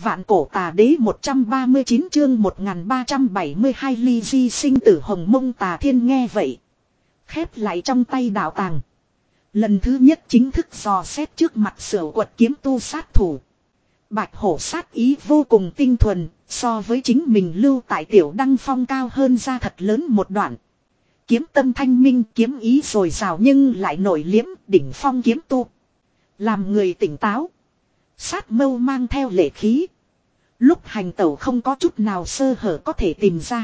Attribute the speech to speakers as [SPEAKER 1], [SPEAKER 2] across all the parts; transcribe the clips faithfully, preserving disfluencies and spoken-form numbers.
[SPEAKER 1] Vạn cổ tà đế một trăm ba mươi chín chương một nghìn ba trăm bảy mươi hai ly di sinh tử hồng mông Tà Thiên nghe vậy. Khép lại trong tay đạo tàng. Lần thứ nhất chính thức dò xét trước mặt sửa quật kiếm tu sát thủ. Bạch hổ sát ý vô cùng tinh thuần, so với chính mình lưu tại tiểu đăng phong cao hơn ra thật lớn một đoạn. Kiếm tâm thanh minh, kiếm ý dồi dào nhưng lại nổi liếm, đỉnh phong kiếm tu. Làm người tỉnh táo. Sát mâu mang theo lệ khí. Lúc hành tẩu không có chút nào sơ hở có thể tìm ra.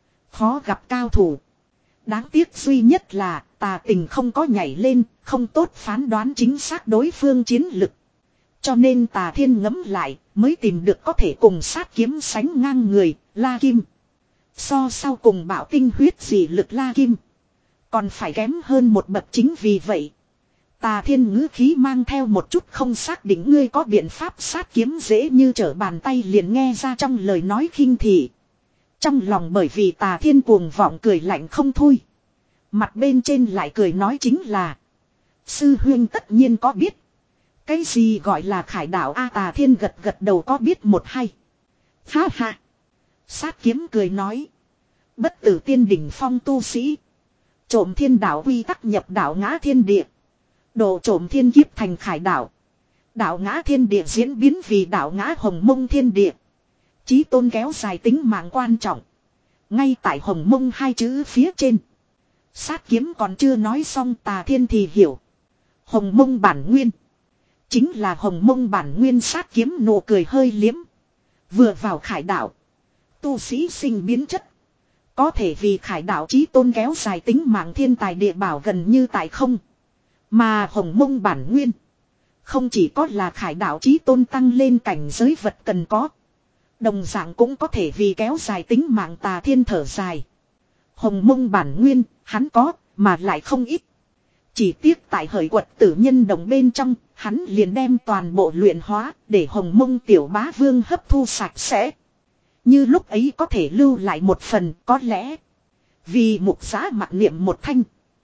[SPEAKER 1] Khó gặp cao thủ. Đáng tiếc duy nhất là Tà Tình không có nhảy lên, không tốt phán đoán chính xác đối phương chiến lực. Cho nên Tà Thiên ngẫm lại mới tìm được có thể cùng sát kiếm sánh ngang người, La Kim. So sau cùng bảo tinh huyết dị lực La Kim. Còn phải kém hơn một bậc chính vì vậy. Tà Thiên ngữ khí mang theo một chút không xác định ngươi có biện pháp sát kiếm dễ như trở bàn tay liền nghe ra trong lời nói khinh thị. Trong lòng bởi vì Tà Thiên cuồng vọng cười lạnh không thôi. Mặt bên trên lại cười nói chính là. Sư huynh tất nhiên có biết. Cái gì gọi là khải đạo A Tà Thiên gật gật đầu có biết một hay. Ha ha. Sát kiếm cười nói. Bất tử tiên đỉnh phong tu sĩ. Trộm thiên đạo quy tắc nhập đạo ngã thiên địa. Độ trộm thiên kiếp thành khải đạo. Đạo ngã thiên địa diễn biến vì đạo ngã hồng mông thiên địa. Chí tôn kéo dài tính mạng quan trọng. Ngay tại hồng mông hai chữ phía trên. Sát kiếm còn chưa nói xong Tà Thiên thì hiểu. Hồng mông bản nguyên. Chính là hồng mông bản nguyên sát kiếm nụ cười hơi liếm. Vừa vào khải đạo. Tu sĩ sinh biến chất. Có thể vì khải đạo chí tôn kéo dài tính mạng thiên tài địa bảo gần như tại không. Mà hồng mông bản nguyên. Không chỉ có là khải đạo chí tôn tăng lên cảnh giới vật cần có. Đồng dạng cũng có thể vì kéo dài tính mạng Tà Thiên thở dài. Hồng mông bản nguyên, hắn có, mà lại không ít. Chỉ tiếc tại hởi quật tử nhân đồng bên trong, hắn liền đem toàn bộ luyện hóa, để hồng mông tiểu bá vương hấp thu sạch sẽ. Như lúc ấy có thể lưu lại một phần, có lẽ. Vì mục giá mặc niệm một thanh.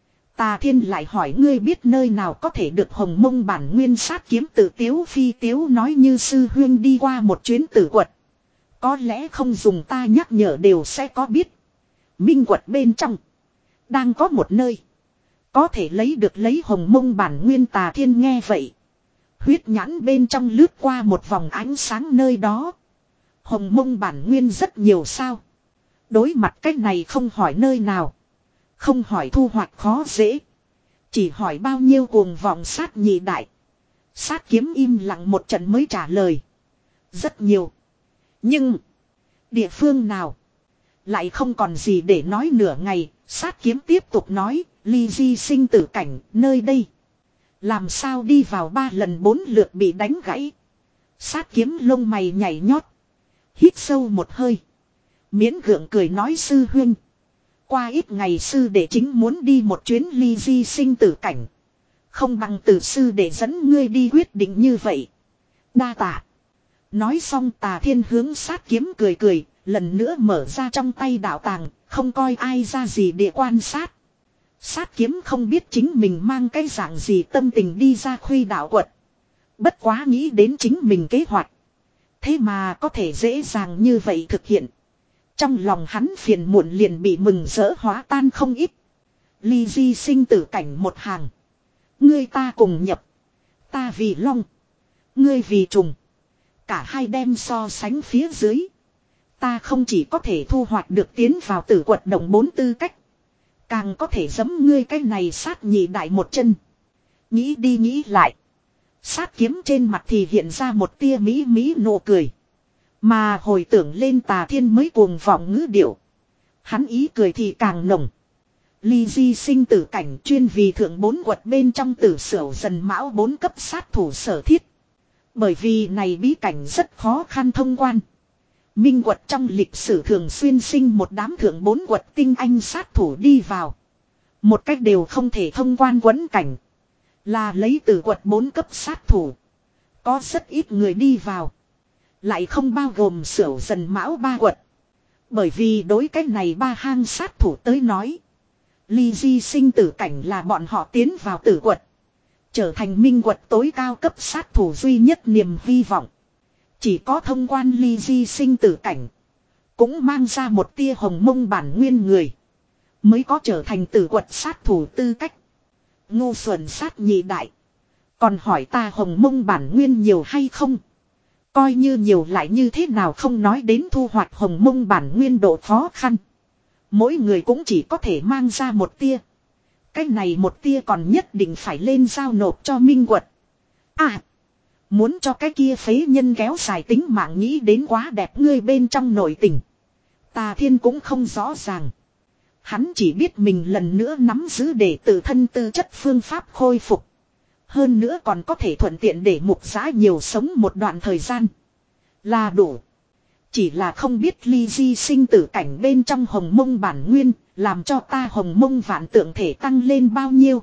[SPEAKER 1] Tà Thiên lại hỏi ngươi biết nơi nào có thể được hồng mông bản nguyên sát kiếm tử tiếu phi tiếu nói như sư huyên đi qua một chuyến tử quật. Có lẽ không dùng ta nhắc nhở đều sẽ có biết. Minh quật bên trong. Đang có một nơi. Có thể lấy được lấy hồng mông bản nguyên Tà Thiên nghe vậy. Huyết nhãn bên trong lướt qua một vòng ánh sáng nơi đó. Hồng mông bản nguyên rất nhiều sao. Đối mặt cách này không hỏi nơi nào. Không hỏi thu hoạch khó dễ. Chỉ hỏi bao nhiêu cuồng vọng sát nhị đại. Sát kiếm im lặng một trận mới trả lời. Rất nhiều. Nhưng. Địa phương nào. Lại không còn gì để nói nửa ngày. Sát kiếm tiếp tục nói. Ly di sinh tử cảnh nơi đây. Làm sao đi vào ba lần bốn lượt bị đánh gãy. Sát kiếm lông mày nhảy nhót. Hít sâu một hơi. Miễn gượng cười nói sư huynh. Qua ít ngày sư đệ chính muốn đi một chuyến ly di sinh tử cảnh. Không bằng từ sư đệ dẫn ngươi đi quyết định như vậy. Đa tạ. Nói xong Tà Thiên hướng sát kiếm cười cười. Lần nữa mở ra trong tay đạo tàng. Không coi ai ra gì để quan sát. Sát kiếm không biết chính mình mang cái dạng gì tâm tình đi ra khuy đạo quật. Bất quá nghĩ đến chính mình kế hoạch. Thế mà có thể dễ dàng như vậy thực hiện. Trong lòng hắn phiền muộn liền bị mừng rỡ hóa tan không ít. Ly di sinh tử cảnh một hàng. Ngươi ta cùng nhập. Ta vì long. Ngươi vì trùng. Cả hai đem so sánh phía dưới. Ta không chỉ có thể thu hoạch được tiến vào tử quật động bốn tư cách. Càng có thể giẫm ngươi cái này sát nhị đại một chân. Nghĩ đi nghĩ lại. Sát kiếm trên mặt thì hiện ra một tia mỹ mỹ nụ cười. Mà hồi tưởng lên Tà Thiên mới cuồng vọng ngữ điệu. Hắn ý cười thì càng nồng. Ly di sinh tử cảnh chuyên vì thượng bốn quật bên trong tử sửu dần mão bốn cấp sát thủ sở thiết. Bởi vì này bí cảnh rất khó khăn thông quan. Minh quật trong lịch sử thường xuyên sinh một đám thượng bốn quật tinh anh sát thủ đi vào. Một cách đều không thể thông quan quẫn cảnh. Là lấy từ quật bốn cấp sát thủ. Có rất ít người đi vào. Lại không bao gồm sửu dần mão ba quật. Bởi vì đối cách này ba hang sát thủ tới nói. Ly di sinh tử cảnh là bọn họ tiến vào tử quật. Trở thành minh quật tối cao cấp sát thủ duy nhất niềm hy vọng. Chỉ có thông quan ly di sinh tử cảnh. Cũng mang ra một tia hồng mông bản nguyên người. Mới có trở thành tử quật sát thủ tư cách. Ngu xuẩn sát nhị đại. Còn hỏi ta hồng mông bản nguyên nhiều hay không? Coi như nhiều lại như thế nào không nói đến thu hoạch hồng mông bản nguyên độ khó khăn. Mỗi người cũng chỉ có thể mang ra một tia. Cái này một tia còn nhất định phải lên giao nộp cho Minh Quật. À! Muốn cho cái kia phế nhân kéo dài tính mạng nghĩ đến quá đẹp ngươi bên trong nội tình. Tà Thiên cũng không rõ ràng. Hắn chỉ biết mình lần nữa nắm giữ để tự thân tư chất phương pháp khôi phục. Hơn nữa còn có thể thuận tiện để mục giã nhiều sống một đoạn thời gian. Là đủ. Chỉ là không biết ly di sinh tử cảnh bên trong hồng mông bản nguyên, làm cho ta hồng mông vạn tượng thể tăng lên bao nhiêu.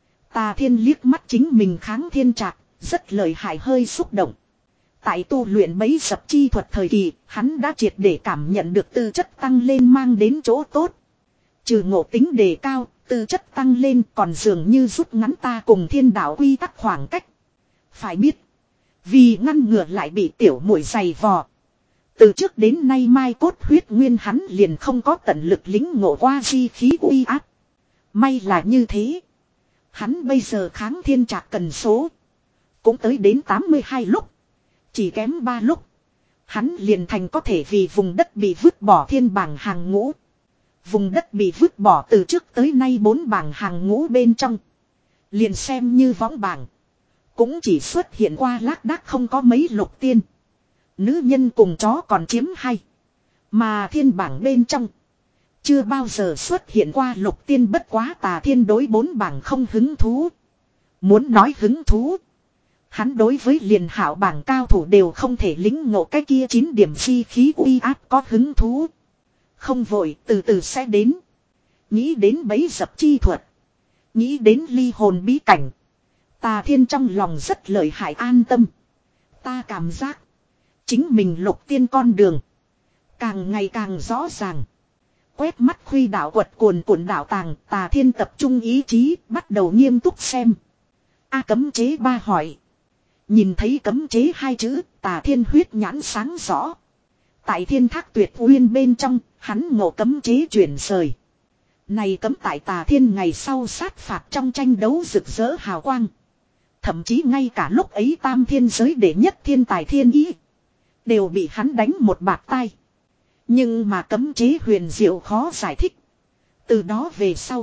[SPEAKER 1] Tà Thiên liếc mắt chính mình kháng thiên trạc, rất lợi hại hơi xúc động. Tại tu luyện bấy dập chi thuật thời kỳ, hắn đã triệt để cảm nhận được tư chất tăng lên mang đến chỗ tốt. Trừ ngộ tính đề cao, tư chất tăng lên còn dường như rút ngắn ta cùng thiên đạo quy tắc khoảng cách. Phải biết, vì ngăn ngừa lại bị tiểu muội giày vò. Từ trước đến nay mai cốt huyết nguyên hắn liền không có tận lực lính ngộ qua di khí uy áp. May là như thế. Hắn bây giờ kháng thiên trạc cần số. Cũng tới đến tám mươi hai lúc. Chỉ kém ba lúc. Hắn liền thành có thể vì vùng đất bị vứt bỏ thiên bảng hàng ngũ. Vùng đất bị vứt bỏ từ trước tới nay bốn bảng hàng ngũ bên trong. Liền xem như võng bảng. Cũng chỉ xuất hiện qua lác đác không có mấy lục tiên. Nữ nhân cùng chó còn chiếm hay. Mà thiên bảng bên trong. Chưa bao giờ xuất hiện qua lục tiên bất quá Tà Thiên đối bốn bảng không hứng thú. Muốn nói hứng thú. Hắn đối với liền hảo bảng cao thủ đều không thể lính ngộ cái kia chín điểm di khí uy áp có hứng thú. Không vội, từ từ sẽ đến. Nghĩ đến bấy dập chi thuật. Nghĩ đến ly hồn bí cảnh. Tà Thiên trong lòng rất lợi hại an tâm. Ta cảm giác. Chính mình lục tiên con đường. Càng ngày càng rõ ràng. Quét mắt khuy đạo quật cuồn cuộn đạo tàng. Tà Thiên tập trung ý chí. Bắt đầu nghiêm túc xem. A cấm chế ba hỏi. Nhìn thấy cấm chế hai chữ. Tà Thiên huyết nhãn sáng rõ. Tại thiên thác tuyệt uyên bên trong. Hắn ngộ cấm chế chuyển rời. Này cấm tại Tà Thiên ngày sau sát phạt trong tranh đấu rực rỡ hào quang. Thậm chí ngay cả lúc ấy tam thiên giới đệ nhất thiên tài thiên ý. Đều bị hắn đánh một bạt tay. Nhưng mà cấm chế huyền diệu khó giải thích. Từ đó về sau.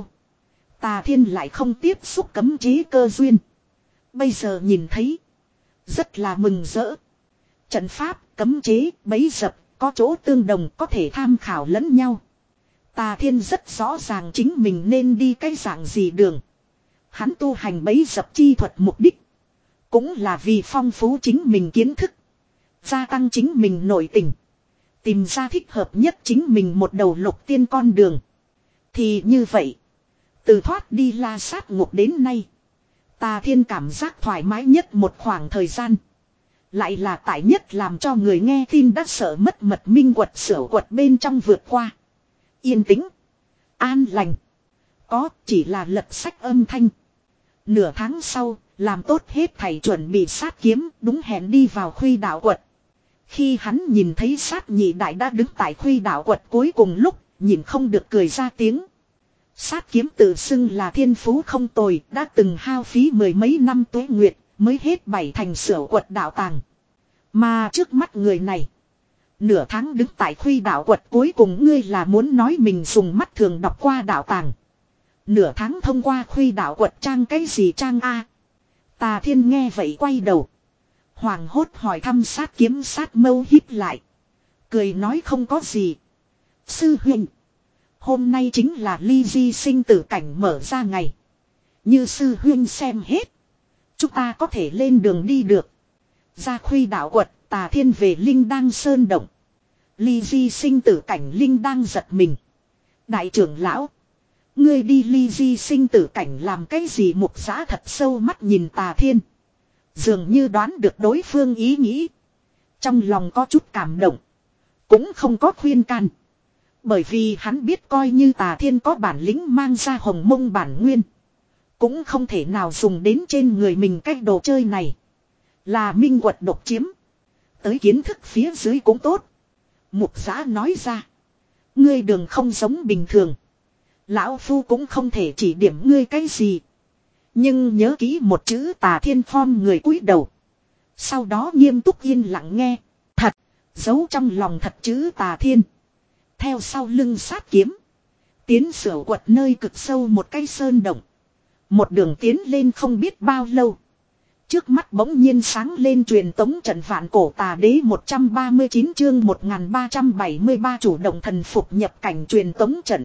[SPEAKER 1] Tà Thiên lại không tiếp xúc cấm chế cơ duyên. Bây giờ nhìn thấy. Rất là mừng rỡ. Trận pháp, cấm chế, bấy dập. Có chỗ tương đồng có thể tham khảo lẫn nhau. Tà Thiên rất rõ ràng chính mình nên đi cái dạng gì đường. Hắn tu hành bấy dập chi thuật mục đích. Cũng là vì phong phú chính mình kiến thức. Gia tăng chính mình nội tình. Tìm ra thích hợp nhất chính mình một đầu lục tiên con đường. Thì như vậy. Từ thoát đi la sát ngục đến nay. Tà Thiên cảm giác thoải mái nhất một khoảng thời gian. Lại là tại nhất làm cho người nghe tin đã sợ mất mật Minh Quật sửa quật bên trong vượt qua. Yên tĩnh. An lành. Có chỉ là lật sách âm thanh. Nửa tháng sau, làm tốt hết thầy chuẩn bị sát kiếm, đúng hẹn đi vào khuy đạo quật. Khi hắn nhìn thấy sát nhị đại đã đứng tại khuy đạo quật cuối cùng lúc, nhìn không được cười ra tiếng. Sát kiếm tự xưng là thiên phú không tồi, đã từng hao phí mười mấy năm tuế nguyệt, mới hết bảy thành sửa quật đạo tàng. Mà trước mắt người này, nửa tháng đứng tại khuy đạo quật cuối cùng ngươi là muốn nói mình dùng mắt thường đọc qua đạo tàng. Nửa tháng thông qua khuy đạo quật trang cái gì trang A. Tà Thiên nghe vậy quay đầu. Hoàng hốt hỏi thăm sát kiếm sát mâu híp lại. Cười nói không có gì. Sư huynh. Hôm nay chính là ly di sinh tử cảnh mở ra ngày. Như sư huynh xem hết. Chúng ta có thể lên đường đi được. Ra khuy đạo quật, Tà Thiên về Linh Đăng Sơn Động. Ly di sinh tử cảnh Linh Đăng giật mình. Đại trưởng lão. Ngươi đi ly di sinh tử cảnh làm cái gì mục giã thật sâu mắt nhìn Tà Thiên. Dường như đoán được đối phương ý nghĩ. Trong lòng có chút cảm động. Cũng không có khuyên can. Bởi vì hắn biết coi như Tà Thiên có bản lĩnh mang ra hồng mông bản nguyên. Cũng không thể nào dùng đến trên người mình cái đồ chơi này. Là Minh Quật độc chiếm. Tới kiến thức phía dưới cũng tốt. Mục Giã nói ra. Ngươi đường không giống bình thường. Lão Phu cũng không thể chỉ điểm ngươi cái gì. Nhưng nhớ kỹ một chữ Tà Thiên Phong người cúi đầu. Sau đó nghiêm túc yên lặng nghe. Thật. Giấu trong lòng thật chữ Tà Thiên. Theo sau lưng sát kiếm. Tiến sửa quật nơi cực sâu một cái sơn động. Một đường tiến lên không biết bao lâu. Trước mắt bỗng nhiên sáng lên truyền tống trận vạn cổ tà đế một trăm ba mươi chín chương một nghìn ba trăm bảy mươi ba chủ động thần phục nhập cảnh truyền tống trận.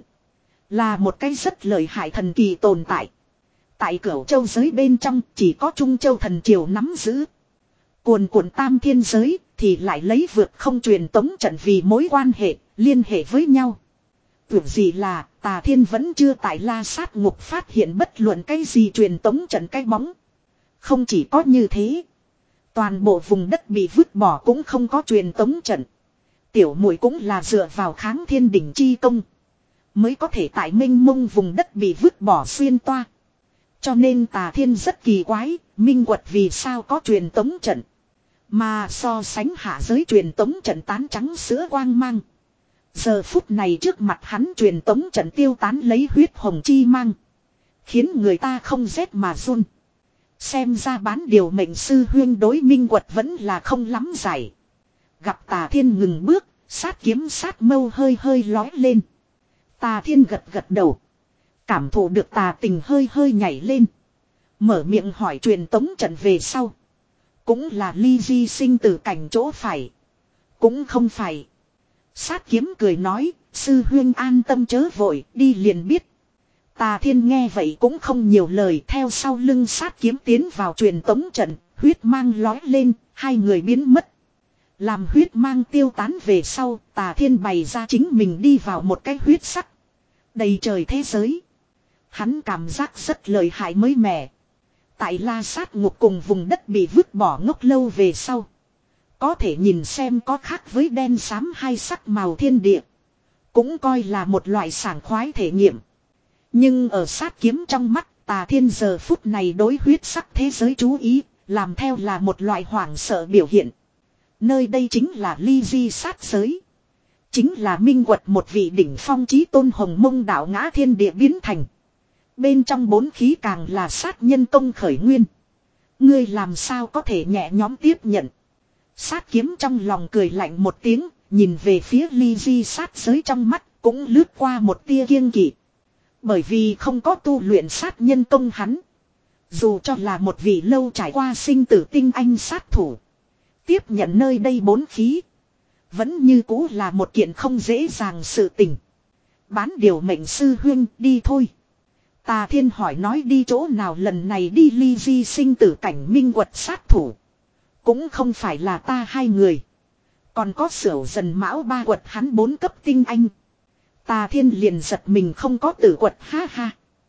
[SPEAKER 1] Là một cái rất lợi hại thần kỳ tồn tại. Tại Cửu Châu giới bên trong chỉ có Trung Châu thần triều nắm giữ. Cuồn cuộn tam thiên giới thì lại lấy vượt không truyền tống trận vì mối quan hệ, liên hệ với nhau. Tưởng gì là Tà Thiên vẫn chưa tại La Sát Ngục phát hiện bất luận cái gì truyền tống trận cái bóng. Không chỉ có như thế. Toàn bộ vùng đất bị vứt bỏ cũng không có truyền tống trận. Tiểu muội cũng là dựa vào kháng thiên đỉnh chi công. Mới có thể tại mênh mông vùng đất bị vứt bỏ xuyên toa. Cho nên Tà Thiên rất kỳ quái. Minh Quật vì sao có truyền tống trận. Mà so sánh hạ giới truyền tống trận tán trắng sữa quang mang. Giờ phút này trước mặt hắn truyền tống trận tiêu tán lấy huyết hồng chi mang. Khiến người ta không rét mà run. Xem ra bán điều mệnh sư huyên đối Minh Quật vẫn là không lắm giải. Gặp Tà Thiên ngừng bước, sát kiếm sát mâu hơi hơi lói lên. Tà Thiên gật gật đầu. Cảm thụ được tà tình hơi hơi nhảy lên. Mở miệng hỏi truyền tống trận về sau. Cũng là ly di sinh tử cảnh chỗ phải. Cũng không phải. Sát kiếm cười nói, sư huyên an tâm chớ vội, đi liền biết. Tà Thiên nghe vậy cũng không nhiều lời, theo sau lưng sát kiếm tiến vào truyền tống trận, huyết mang lói lên, hai người biến mất. Làm huyết mang tiêu tán về sau, Tà Thiên bày ra chính mình đi vào một cái huyết sắc. Đầy trời thế giới. Hắn cảm giác rất lợi hại mới mẻ. Tại La Sát Ngục cùng vùng đất bị vứt bỏ ngốc lâu về sau. Có thể nhìn xem có khác với đen xám hai sắc màu thiên địa. Cũng coi là một loại sảng khoái thể nghiệm. Nhưng ở sát kiếm trong mắt, Tà Thiên giờ phút này đối huyết sắc thế giới chú ý, làm theo là một loại hoảng sợ biểu hiện. Nơi đây chính là ly di sát giới. Chính là Minh Quật một vị đỉnh phong chí tôn hồng mông đạo ngã thiên địa biến thành. Bên trong bốn khí càng là sát nhân công khởi nguyên. Ngươi làm sao có thể nhẹ nhóm tiếp nhận. Sát kiếm trong lòng cười lạnh một tiếng, nhìn về phía ly di sát giới trong mắt, cũng lướt qua một tia kiêng kỵ. Bởi vì không có tu luyện sát nhân công hắn. Dù cho là một vị lâu trải qua sinh tử tinh anh sát thủ. Tiếp nhận nơi đây bốn khí. Vẫn như cũ là một kiện không dễ dàng sự tình. Bán điều mệnh sư huyên đi thôi. Tà Thiên hỏi nói đi chỗ nào lần này đi ly di sinh tử cảnh Minh Quật sát thủ. Cũng không phải là ta hai người. Còn có Sửu Dần Mão ba quật hắn bốn cấp tinh anh. Tà Thiên liền giật mình không có tử quật ha ha.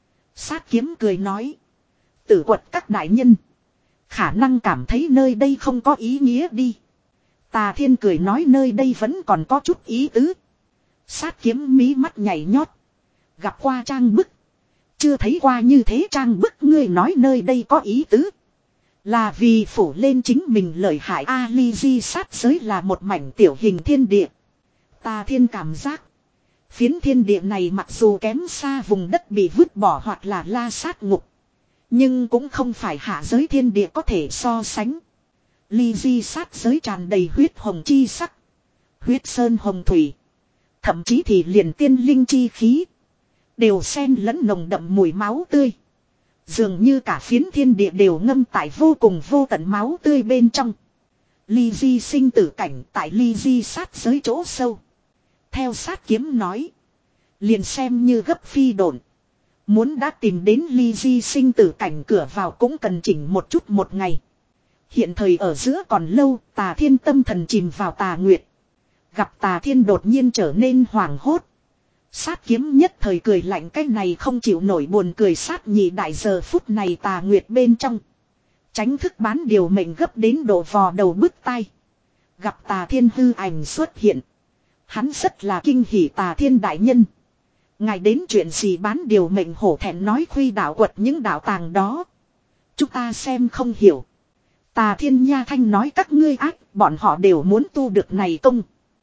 [SPEAKER 1] Sát kiếm cười nói. Tử quật các đại nhân. Khả năng cảm thấy nơi đây không có ý nghĩa đi. Tà Thiên cười nói nơi đây vẫn còn có chút ý tứ. Sát kiếm mí mắt nhảy nhót. Gặp qua trang bức. Chưa thấy qua như thế trang bức ngươi nói nơi đây có ý tứ. Là vì phủ lên chính mình lợi hại A Ly Di sát giới là một mảnh tiểu hình thiên địa. Tà Thiên cảm giác. Phiến thiên địa này mặc dù kém xa vùng đất bị vứt bỏ hoặc là La Sát Ngục. Nhưng cũng không phải hạ giới thiên địa có thể so sánh. Ly Di sát giới tràn đầy huyết hồng chi sắc. Huyết sơn hồng thủy. Thậm chí thì liền tiên linh chi khí. Đều xen lẫn nồng đậm mùi máu tươi. Dường như cả phiến thiên địa đều ngâm tại vô cùng vô tận máu tươi bên trong. Ly Di sinh tử cảnh tại Ly Di sát giới chỗ sâu. Theo sát kiếm nói. Liền xem như gấp phi độn. Muốn đã tìm đến Ly Di sinh tử cảnh cửa vào cũng cần chỉnh một chút một ngày. Hiện thời ở giữa còn lâu, Tà Thiên tâm thần chìm vào Tà Nguyệt. Gặp Tà Thiên đột nhiên trở nên hoảng hốt. Sát kiếm nhất thời cười lạnh cái này không chịu nổi buồn cười sát nhị đại giờ phút này Tà Nguyệt bên trong. Tránh thức bán điều mệnh gấp đến độ vò đầu bứt tai. Gặp Tà Thiên hư ảnh xuất hiện. Hắn rất là kinh hỉ Tà Thiên đại nhân. Ngài đến chuyện gì bán điều mệnh hổ thẹn nói khuy đạo quật những đạo tàng đó. Chúng ta xem không hiểu. Tà Thiên Nha Thanh nói các ngươi ác, bọn họ đều muốn tu được này công.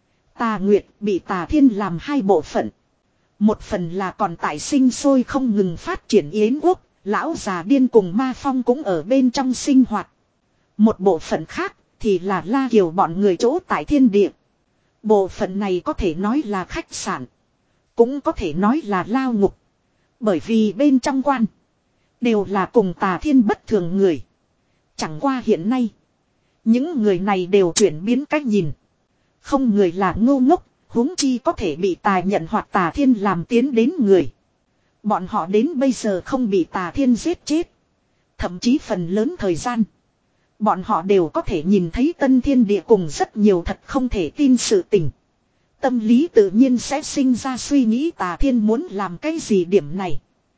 [SPEAKER 1] Tà Nguyệt bị Tà Thiên làm hai bộ phận. Một phần là còn tại sinh sôi không ngừng phát triển Yến quốc, lão già điên cùng Ma Phong cũng ở bên trong sinh hoạt. Một bộ phận khác thì là La Kiều bọn người chỗ tại thiên địa. Bộ phận này có thể nói là khách sạn, cũng có thể nói là lao ngục. Bởi vì bên trong quan đều là cùng Tà Thiên bất thường người. Chẳng qua hiện nay những người này đều chuyển biến cách nhìn. Không người là ngu ngốc, huống chi có thể bị Tà nhận hoặc Tà Thiên làm tiến đến người. Bọn họ đến bây giờ không bị Tà Thiên giết chết. Thậm chí phần lớn thời gian bọn họ đều có thể nhìn thấy tân thiên địa cùng rất nhiều thật không thể tin sự tình. Tâm lý tự nhiên sẽ sinh ra suy nghĩ Tà Thiên muốn làm cái gì điểm này.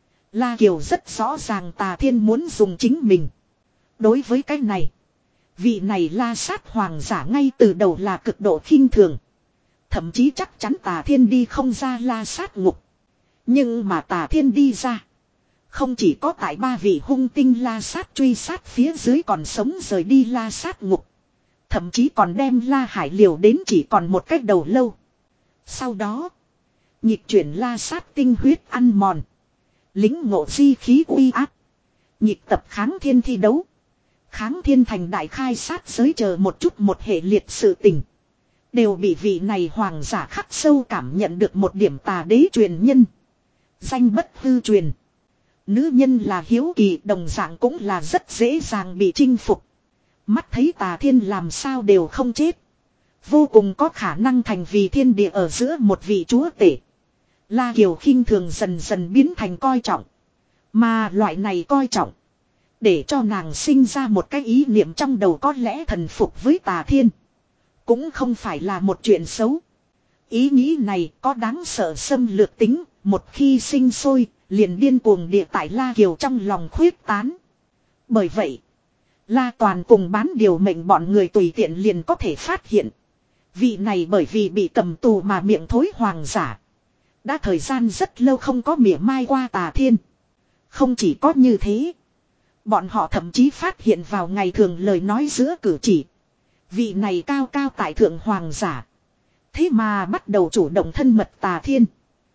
[SPEAKER 1] La Kiều rất rõ ràng Tà Thiên muốn dùng chính mình. Đối với cái này, vị này La Sát hoàng giả ngay từ đầu là cực độ khinh thường. Thậm chí chắc chắn Tà Thiên đi không ra La Sát ngục. Nhưng mà Tà Thiên đi ra. Không chỉ có tại ba vị hung tinh La Sát truy sát phía dưới còn sống rời đi La Sát ngục. Thậm chí còn đem La Hải liều đến chỉ còn một cách đầu lâu. Sau đó, nhịp chuyển La Sát tinh huyết ăn mòn. Lính ngộ di khí uy áp. Nhịp tập kháng thiên thi đấu. Kháng thiên thành đại khai sát giới chờ một chút một hệ liệt sự tình. Đều bị vị này hoàng giả khắc sâu cảm nhận được một điểm tà đế truyền nhân. Danh bất hư truyền. Nữ nhân là hiếu kỳ đồng dạng cũng là rất dễ dàng bị chinh phục. Mắt thấy Tà Thiên làm sao đều không chết. Vô cùng có khả năng thành vì thiên địa ở giữa một vị chúa tể. La Kiều khinh thường dần dần biến thành coi trọng. Mà loại này coi trọng, để cho nàng sinh ra một cái ý niệm trong đầu có lẽ thần phục với Tà Thiên. Cũng không phải là một chuyện xấu. Ý nghĩ này có đáng sợ xâm lược tính, một khi sinh sôi, liền điên cuồng địa tại La Kiều trong lòng khuyết tán. Bởi vậy, La Toàn cùng bán điều mệnh bọn người tùy tiện liền có thể phát hiện. Vị này bởi vì bị cầm tù mà miệng thối hoàng giả. Đã thời gian rất lâu không có mỉa mai qua Tà Thiên. Không chỉ có như thế, bọn họ thậm chí phát hiện vào ngày thường lời nói giữa cử chỉ. Vị này cao cao tại thượng hoàng giả. Thế mà bắt đầu chủ động thân mật Tà Thiên.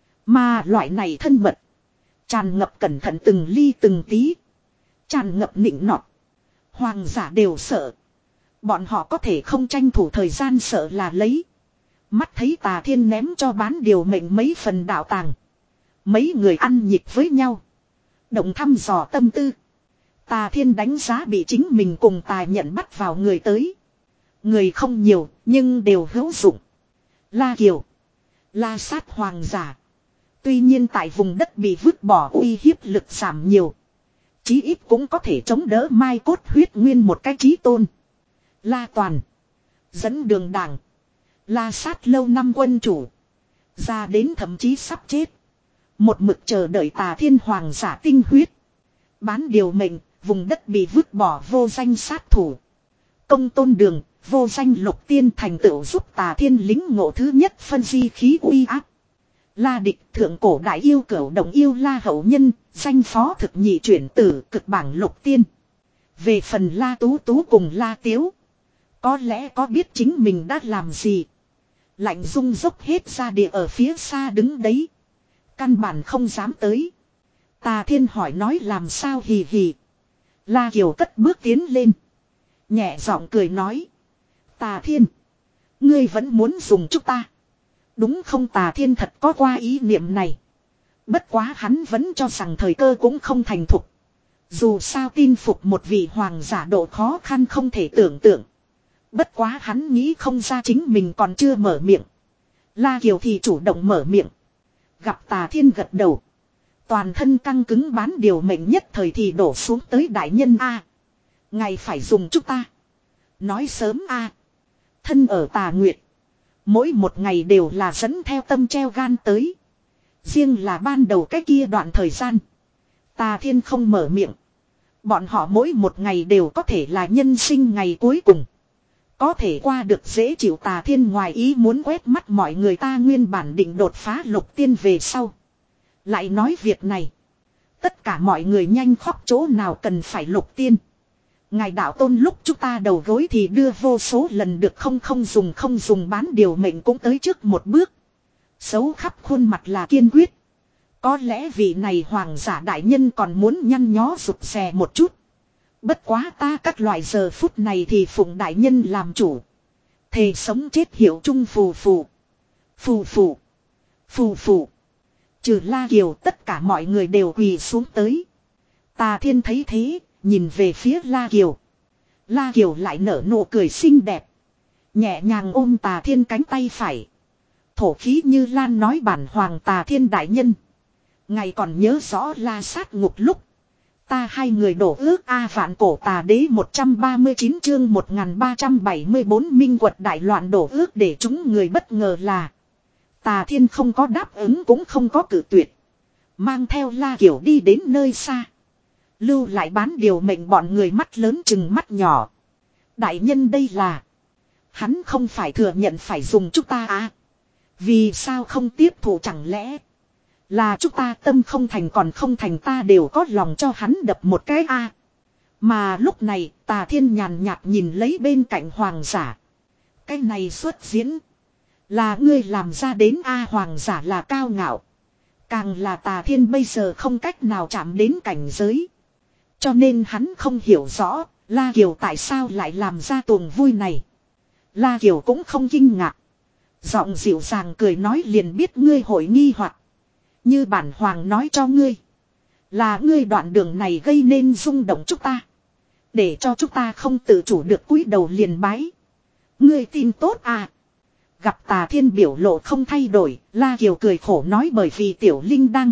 [SPEAKER 1] Mà loại này thân mật, tràn ngập cẩn thận từng ly từng tí. Tràn ngập nịnh nọt. Hoàng giả đều sợ. Bọn họ có thể không tranh thủ thời gian sợ là lấy. Mắt thấy Tà Thiên ném cho bán điều mệnh mấy phần đạo tàng. Mấy người ăn nhịp với nhau. Động thăm dò tâm tư. Tà Thiên đánh giá bị chính mình cùng Tà nhận bắt vào người tới. Người không nhiều nhưng đều hữu dụng. La Kiều, La Sát hoàng giả. Tuy nhiên tại vùng đất bị vứt bỏ uy hiếp lực giảm nhiều. Chí ít cũng có thể chống đỡ mai cốt huyết nguyên một cái chí tôn. La Toàn, dẫn đường đảng. La Sát lâu năm quân chủ. Ra đến thậm chí sắp chết. Một mực chờ đợi Tà Thiên hoàng giả tinh huyết. Bán điều mệnh, vùng đất bị vứt bỏ vô danh sát thủ. Công tôn đường, vô danh lục tiên thành tựu giúp Tà Thiên lính ngộ thứ nhất phân di khí uy áp. La Địch thượng cổ đại yêu cửu đồng yêu La Hậu Nhân, danh phó thực nhị chuyển tử cực bảng lục tiên. Về phần La Tú Tú cùng La Tiếu, có lẽ có biết chính mình đã làm gì. Lạnh rung dốc hết ra địa ở phía xa đứng đấy. Căn bản không dám tới. Tà Thiên hỏi nói làm sao hì hì. La Kiều cất bước tiến lên. Nhẹ giọng cười nói. Tà Thiên, ngươi vẫn muốn dùng chúng ta. Đúng không? Tà Thiên thật có qua ý niệm này. Bất quá hắn vẫn cho rằng thời cơ cũng không thành thục. Dù sao tin phục một vị hoàng giả độ khó khăn không thể tưởng tượng. Bất quá hắn nghĩ không ra chính mình còn chưa mở miệng. La Kiều thì chủ động mở miệng. Gặp Tà Thiên gật đầu. Toàn thân căng cứng bán điều mệnh nhất thời thì đổ xuống tới đại nhân A. Ngày phải dùng chúng ta. Nói sớm A. Thân ở Tà Nguyệt. Mỗi một ngày đều là dẫn theo tâm treo gan tới. Riêng là ban đầu cái kia đoạn thời gian. Tà Thiên không mở miệng. Bọn họ mỗi một ngày đều có thể là nhân sinh ngày cuối cùng. Có thể qua được dễ chịu. Tà Thiên ngoài ý muốn quét mắt mọi người ta nguyên bản định đột phá lục tiên về sau. Lại nói việc này. Tất cả mọi người nhanh khóc chỗ nào cần phải lục tiên. Ngài đạo tôn lúc chúng ta đầu gối thì đưa vô số lần được không không dùng không dùng bán điều mệnh cũng tới trước một bước. Xấu khắp khuôn mặt là kiên quyết. Có lẽ vị này hoàng giả đại nhân còn muốn nhăn nhó rụt rè một chút. Bất quá ta các loại giờ phút này thì phụng đại nhân làm chủ. Thề sống chết hiệu chung phù phù. Phù phù. Phù phù. Trừ La Kiều tất cả mọi người đều quỳ xuống tới. Tà Thiên thấy thế, nhìn về phía La Kiều. La Kiều lại nở nụ cười xinh đẹp. Nhẹ nhàng ôm Tà Thiên cánh tay phải. Thổ khí như lan nói bản hoàng Tà Thiên đại nhân. Ngài còn nhớ rõ La sát ngục lúc. Ta hai người đổ ước A vạn cổ tà đế một trăm ba mươi chín chương một nghìn ba trăm bảy mươi bốn minh quật đại loạn đổ ước để chúng người bất ngờ là. Tà Thiên không có đáp ứng cũng không có cự tuyệt. Mang theo La Kiều đi đến nơi xa. Lưu lại bán điều mệnh bọn người mắt lớn chừng mắt nhỏ. Đại nhân đây là. Hắn không phải thừa nhận phải dùng chúng ta à. Vì sao không tiếp thụ chẳng lẽ. Là chúng ta tâm không thành còn không thành ta đều có lòng cho hắn đập một cái a. À. Mà lúc này Tà Thiên nhàn nhạt nhìn lấy bên cạnh hoàng giả. Cái này xuất diễn. Là ngươi làm ra đến a à, hoàng giả là cao ngạo. Càng là Tà Thiên bây giờ không cách nào chạm đến cảnh giới. Cho nên hắn không hiểu rõ La Kiều tại sao lại làm ra tuồng vui này. La Kiều cũng không kinh ngạc. Giọng dịu dàng cười nói liền biết ngươi hội nghi hoặc. Như bản hoàng nói cho ngươi. Là ngươi đoạn đường này gây nên rung động chúng ta. Để cho chúng ta không tự chủ được cúi đầu liền bái. Ngươi tin tốt à. Gặp Tà Thiên biểu lộ không thay đổi. La Kiều cười khổ nói bởi vì tiểu linh đăng.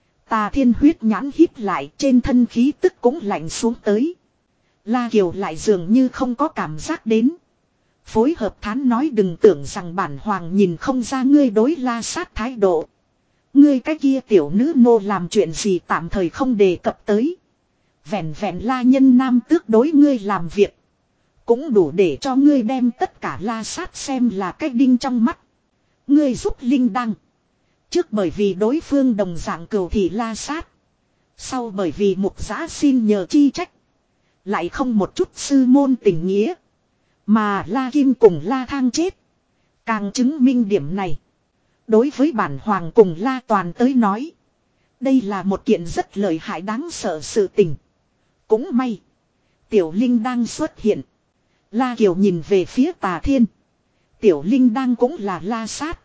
[SPEAKER 1] Tà Thiên huyết nhãn híp lại trên thân khí tức cũng lạnh xuống tới. La Kiều lại dường như không có cảm giác đến. Phối hợp thán nói đừng tưởng rằng bản hoàng nhìn không ra ngươi đối La sát thái độ. Ngươi cái kia tiểu nữ nô làm chuyện gì tạm thời không đề cập tới. Vẹn vẹn La nhân nam tước đối ngươi làm việc. Cũng đủ để cho ngươi đem tất cả La sát xem là cái đinh trong mắt. Ngươi giúp Linh Đăng. Trước bởi vì đối phương đồng dạng cừu thị La sát. Sau bởi vì mục giã xin nhờ chi trách. Lại không một chút sư môn tình nghĩa. Mà La Kim cùng La Thang chết. Càng chứng minh điểm này. Đối với bản hoàng cùng La Toàn tới nói. Đây là một kiện rất lợi hại đáng sợ sự tình. Cũng may. Tiểu Linh đang xuất hiện. La Kiều nhìn về phía Tà Thiên. Tiểu Linh đang cũng là La sát.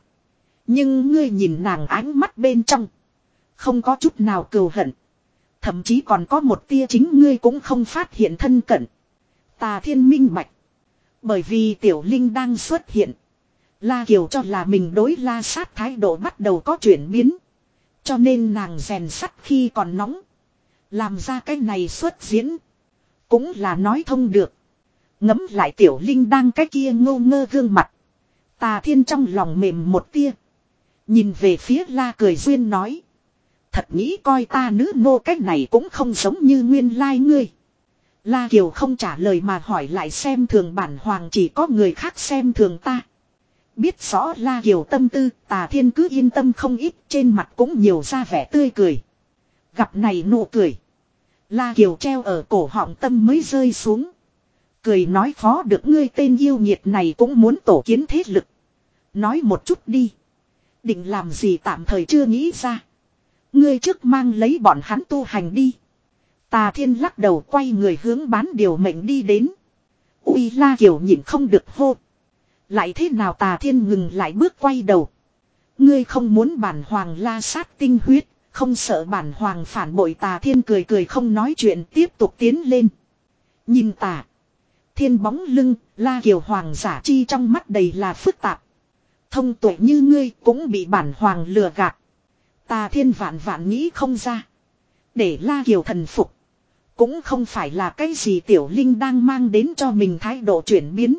[SPEAKER 1] Nhưng ngươi nhìn nàng ánh mắt bên trong. Không có chút nào cừu hận. Thậm chí còn có một tia chính ngươi cũng không phát hiện thân cận. Tà Thiên minh bạch. Bởi vì Tiểu Linh đang xuất hiện. La Kiều cho là mình đối La sát thái độ bắt đầu có chuyển biến. Cho nên nàng rèn sắt khi còn nóng. Làm ra cái này xuất diễn. Cũng là nói thông được. Ngấm lại Tiểu Linh đang cái kia ngô ngơ gương mặt. Tà Thiên trong lòng mềm một tia. Nhìn về phía La cười duyên nói. Thật nghĩ coi ta nữ nô cách này cũng không giống như nguyên lai ngươi. La Kiều không trả lời mà hỏi lại xem thường bản hoàng chỉ có người khác xem thường ta. Biết rõ La Kiều tâm tư, Tà Thiên cứ yên tâm không ít, trên mặt cũng nhiều ra vẻ tươi cười. Gặp này nụ cười. La Kiều treo ở cổ họng tâm mới rơi xuống. Cười nói khó được ngươi tên yêu nghiệt này cũng muốn tổ kiến thế lực. Nói một chút đi. Định làm gì tạm thời chưa nghĩ ra. Ngươi trước mang lấy bọn hắn tu hành đi. Tà Thiên lắc đầu quay người hướng bán điều mệnh đi đến. Ui La Kiều nhịn không được hô. Lại thế nào Tà Thiên ngừng lại bước quay đầu. Ngươi không muốn bản hoàng La sát tinh huyết. Không sợ bản hoàng phản bội. Tà Thiên cười cười không nói chuyện tiếp tục tiến lên. Nhìn Tà Thiên bóng lưng. La Kiều hoàng giả chi trong mắt đầy là phức tạp. Thông tuệ như ngươi cũng bị bản hoàng lừa gạt. Tà Thiên vạn vạn nghĩ không ra. Để La Kiều thần phục. Cũng không phải là cái gì Tiểu Linh đang mang đến cho mình thái độ chuyển biến.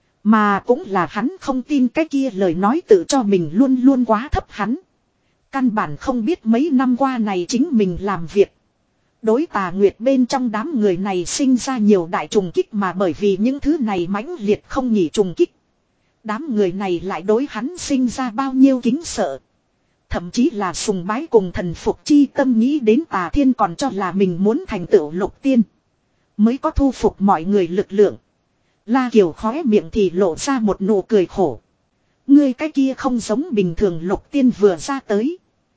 [SPEAKER 1] Mà cũng là hắn không tin cái kia lời nói tự cho mình luôn luôn quá thấp hắn. Căn bản không biết mấy năm qua này chính mình làm việc. Đối Tà Nguyệt bên trong đám người này sinh ra nhiều đại trùng kích mà bởi vì những thứ này mãnh liệt không nghỉ trùng kích. Đám người này lại đối hắn sinh ra bao nhiêu kính sợ. Thậm chí là sùng bái cùng thần phục chi tâm nghĩ đến Tà Thiên còn cho là mình muốn thành tựu lục tiên. mới có thu phục mọi người lực lượng. La Kiều khóe miệng thì lộ ra một nụ cười khổ. Ngươi cái kia không giống bình thường Lục Tiên vừa ra tới.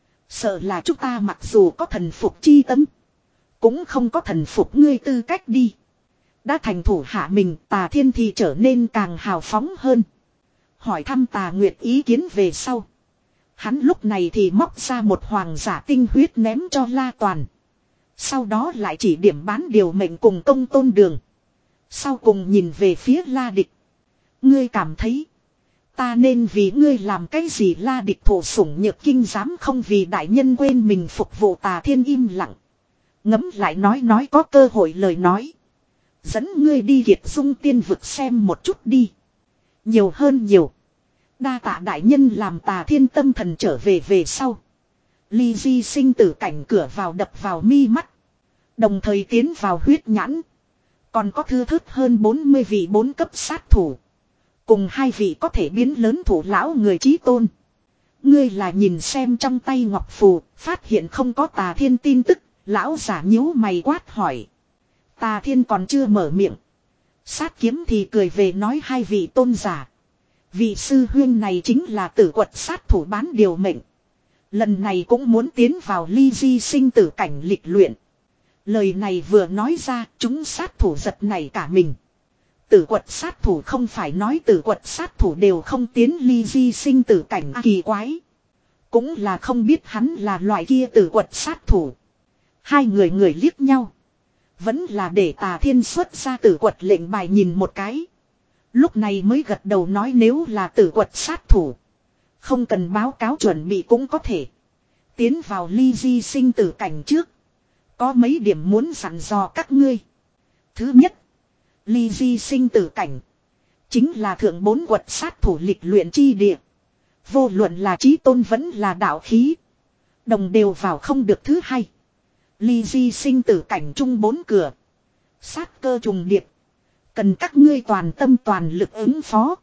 [SPEAKER 1] Sợ là chúng ta mặc dù có thần phục chi tâm, cũng không có thần phục ngươi tư cách đi. Đã thành thủ hạ mình, Tà Thiên thì trở nên càng hào phóng hơn. Hỏi thăm Tà Nguyệt ý kiến về sau. Hắn lúc này thì móc ra một hoàng giả tinh huyết ném cho La Toàn. Sau đó lại chỉ điểm bán điều mệnh cùng công tôn đường. Sau cùng nhìn về phía La Địch. Ngươi cảm thấy ta nên vì ngươi làm cái gì? La Địch thổ sủng nhược kinh dám không vì đại nhân quên mình phục vụ. Tà Thiên im lặng. Ngấm lại nói nói có cơ hội lời nói. Dẫn ngươi đi Kiệt Dung Tiên vực xem một chút đi. Nhiều hơn nhiều. Đa tạ đại nhân. Làm Tà Thiên tâm thần trở về về sau. Ly Di sinh tử cảnh cửa vào đập vào mi mắt. Đồng thời tiến vào huyết nhãn. Còn có thưa thớt hơn bốn mươi vị bốn cấp sát thủ. Cùng hai vị có thể biến lớn thủ lão người chí tôn. Ngươi là nhìn xem trong tay ngọc phù, phát hiện không có Tà Thiên tin tức. Lão giả nhíu mày quát hỏi. Tà Thiên còn chưa mở miệng. Sát kiếm thì cười về nói hai vị tôn giả. Vị sư huyên này chính là tử quật sát thủ bán điều mệnh. Lần này cũng muốn tiến vào Ly Di sinh tử cảnh lịch luyện. Lời này vừa nói ra, chúng sát thủ giật nảy cả mình. Tử quật sát thủ không phải nói tử quật sát thủ đều không tiến Ly Di sinh tử cảnh à, kỳ quái. Cũng là không biết hắn là loại kia tử quật sát thủ. Hai người người liếc nhau. Vẫn là để Tà Thiên xuất ra tử quật lệnh bài nhìn một cái. Lúc này mới gật đầu nói nếu là tử quật sát thủ. Không cần báo cáo chuẩn bị cũng có thể. Tiến vào Ly Di sinh tử cảnh trước. Có mấy điểm muốn dặn dò các ngươi. Thứ nhất. Ly Di sinh tử cảnh. Chính là thượng bốn quật sát thủ lịch luyện chi địa. Vô luận là chí tôn vẫn là đạo khí. Đồng đều vào không được. Thứ hai. Ly Di sinh tử cảnh chung bốn cửa. Sát cơ trùng điệp. Cần các ngươi toàn tâm toàn lực ứng phó.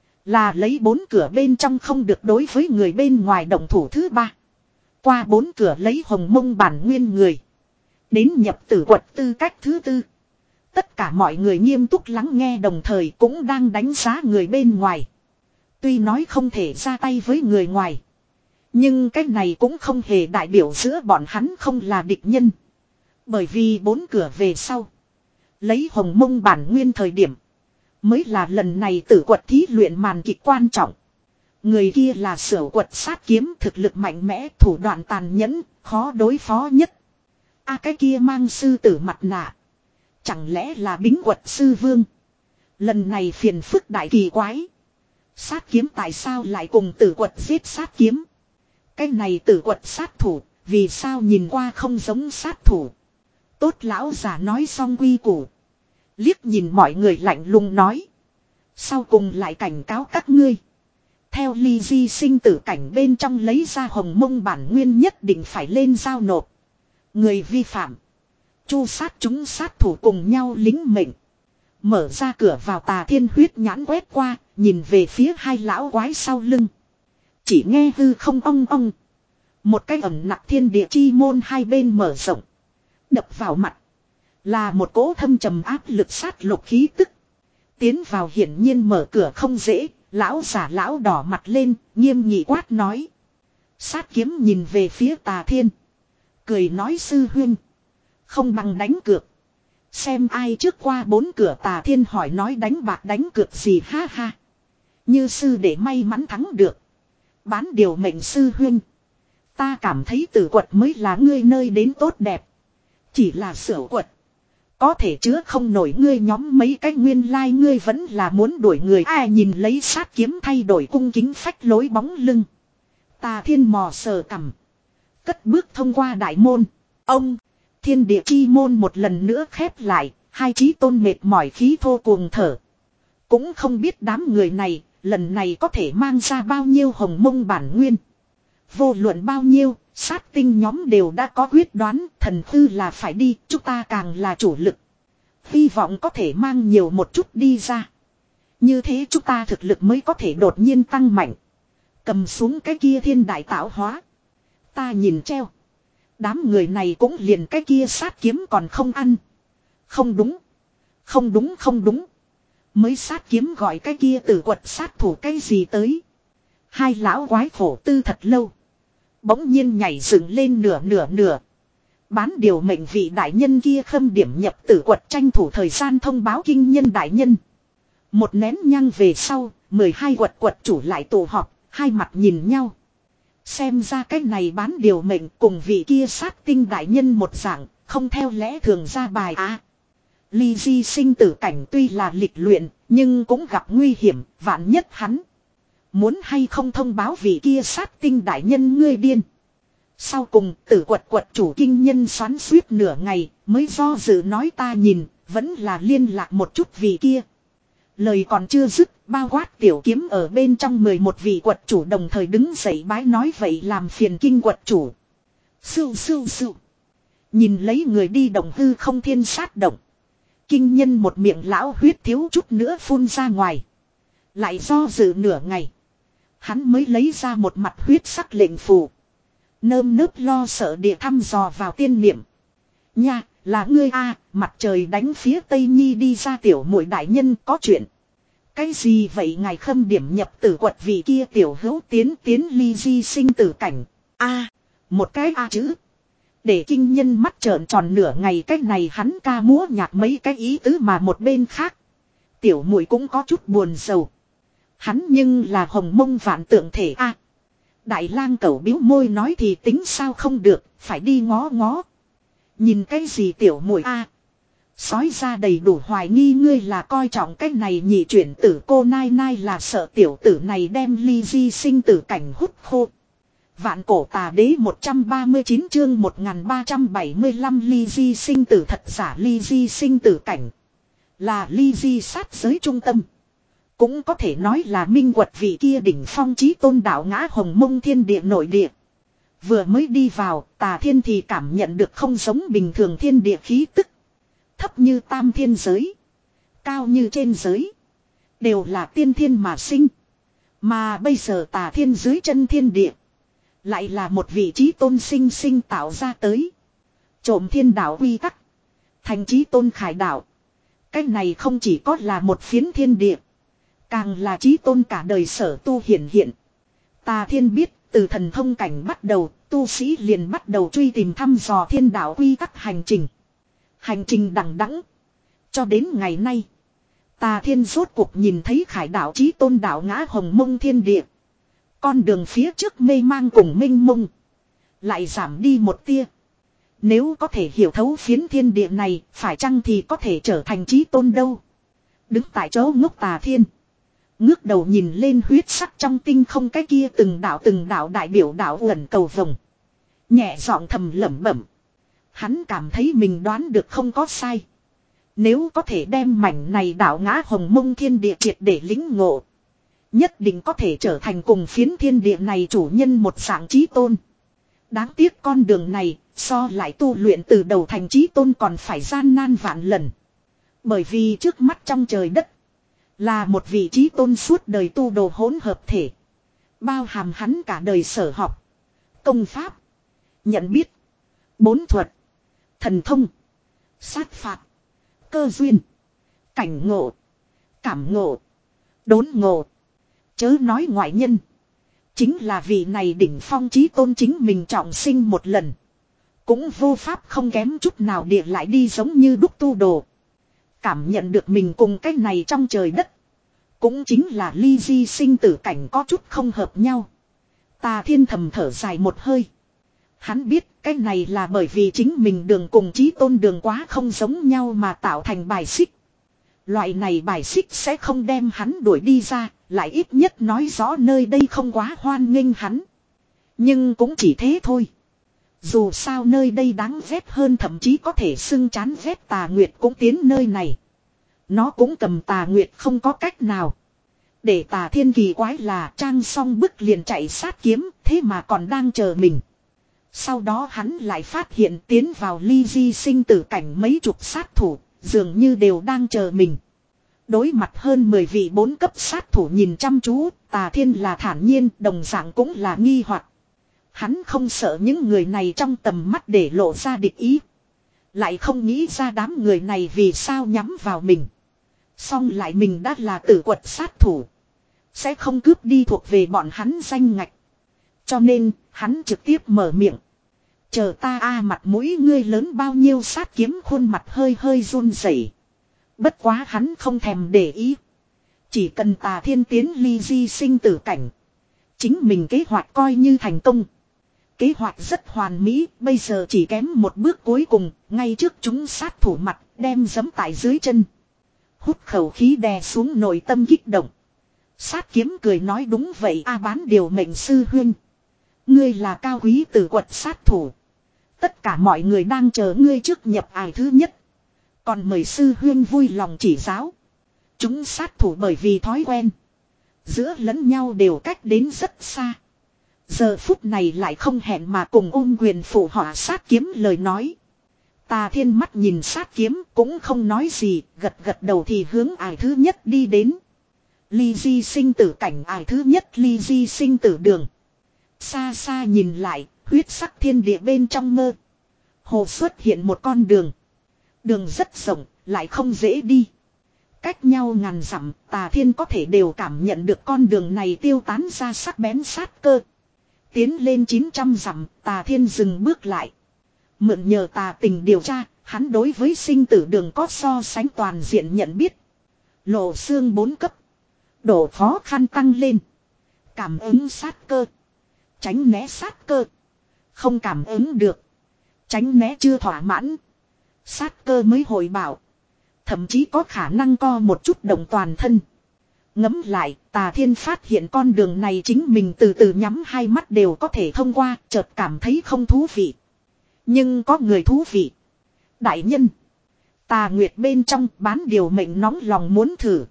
[SPEAKER 1] Là lấy bốn cửa bên trong không được đối với người bên ngoài động thủ. Thứ ba. Qua bốn cửa lấy hồng mông bản nguyên người. Đến nhập tử quật tư cách. Thứ tư. Tất cả mọi người nghiêm túc lắng nghe đồng thời cũng đang đánh giá người bên ngoài. Tuy nói không thể ra tay với người ngoài. Nhưng cái này cũng không hề đại biểu giữa bọn hắn không là địch nhân. Bởi vì bốn cửa về sau. Lấy hồng mông bản nguyên thời điểm. Mới là lần này tử quật thí luyện màn kịch quan trọng. Người kia là Sở Quật sát kiếm, thực lực mạnh mẽ, thủ đoạn tàn nhẫn, khó đối phó nhất. A cái kia mang sư tử mặt nạ. Chẳng lẽ là Bính Quật sư vương? Lần này phiền phức đại kỳ quái. Sát kiếm tại sao lại cùng tử quật giết sát kiếm? Cái này tử quật sát thủ, vì sao nhìn qua không giống sát thủ? Tốt lão giả nói xong quy củ. Liếc nhìn mọi người lạnh lùng nói. Sau cùng lại cảnh cáo các ngươi. Theo Ly Di sinh tử cảnh bên trong lấy ra hồng mông bản nguyên nhất định phải lên giao nộp. Người vi phạm. Chu sát chúng sát thủ cùng nhau lính mệnh. Mở ra cửa vào. Tà Thiên huyết nhãn quét qua, nhìn về phía hai lão quái sau lưng. Chỉ nghe hư không ong ong. Một cái ẩn nặc thiên địa chi môn hai bên mở rộng. Đập vào mặt. Là một cỗ thâm trầm áp lực sát lục khí tức. Tiến vào hiển nhiên mở cửa không dễ. Lão giả lão đỏ mặt lên, nghiêm nghị quát nói. Sát kiếm nhìn về phía Tà Thiên. Cười nói sư huynh. Không bằng đánh cược. Xem ai trước qua bốn cửa. Tà Thiên hỏi nói đánh bạc đánh cược gì ha ha. Như sư để may mắn thắng được. Bán điều mệnh sư huynh. Ta cảm thấy tử quật mới là ngươi nơi đến tốt đẹp. Chỉ là Sở Quật. Có thể chứa không nổi ngươi nhóm mấy cái nguyên lai like ngươi vẫn là muốn đuổi người. Ai nhìn lấy sát kiếm thay đổi cung kính phách lối bóng lưng. Tà Thiên mò sờ cằm. Cất bước thông qua đại môn. Ông. Thiên địa chi môn một lần nữa khép lại. Hai chí tôn mệt mỏi khí thô cuồng thở. Cũng không biết đám người này. Lần này có thể mang ra bao nhiêu hồng mông bản nguyên. Vô luận bao nhiêu. Sát tinh nhóm đều đã có quyết đoán. Thần tư là phải đi. Chúng ta càng là chủ lực. Hy vọng có thể mang nhiều một chút đi ra. Như thế chúng ta thực lực mới có thể đột nhiên tăng mạnh. Cầm xuống cái kia thiên đại tạo hóa. Ta nhìn treo. Đám người này cũng liền cái kia sát kiếm còn không ăn. Không đúng. Không đúng không đúng. Mới sát kiếm gọi cái kia tử quật sát thủ cái gì tới. Hai lão quái khổ tư thật lâu. Bỗng nhiên nhảy dựng lên nửa nửa nửa. Bán điều mệnh vị đại nhân kia khâm điểm nhập tử quật tranh thủ thời gian thông báo kinh nhân đại nhân. Một nén nhang về sau, mười hai quật quật chủ lại tụ họp, hai mặt nhìn nhau. Xem ra cái này bán điều mệnh cùng vị kia sát tinh đại nhân một dạng, không theo lẽ thường ra bài á. À, Ly Di sinh tử cảnh tuy là lịch luyện, nhưng cũng gặp nguy hiểm, vạn nhất hắn. Muốn hay không thông báo vị kia sát tinh đại nhân ngươi điên. Sau cùng tử quật quật chủ kinh nhân xoắn suýt nửa ngày mới do dự nói ta nhìn vẫn là liên lạc một chút vị kia. Lời còn chưa dứt bao quát tiểu kiếm ở bên trong mười một vị quật chủ đồng thời đứng dậy bái nói vậy làm phiền kinh quật chủ. Sưu sưu sưu. Nhìn lấy người đi động hư không thiên sát động. Kinh nhân một miệng lão huyết thiếu chút nữa phun ra ngoài. Lại do dự nửa ngày. Hắn mới lấy ra một mặt huyết sắc lệnh phù. Nơm nớp lo sợ địa thăm dò vào tiên niệm. Nha, là ngươi a, mặt trời đánh phía tây nhi đi ra tiểu muội đại nhân có chuyện. Cái gì vậy ngài khâm điểm nhập tử quật vị kia tiểu hữu tiến tiến ly di sinh tử cảnh. A, một cái a chữ. Để kinh nhân mắt trợn tròn nửa ngày cái này hắn ca múa nhạc mấy cái ý tứ mà một bên khác. Tiểu muội cũng có chút buồn sầu. Hắn nhưng là hồng mông vạn tượng thể a. Đại lang cẩu biếu môi nói thì tính sao không được, phải đi ngó ngó. Nhìn cái gì tiểu muội a? Sói ra đầy đủ hoài nghi ngươi là coi trọng cái này nhị chuyển tử cô nai nai là sợ tiểu tử này đem ly di sinh tử cảnh hút khô. Vạn cổ tà đế một trăm ba mươi chín chương một nghìn ba trăm bảy mươi lăm ly di sinh tử thật giả ly di sinh tử cảnh. Là ly di sát giới trung tâm. Cũng có thể nói là minh quật vị kia đỉnh phong chí tôn đạo ngã hồng mông thiên địa nội địa. Vừa mới đi vào, tà thiên thì cảm nhận được không giống bình thường thiên địa khí tức. Thấp như tam thiên giới. Cao như trên giới. Đều là tiên thiên mà sinh. Mà bây giờ tà thiên dưới chân thiên địa. Lại là một vị chí tôn sinh sinh tạo ra tới. Trộm thiên đạo quy tắc. Thành chí tôn khải đạo. Cái này không chỉ có là một phiến thiên địa. Càng là chí tôn cả đời sở tu hiển hiện. Tà thiên biết, từ thần thông cảnh bắt đầu, tu sĩ liền bắt đầu truy tìm thăm dò thiên đạo quy tắc hành trình. Hành trình đằng đẵng. Cho đến ngày nay, tà thiên rốt cuộc nhìn thấy khải đạo chí tôn đạo ngã hồng mông thiên địa. Con đường phía trước mê mang cùng mênh mông. Lại giảm đi một tia. Nếu có thể hiểu thấu phiến thiên địa này, phải chăng thì có thể trở thành chí tôn đâu. Đứng tại chỗ ngốc tà thiên. Ngước đầu nhìn lên huyết sắc trong tinh không cái kia từng đạo từng đạo đại biểu đạo uẩn cầu vồng. Nhẹ giọng thầm lẩm bẩm. Hắn cảm thấy mình đoán được không có sai. Nếu có thể đem mảnh này đạo ngã hồng mông thiên địa triệt để lĩnh ngộ. Nhất định có thể trở thành cùng phiến thiên địa này chủ nhân một dạng chí tôn. Đáng tiếc con đường này so lại tu luyện từ đầu thành chí tôn còn phải gian nan vạn lần. Bởi vì trước mắt trong trời đất. Là một vị chí tôn suốt đời tu đồ hỗn hợp thể. Bao hàm hắn cả đời sở học. Công pháp. Nhận biết. Bốn thuật. Thần thông. Sát phạt. Cơ duyên. Cảnh ngộ. Cảm ngộ. Đốn ngộ. Chớ nói ngoại nhân. Chính là vị này đỉnh phong chí tôn chính mình trọng sinh một lần. Cũng vô pháp không kém chút nào địa lại đi giống như đúc tu đồ. Cảm nhận được mình cùng cái này trong trời đất. Cũng chính là ly di sinh tử cảnh có chút không hợp nhau. Tà thiên thầm thở dài một hơi. Hắn biết cái này là bởi vì chính mình đường cùng chí tôn đường quá không giống nhau mà tạo thành bài xích. Loại này bài xích sẽ không đem hắn đuổi đi ra, lại ít nhất nói rõ nơi đây không quá hoan nghênh hắn. Nhưng cũng chỉ thế thôi. Dù sao nơi đây đáng ghét hơn thậm chí có thể xưng chán ghét tà nguyệt cũng tiến nơi này. Nó cũng cầm tà nguyệt không có cách nào. Để tà thiên kỳ quái là trang xong bức liền chạy sát kiếm thế mà còn đang chờ mình. Sau đó hắn lại phát hiện tiến vào ly di sinh tử cảnh mấy chục sát thủ dường như đều đang chờ mình. Đối mặt hơn mười vị bốn cấp sát thủ nhìn chăm chú, tà thiên là thản nhiên đồng dạng cũng là nghi hoặc. Hắn không sợ những người này trong tầm mắt để lộ ra địch ý. Lại không nghĩ ra đám người này vì sao nhắm vào mình. Xong lại mình đã là tử quật sát thủ. Sẽ không cướp đi thuộc về bọn hắn danh ngạch. Cho nên, hắn trực tiếp mở miệng. Chờ ta a mặt mũi ngươi lớn bao nhiêu sát kiếm khuôn mặt hơi hơi run rẩy. Bất quá hắn không thèm để ý. Chỉ cần Tà Thiên tiến ly di sinh tử cảnh. Chính mình kế hoạch coi như thành công. Kế hoạch rất hoàn mỹ, bây giờ chỉ kém một bước cuối cùng, ngay trước chúng sát thủ mặt, đem giẫm tại dưới chân. Hút khẩu khí đè xuống nội tâm kích động. Sát kiếm cười nói đúng vậy a bán điều mệnh sư huynh. Ngươi là cao quý tử quật sát thủ. Tất cả mọi người đang chờ ngươi trước nhập ải thứ nhất. Còn mời sư huynh vui lòng chỉ giáo. Chúng sát thủ bởi vì thói quen. Giữa lẫn nhau đều cách đến rất xa. Giờ phút này lại không hẹn mà cùng ôm quyền phụ họa sát kiếm lời nói. Tà Thiên mắt nhìn sát kiếm cũng không nói gì, gật gật đầu thì hướng ải thứ nhất đi đến. Ly di sinh tử cảnh ải thứ nhất ly di sinh tử đường. Xa xa nhìn lại, huyết sắc thiên địa bên trong mơ. Hồ xuất hiện một con đường. Đường rất rộng, lại không dễ đi. Cách nhau ngàn dặm, Tà Thiên có thể đều cảm nhận được con đường này tiêu tán ra sắc bén sát cơ. Tiến lên chín trăm dặm, Tà Thiên dừng bước lại. Mượn nhờ tà tình điều tra, hắn đối với sinh tử đường có so sánh toàn diện nhận biết. Lộ xương bốn cấp. Độ khó khăn tăng lên. Cảm ứng sát cơ. Tránh né sát cơ. Không cảm ứng được. Tránh né chưa thỏa mãn. Sát cơ mới hồi bảo. Thậm chí có khả năng co một chút động toàn thân. Ngấm lại, Tà Thiên phát hiện con đường này chính mình từ từ nhắm hai mắt đều có thể thông qua, chợt cảm thấy không thú vị. Nhưng có người thú vị. Đại nhân. Tà Nguyệt bên trong bán điều mệnh nóng lòng muốn thử.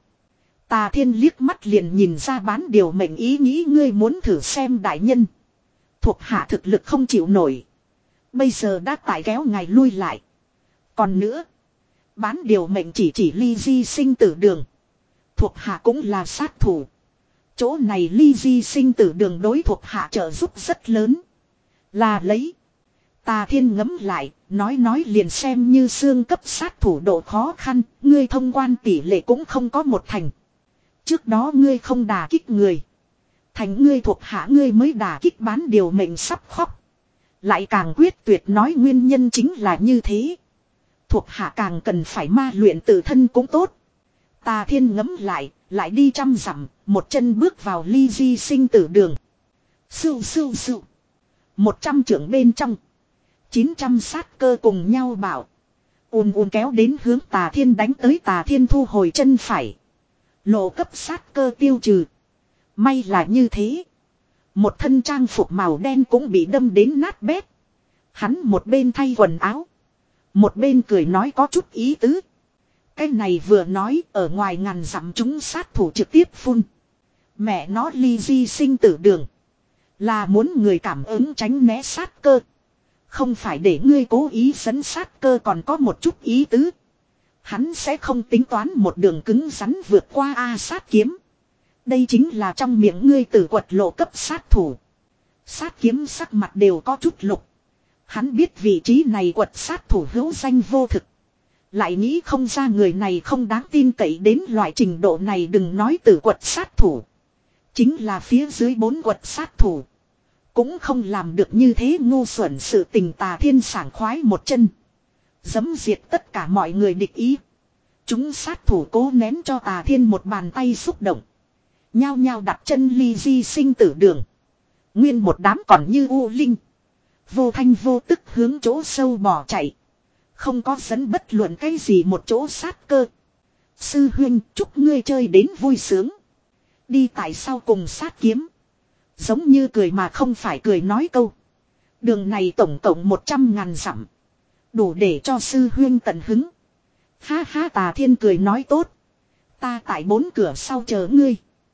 [SPEAKER 1] Tà Thiên liếc mắt liền nhìn ra bán điều mệnh ý nghĩ ngươi muốn thử xem đại nhân. Thuộc hạ thực lực không chịu nổi. Bây giờ đã tải kéo ngài lui lại. Còn nữa. Bán điều mệnh chỉ chỉ ly di sinh tử đường. Thuộc hạ cũng là sát thủ. Chỗ này ly di sinh tử đường đối thuộc hạ trợ giúp rất lớn. Là lấy. Tà Thiên ngấm lại, nói nói liền xem như xương cấp sát thủ độ khó khăn, ngươi thông quan tỷ lệ cũng không có một thành. Trước đó ngươi không đả kích người. Thành ngươi thuộc hạ ngươi mới đả kích bán điều mệnh sắp khóc. Lại càng quyết tuyệt nói nguyên nhân chính là như thế. Thuộc hạ càng cần phải ma luyện tự thân cũng tốt. Tà Thiên ngấm lại, lại đi trăm dặm, một chân bước vào ly di sinh tử đường. Sưu sưu sưu. Một trăm trưởng bên trong. Chín trăm sát cơ cùng nhau bảo. Ùn ùn kéo đến hướng Tà Thiên đánh tới Tà Thiên thu hồi chân phải. Lộ cấp sát cơ tiêu trừ. May là như thế. Một thân trang phục màu đen cũng bị đâm đến nát bét. Hắn một bên thay quần áo. Một bên cười nói có chút ý tứ. Cái này vừa nói ở ngoài ngàn dặm chúng sát thủ trực tiếp phun. Mẹ nó ly di sinh tử đường. Là muốn người cảm ứng tránh né sát cơ. Không phải để ngươi cố ý dẫn sát cơ còn có một chút ý tứ. Hắn sẽ không tính toán một đường cứng rắn vượt qua A sát kiếm. Đây chính là trong miệng ngươi tử quật lộ cấp sát thủ. Sát kiếm sắc mặt đều có chút lục. Hắn biết vị trí này quật sát thủ hữu danh vô thực. Lại nghĩ không ra người này không đáng tin cậy đến loại trình độ này đừng nói tử quật sát thủ. Chính là phía dưới bốn quật sát thủ. Cũng không làm được như thế ngu xuẩn sự tình Tà Thiên sảng khoái một chân. Dấm diệt tất cả mọi người địch ý. Chúng sát thủ cố nén cho Tà Thiên một bàn tay xúc động. Nhao nhao đặt chân ly di sinh tử đường. Nguyên một đám còn như u linh. Vô thanh vô tức hướng chỗ sâu bỏ chạy. Không có dẫn bất luận cái gì một chỗ sát cơ. Sư huynh chúc ngươi chơi đến vui sướng. Đi tại sao cùng sát kiếm. Giống như cười mà không phải cười nói câu. Đường này tổng cộng một trăm ngàn dặm. Đủ để cho sư huynh tận hứng. Ha ha Tà Thiên cười nói tốt. Ta tại bốn cửa sau chờ ngươi.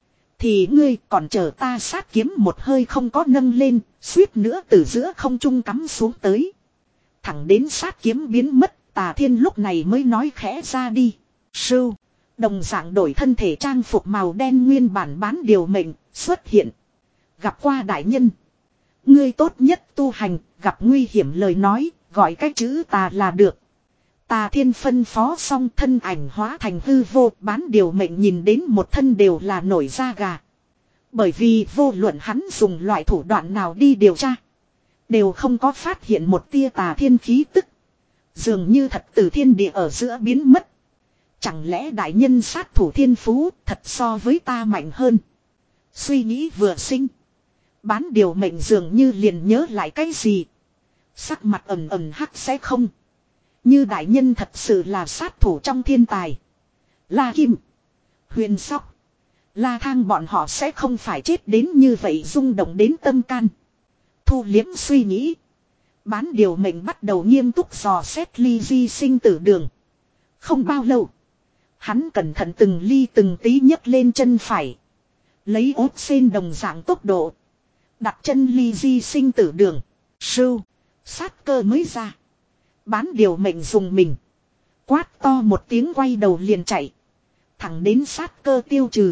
[SPEAKER 1] Thì ngươi còn chờ ta sát kiếm một hơi không có nâng lên. Suýt nữa từ giữa không trung cắm xuống tới. Thẳng đến sát kiếm biến mất. Tà Thiên lúc này mới nói khẽ ra đi. Sưu. Đồng dạng đổi thân thể trang phục màu đen nguyên bản bán điều mệnh xuất hiện. Gặp qua đại nhân. Ngươi tốt nhất tu hành. Gặp nguy hiểm lời nói. Gọi cái chữ tà là được. Tà Thiên phân phó xong thân ảnh hóa thành hư vô, Bán Điều Mệnh nhìn đến một thân đều là nổi da gà. Bởi vì vô luận hắn dùng loại thủ đoạn nào đi điều tra, đều không có phát hiện một tia Tà Thiên khí tức. Dường như thật từ thiên địa ở giữa biến mất. Chẳng lẽ đại nhân sát thủ thiên phú thật so với ta mạnh hơn? Suy nghĩ vừa sinh, Bán Điều Mệnh dường như liền nhớ lại cái gì. Sắc mặt ẩn ẩn hắc sẽ không. Như đại nhân thật sự là sát thủ trong thiên tài. La Kim, Huyền Sóc, La Thang bọn họ sẽ không phải chết đến như vậy, rung động đến tâm can. Thu liếm suy nghĩ, Bán Điều Mệnh bắt đầu nghiêm túc dò xét ly di sinh tử đường. Không bao lâu, hắn cẩn thận từng ly từng tí nhấc lên chân phải, lấy ốt sen đồng dạng tốc độ đặt chân ly di sinh tử đường. Sưu, sát cơ mới ra, Bán Điều Mệnh dùng mình, quát to một tiếng quay đầu liền chạy. Thẳng đến sát cơ tiêu trừ,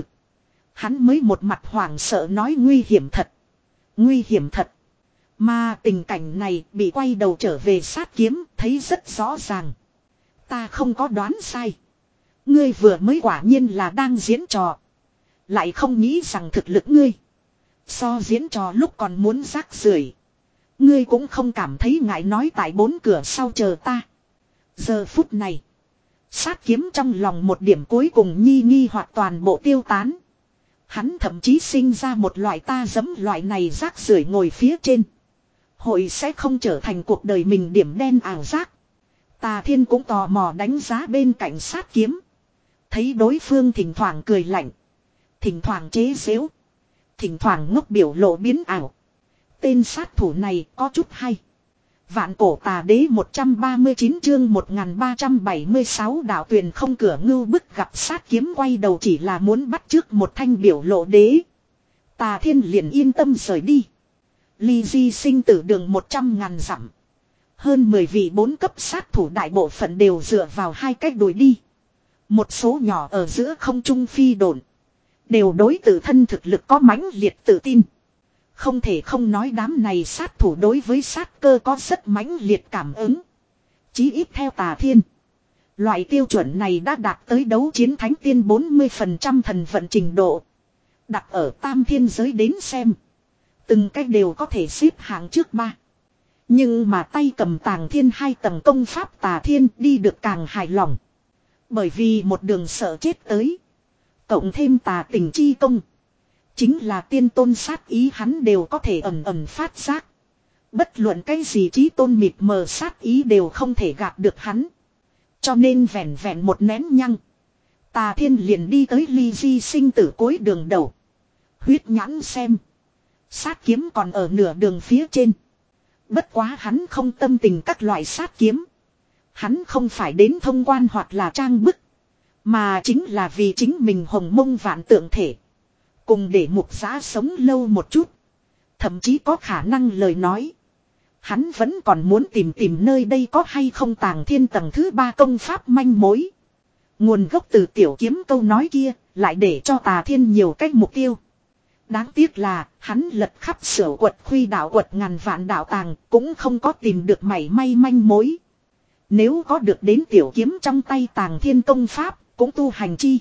[SPEAKER 1] hắn mới một mặt hoảng sợ nói nguy hiểm thật. Nguy hiểm thật. Mà tình cảnh này bị quay đầu trở về sát kiếm thấy rất rõ ràng. Ta không có đoán sai. Ngươi vừa mới quả nhiên là đang diễn trò. Lại không nghĩ rằng thực lực ngươi so diễn trò lúc còn muốn rác rưởi. Ngươi cũng không cảm thấy ngại nói tại bốn cửa sau chờ ta. Giờ phút này, sát kiếm trong lòng một điểm cuối cùng nhi nghi hoặc toàn bộ tiêu tán. Hắn thậm chí sinh ra một loại ta giấm loại này rác rưởi ngồi phía trên. Hội sẽ không trở thành cuộc đời mình điểm đen ảo giác. Tà Thiên cũng tò mò đánh giá bên cạnh sát kiếm. Thấy đối phương thỉnh thoảng cười lạnh, thỉnh thoảng chế giễu, thỉnh thoảng ngốc biểu lộ biến ảo. Tên sát thủ này có chút hay. Vạn Cổ Tà Đế một trăm ba mươi chín chương một nghìn ba trăm bảy mươi sáu đạo tuyền không cửa ngưu bức gặp sát kiếm quay đầu chỉ là muốn bắt trước một thanh biểu lộ đế. Tà Thiên liền yên tâm rời đi. Ly di sinh tử đường một trăm ngàn dặm. Hơn mười vị bốn cấp sát thủ đại bộ phận đều dựa vào hai cách đuổi đi. Một số nhỏ ở giữa không trung phi độn. Đều đối tự thân thực lực có mãnh liệt tự tin. Không thể không nói đám này sát thủ đối với sát cơ có rất mãnh liệt cảm ứng. Chí ít theo Tà Thiên, loại tiêu chuẩn này đã đạt tới đấu chiến thánh tiên bốn mươi phần trăm thần vận trình độ. Đặt ở tam thiên giới đến xem, từng cách đều có thể xếp hạng trước ba. Nhưng mà tay cầm Tàng Thiên hai tầng công pháp Tà Thiên đi được càng hài lòng. Bởi vì một đường sợ chết tới, cộng thêm tà tình chi công, chính là tiên tôn sát ý hắn đều có thể ẩn ẩn phát giác. Bất luận cái gì chí tôn mịt mờ sát ý đều không thể gạt được hắn. Cho nên vẹn vẹn một nén nhăng, Tà Thiên liền đi tới ly di sinh tử cuối đường đầu. Huyết nhãn xem, sát kiếm còn ở nửa đường phía trên. Bất quá hắn không tâm tình các loại sát kiếm. Hắn không phải đến thông quan hoặc là trang bức, mà chính là vì chính mình hồng mông vạn tượng thể. Cùng để mục giã sống lâu một chút. Thậm chí có khả năng lời nói, hắn vẫn còn muốn tìm tìm nơi đây có hay không Tàng Thiên tầng thứ ba công pháp manh mối. Nguồn gốc từ tiểu kiếm câu nói kia, lại để cho Tà Thiên nhiều cách mục tiêu. Đáng tiếc là, hắn lật khắp sửa quật khuy đạo quật ngàn vạn đạo tàng, cũng không có tìm được mảy may manh mối. Nếu có được đến tiểu kiếm trong tay Tàng Thiên công pháp, cũng tu hành chi.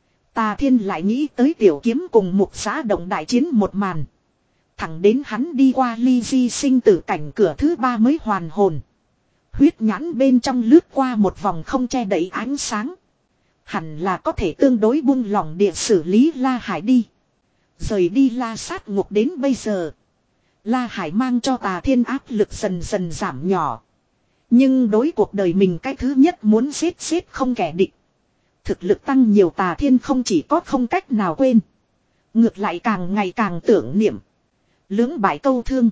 [SPEAKER 1] Tà Thiên lại nghĩ tới tiểu kiếm cùng mục giã động đại chiến một màn. Thẳng đến hắn đi qua ly di sinh tử cảnh cửa thứ ba mới hoàn hồn. Huyết nhãn bên trong lướt qua một vòng không che đậy ánh sáng. Hẳn là có thể tương đối buông lỏng địa xử lý La Hải đi. Rời đi La Sát Ngục đến bây giờ, La Hải mang cho Tà Thiên áp lực dần dần giảm nhỏ. Nhưng đối cuộc đời mình cái thứ nhất muốn giết giết không kẻ địch. Thực lực tăng nhiều Tà Thiên không chỉ có không cách nào quên, ngược lại càng ngày càng tưởng niệm. Lưỡng bại câu thương,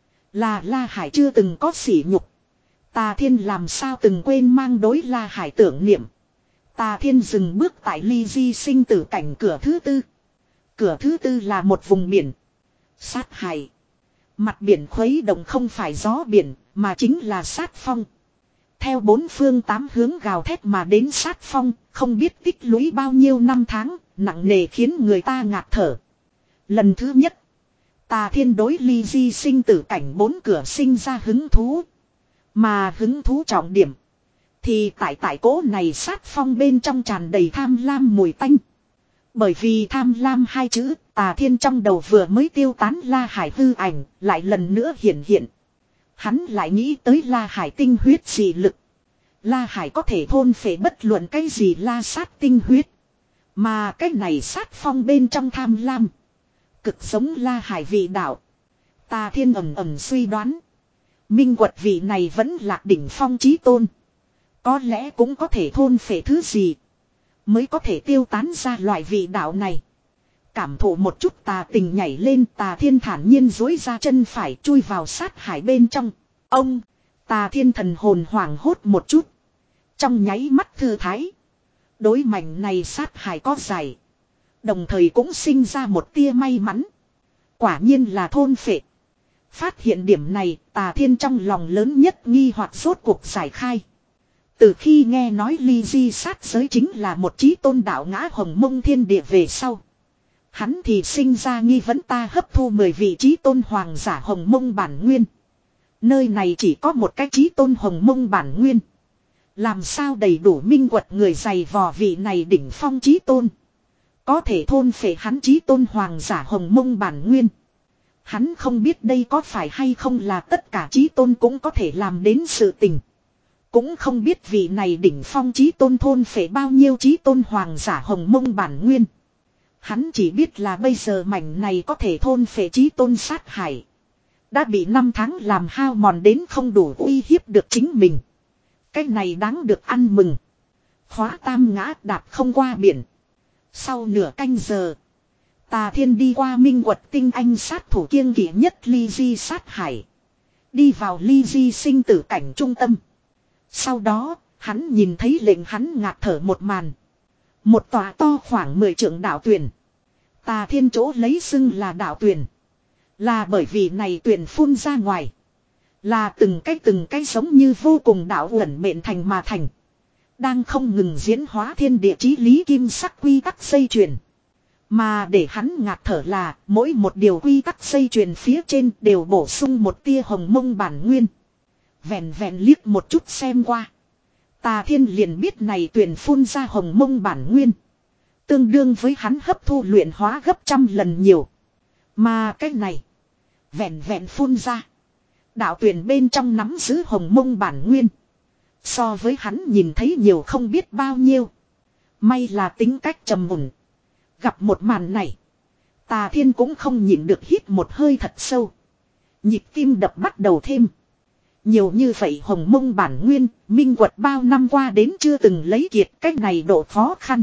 [SPEAKER 1] là La Hải chưa từng có sỉ nhục. Tà Thiên làm sao từng quên mang đối La Hải tưởng niệm. Tà Thiên dừng bước tại ly di sinh tử cảnh cửa thứ tư. Cửa thứ tư là một vùng biển. Sát hải. Mặt biển khuấy động không phải gió biển, mà chính là sát phong. Theo bốn phương tám hướng gào thét mà đến sát phong, không biết tích lũy bao nhiêu năm tháng, nặng nề khiến người ta ngạt thở. Lần thứ nhất, Tà Thiên đối ly di sinh tử cảnh bốn cửa sinh ra hứng thú. Mà hứng thú trọng điểm Thì tại tại cố này sát phong bên trong tràn đầy tham lam mùi tanh. Bởi vì tham lam hai chữ, Tà Thiên trong đầu vừa mới tiêu tán La Hải hư ảnh, lại lần nữa hiện hiện. Hắn lại nghĩ tới La Hải tinh huyết dị lực. La Hải có thể thôn phệ bất luận cái gì la sát tinh huyết. Mà cái này sát phong bên trong tham lam. Cực giống La Hải vị đạo. Tà Thiên ầm ầm suy đoán. Minh Quật vị này vẫn là đỉnh phong chí tôn. Có lẽ cũng có thể thôn phệ thứ gì. Mới có thể tiêu tán ra loại vị đạo này. Cảm thụ một chút tà tình nhảy lên, Tà Thiên thản nhiên duỗi ra chân phải chui vào sát hải bên trong. Ông, Tà Thiên thần hồn hoảng hốt một chút. Trong nháy mắt thư thái. Đối mảnh này sát hải có giải. Đồng thời cũng sinh ra một tia may mắn. Quả nhiên là thôn phệ. Phát hiện điểm này, Tà Thiên trong lòng lớn nhất nghi hoặc rốt cuộc giải khai. Từ khi nghe nói ly di sát giới chính là một chí tôn đạo ngã hồng mông thiên địa về sau. Hắn thì sinh ra nghi vấn ta hấp thu mười vị chí tôn hoàng giả hồng mông bản nguyên. Nơi này chỉ có một cái chí tôn hồng mông bản nguyên. Làm sao đầy đủ minh quật người dày vò vị này đỉnh phong chí tôn. Có thể thôn phệ hắn chí tôn hoàng giả hồng mông bản nguyên. Hắn không biết đây có phải hay không là tất cả chí tôn cũng có thể làm đến sự tình. Cũng không biết vị này đỉnh phong chí tôn thôn phệ bao nhiêu chí tôn hoàng giả hồng mông bản nguyên. Hắn chỉ biết là bây giờ mảnh này có thể thôn phệ chí tôn sát hải. Đã bị năm tháng làm hao mòn đến không đủ uy hiếp được chính mình. Cái này đáng được ăn mừng. Khóa tam ngã đạp không qua biển. Sau nửa canh giờ. Tà Thiên đi qua minh quật tinh anh sát thủ kiêng kỵ nhất ly di sát hải. Đi vào ly di sinh tử cảnh trung tâm. Sau đó, hắn nhìn thấy lệnh hắn ngạt thở một màn. Một tòa to khoảng mười trượng đạo tuyển. Tà Thiên chỗ lấy xưng là đạo tuyển. Là bởi vì này tuyển phun ra ngoài. Là từng cái từng cái giống như vô cùng đạo uẩn mệnh thành mà thành. Đang không ngừng diễn hóa thiên địa chí lý kim sắc quy tắc dây chuyền. Mà để hắn ngạt thở là mỗi một điều quy tắc dây chuyền phía trên đều bổ sung một tia hồng mông bản nguyên. Vẹn vẹn liếc một chút xem qua. Tà Thiên liền biết này tuyển phun ra hồng mông bản nguyên. Tương đương với hắn hấp thu luyện hóa gấp trăm lần nhiều. Mà cái này. Vẹn vẹn phun ra. Đạo tuyển bên trong nắm giữ hồng mông bản nguyên. So với hắn nhìn thấy nhiều không biết bao nhiêu. May là tính cách trầm mùn. Gặp một màn này. Tà Thiên cũng không nhịn được hít một hơi thật sâu. Nhịp tim đập bắt đầu thêm. Nhiều như vậy hồng mông bản nguyên, minh quật bao năm qua đến chưa từng lấy kiệt, cách này độ khó khăn.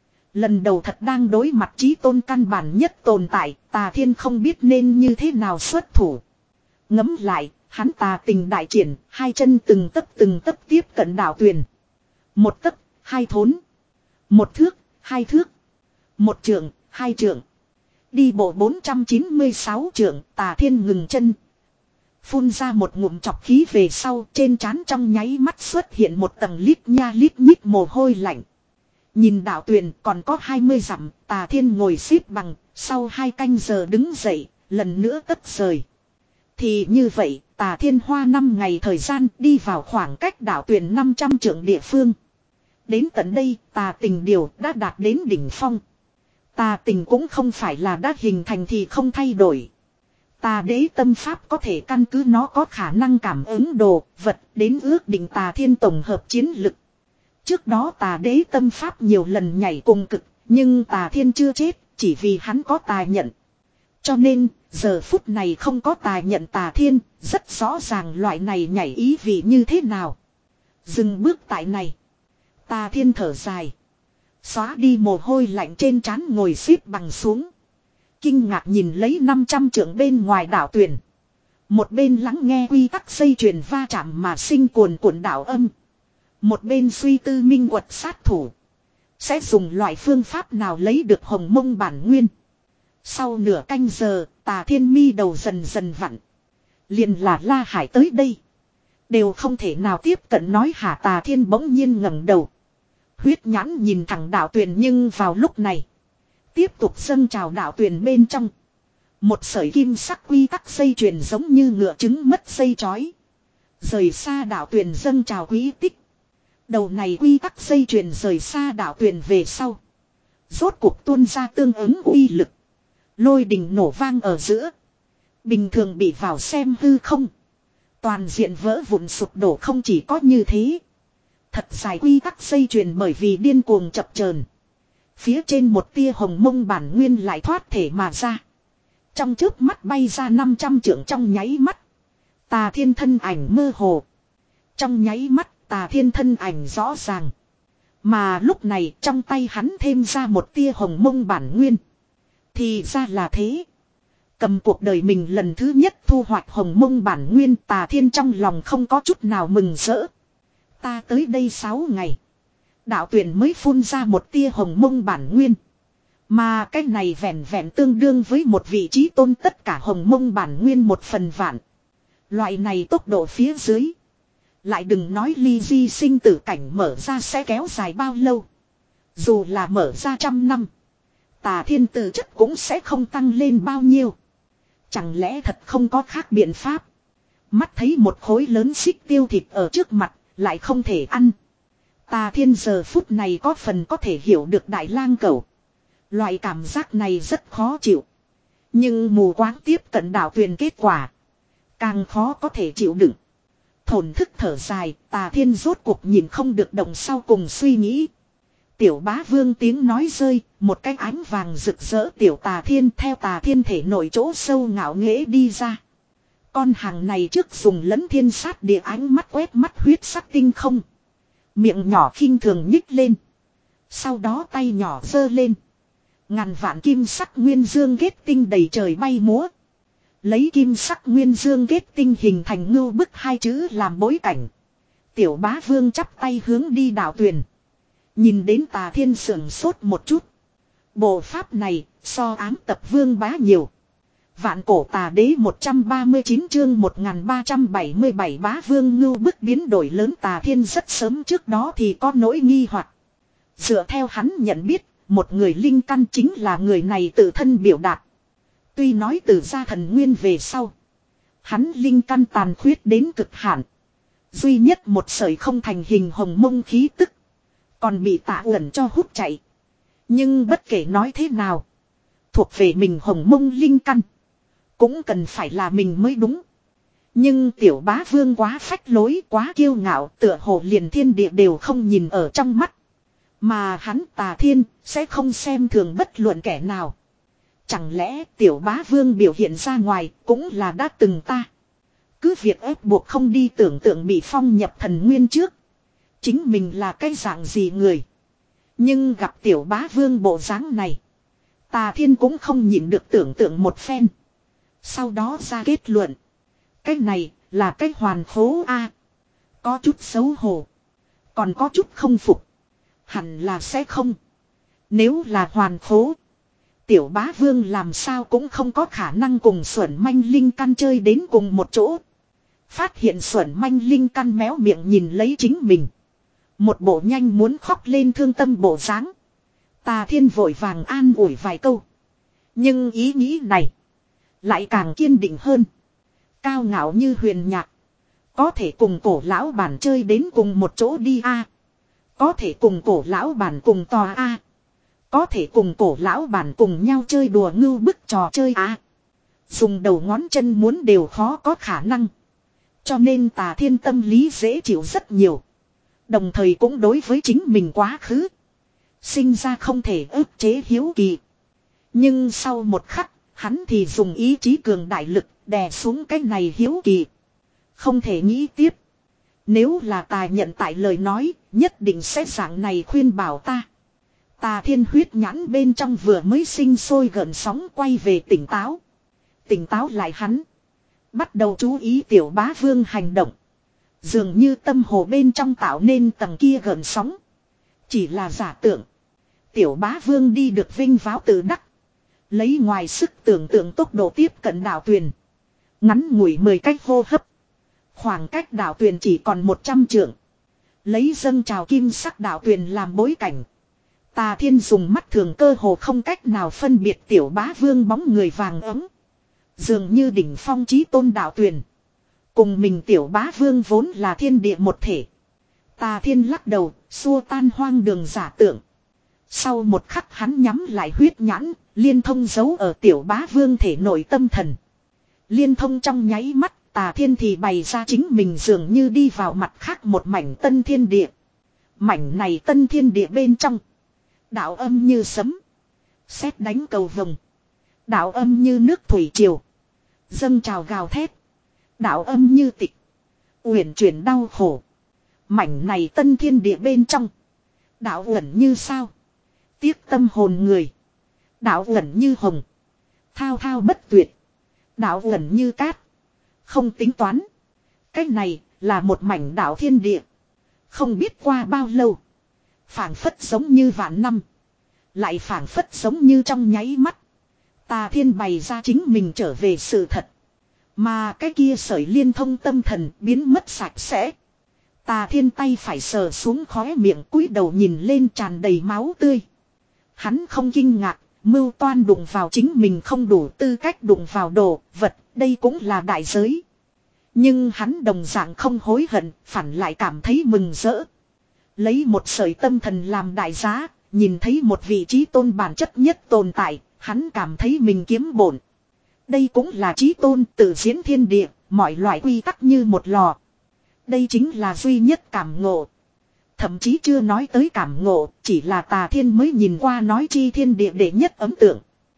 [SPEAKER 1] Lần đầu thật đang đối mặt chí tôn căn bản nhất tồn tại, Tà Thiên không biết nên như thế nào xuất thủ. Ngẫm lại, hắn tà tình đại triển, hai chân từng tấc từng tấc tiếp cận đạo tuyền. Một tấc, hai thốn. Một thước, hai thước. Một trượng, hai trượng. Đi bộ bốn trăm chín mươi sáu trượng, Tà Thiên ngừng chân. Phun ra một ngụm chọc khí về sau, trên trán trong nháy mắt xuất hiện một tầng lít nha lít nhít mồ hôi lạnh. Nhìn đạo tuyền còn có hai mươi dặm, Tà Thiên ngồi xếp bằng, sau hai canh giờ đứng dậy, lần nữa tất rời. Thì như vậy, Tà Thiên hoa năm ngày thời gian đi vào khoảng cách đạo tuyền năm trăm trượng địa phương. Đến tận đây, Tà Tình điều đã đạt đến đỉnh phong. Tà Tình cũng không phải là đã hình thành thì không thay đổi. Tà đế tâm pháp có thể căn cứ nó có khả năng cảm ứng đồ, vật đến ước định Tà Thiên tổng hợp chiến lực. Trước đó Tà đế tâm pháp nhiều lần nhảy cùng cực, nhưng Tà Thiên chưa chết, chỉ vì hắn có tà nhận. Cho nên, giờ phút này không có tà nhận Tà Thiên, rất rõ ràng loại này nhảy ý vị như thế nào. Dừng bước tại này. Tà Thiên thở dài. Xóa đi mồ hôi lạnh trên trán ngồi xếp bằng xuống. Kinh ngạc nhìn lấy năm trăm trượng bên ngoài đảo tuyển. Một bên lắng nghe quy tắc dây chuyền va chạm mà sinh cuồn cuộn đảo âm. Một bên suy tư minh quật sát thủ. Sẽ dùng loại phương pháp nào lấy được hồng mông bản nguyên. Sau nửa canh giờ, Tà Thiên mi đầu dần dần vặn. Liền là La Hải tới đây. Đều không thể nào tiếp cận nói hả. Tà Thiên bỗng nhiên ngẩng đầu. Huyết nhãn nhìn thẳng đảo tuyển nhưng vào lúc này. Tiếp tục dâng trào đạo tuyển bên trong. Một sợi kim sắc quy tắc dây chuyền giống như ngựa trứng mất dây chói. Rời xa đạo tuyển dâng trào quý tích. Đầu này quy tắc dây chuyền rời xa đạo tuyền về sau. Rốt cuộc tuôn ra tương ứng uy lực. Lôi đình nổ vang ở giữa. Bình thường bị vào xem hư không. Toàn diện vỡ vụn sụp đổ không chỉ có như thế. Thật dài quy tắc dây chuyền bởi vì điên cuồng chập chờn. Phía trên một tia hồng mông bản nguyên lại thoát thể mà ra. Trong chớp mắt bay ra năm trăm trượng trong nháy mắt. Tà thiên thân ảnh mơ hồ. Trong nháy mắt tà thiên thân ảnh rõ ràng. Mà lúc này trong tay hắn thêm ra một tia hồng mông bản nguyên. Thì ra là thế. Cầm cuộc đời mình lần thứ nhất thu hoạch hồng mông bản nguyên, Tà Thiên trong lòng không có chút nào mừng rỡ. Ta tới đây sáu ngày. Đạo tuyển mới phun ra một tia hồng mông bản nguyên. Mà cái này vẹn vẹn tương đương với một vị trí tôn tất cả hồng mông bản nguyên một phần vạn. Loại này tốc độ phía dưới. Lại đừng nói ly di sinh tử cảnh mở ra sẽ kéo dài bao lâu. Dù là mở ra trăm năm. Tà Thiên tự chất cũng sẽ không tăng lên bao nhiêu. Chẳng lẽ thật không có khác biện pháp. Mắt thấy một khối lớn xích tiêu thịt ở trước mặt. Lại không thể ăn. Tà Thiên giờ phút này có phần có thể hiểu được Đại Lang Cẩu. Loại cảm giác này rất khó chịu. Nhưng mù quáng tiếp cận đạo tuyền kết quả. Càng khó có thể chịu đựng. Thổn thức thở dài, Tà Thiên rốt cuộc nhìn không được động sau cùng suy nghĩ. Tiểu Bá Vương tiếng nói rơi, một cái ánh vàng rực rỡ tiểu Tà Thiên theo Tà Thiên thể nội chỗ sâu ngạo nghễ đi ra. Con hàng này trước dùng lẫn thiên sát địa ánh mắt quét mắt huyết sắc tinh không. Miệng nhỏ khinh thường nhích lên. Sau đó tay nhỏ giơ lên. Ngàn vạn kim sắc nguyên dương kết tinh đầy trời bay múa. Lấy kim sắc nguyên dương kết tinh hình thành ngưu bức hai chữ làm bối cảnh. Tiểu Bá Vương chắp tay hướng đi đạo tuyền. Nhìn đến Tà Thiên sưởng sốt một chút. Bộ pháp này so ám tập vương bá nhiều. Vạn cổ tà đế một trăm ba mươi chín chương một nghìn ba trăm bảy mươi bảy Bá Vương ngưu bức biến đổi lớn. Tà Thiên rất sớm trước đó thì có nỗi nghi hoặc. Dựa theo hắn nhận biết, một người linh căn chính là người này tự thân biểu đạt. Tuy nói từ gia thần nguyên về sau. Hắn linh căn tàn khuyết đến cực hạn. Duy nhất một sợi không thành hình hồng mông khí tức. Còn bị Tạ Uẩn cho hút chạy. Nhưng bất kể nói thế nào. Thuộc về mình hồng mông linh căn. Cũng cần phải là mình mới đúng. Nhưng tiểu Bá Vương quá phách lối, quá kiêu ngạo, tựa hồ liền thiên địa đều không nhìn ở trong mắt. Mà hắn Tà Thiên sẽ không xem thường bất luận kẻ nào. Chẳng lẽ tiểu Bá Vương biểu hiện ra ngoài cũng là đã từng ta. Cứ việc ép buộc không đi tưởng tượng bị phong nhập thần nguyên trước. Chính mình là cái dạng gì người. Nhưng gặp tiểu Bá Vương bộ dáng này. Tà Thiên cũng không nhịn được tưởng tượng một phen. Sau đó ra kết luận. Cái này là cái hoàn khố a. Có chút xấu hổ. Còn có chút không phục. Hẳn là sẽ không. Nếu là hoàn khố. Tiểu Bá Vương làm sao cũng không có khả năng cùng Xuẩn Manh Linh Căn chơi đến cùng một chỗ. Phát hiện Xuẩn Manh Linh Căn méo miệng nhìn lấy chính mình. Một bộ nhanh muốn khóc lên thương tâm bộ dáng. Tà Thiên vội vàng an ủi vài câu. Nhưng ý nghĩ này. Lại càng kiên định hơn. Cao ngạo như huyền nhạc. Có thể cùng cổ lão bản chơi đến cùng một chỗ đi a. Có thể cùng cổ lão bản cùng tòa a. Có thể cùng cổ lão bản cùng nhau chơi đùa ngưu bức trò chơi a. Dùng đầu ngón chân muốn đều khó có khả năng. Cho nên Tà Thiên tâm lý dễ chịu rất nhiều. Đồng thời cũng đối với chính mình quá khứ. Sinh ra không thể ức chế hiếu kỳ. Nhưng sau một khắc, hắn thì dùng ý chí cường đại lực đè xuống cái này hiếu kỳ. Không thể nghĩ tiếp. Nếu là ta nhận tại lời nói, nhất định sẽ dạng này khuyên bảo ta. Tà Thiên huyết nhãn bên trong vừa mới sinh sôi gợn sóng quay về tỉnh táo. Tỉnh táo lại hắn. Bắt đầu chú ý tiểu Bá Vương hành động. Dường như tâm hồ bên trong tạo nên tầng kia gợn sóng. Chỉ là giả tưởng. Tiểu Bá Vương đi được vinh váo tự đắc. Lấy ngoài sức tưởng tượng tốc độ tiếp cận đảo tuyền. Ngắn ngủi mười cách hô hấp. Khoảng cách đảo tuyền chỉ còn một trăm trượng. Lấy dâng trào kim sắc đảo tuyền làm bối cảnh. Tà Thiên dùng mắt thường cơ hồ không cách nào phân biệt tiểu Bá Vương bóng người vàng ấm. Dường như đỉnh phong chí tôn đảo tuyền. Cùng mình tiểu Bá Vương vốn là thiên địa một thể. Tà Thiên lắc đầu, xua tan hoang đường giả tượng. Sau một khắc hắn nhắm lại huyết nhãn, liên thông giấu ở tiểu bá vương thể nội tâm thần. Liên thông trong nháy mắt, Tà Thiên thì bày ra chính mình dường như đi vào mặt khác một mảnh tân thiên địa. Mảnh này tân thiên địa bên trong. Đạo âm như sấm. Sét đánh cầu vồng. Đạo âm như nước thủy triều. Dâng trào gào thét. Đạo âm như tịch. Uyển chuyển đau khổ. Mảnh này tân thiên địa bên trong. Đạo uẩn như sao. Tiếc tâm hồn người. Đạo uẩn như hồng. Thao thao bất tuyệt. Đạo uẩn như cát. Không tính toán. Cái này là một mảnh đạo thiên địa. Không biết qua bao lâu. Phảng phất giống như vạn năm. Lại phảng phất giống như trong nháy mắt. Tà Thiên bày ra chính mình trở về sự thật. Mà cái kia sợi liên thông tâm thần biến mất sạch sẽ. Tà Thiên tay phải sờ xuống khóe miệng cúi đầu nhìn lên tràn đầy máu tươi. Hắn không kinh ngạc, mưu toan đụng vào chính mình không đủ tư cách đụng vào đồ, vật, đây cũng là đại giới. Nhưng hắn đồng dạng không hối hận, phản lại cảm thấy mừng rỡ. Lấy một sợi tâm thần làm đại giá, nhìn thấy một vị trí tôn bản chất nhất tồn tại, hắn cảm thấy mình kiếm bổn. Đây cũng là trí tôn tự diễn thiên địa, mọi loại quy tắc như một lò. Đây chính là duy nhất cảm ngộ. Thậm chí chưa nói tới cảm ngộ, chỉ là Tà Thiên mới nhìn qua nói chi thiên địa đệ nhất ấn tượng.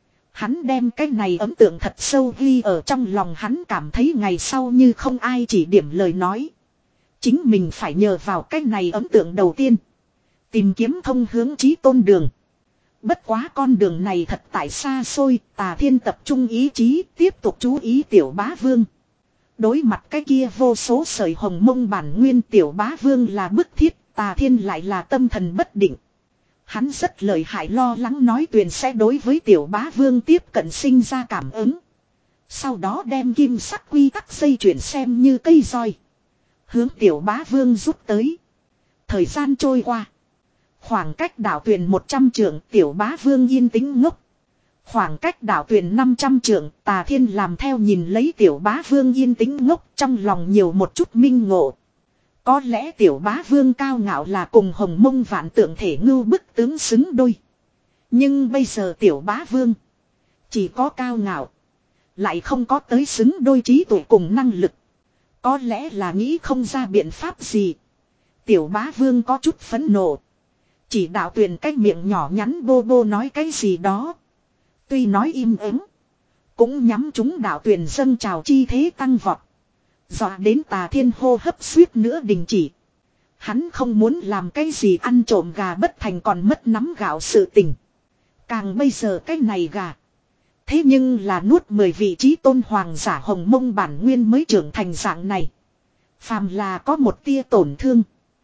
[SPEAKER 1] Hắn đem cái này ấn tượng thật sâu ghi ở trong lòng, hắn cảm thấy ngày sau như không ai chỉ điểm lời nói. Chính mình phải nhờ vào cái này ấn tượng đầu tiên. Tìm kiếm thông hướng chí tôn đường. Bất quá con đường này thật tại xa xôi, Tà Thiên tập trung ý chí, tiếp tục chú ý tiểu bá vương. Đối mặt cái kia vô số sợi hồng mông bản nguyên, tiểu bá vương là bức thiết, Tà Thiên lại là tâm thần bất định. Hắn rất lợi hại, lo lắng nói Tuyền sẽ đối với tiểu bá vương tiếp cận sinh ra cảm ứng. Sau đó đem kim sắc quy tắc dây chuyển xem như cây roi. Hướng tiểu bá vương rút tới. Thời gian trôi qua. Khoảng cách đảo Tuyền một trăm trượng, tiểu bá vương yên tĩnh ngốc. Khoảng cách đảo Tuyền năm trăm trượng, Tà Thiên làm theo nhìn lấy tiểu bá vương yên tĩnh ngốc, trong lòng nhiều một chút minh ngộ. Có lẽ tiểu bá vương cao ngạo là cùng hồng mông vạn tượng thể ngưu bức tướng xứng đôi. Nhưng bây giờ tiểu bá vương chỉ có cao ngạo, lại không có tới xứng đôi trí tuệ cùng năng lực. Có lẽ là nghĩ không ra biện pháp gì. Tiểu bá vương có chút phẫn nộ. Chỉ đạo Tuyền cái miệng nhỏ nhắn bô bô nói cái gì đó. Tuy nói im ắng, cũng nhắm chúng đạo Tuyền dâng trào chi thế tăng vọt. Dọa đến Tà Thiên hô hấp suýt nữa đình chỉ. Hắn không muốn làm cái gì ăn trộm gà bất thành còn mất nắm gạo sự tình. Càng bây giờ cái này gà. Thế nhưng là nuốt mười vị trí tôn hoàng giả hồng mông bản nguyên mới trưởng thành dạng này. Phàm là có một tia tổn thương,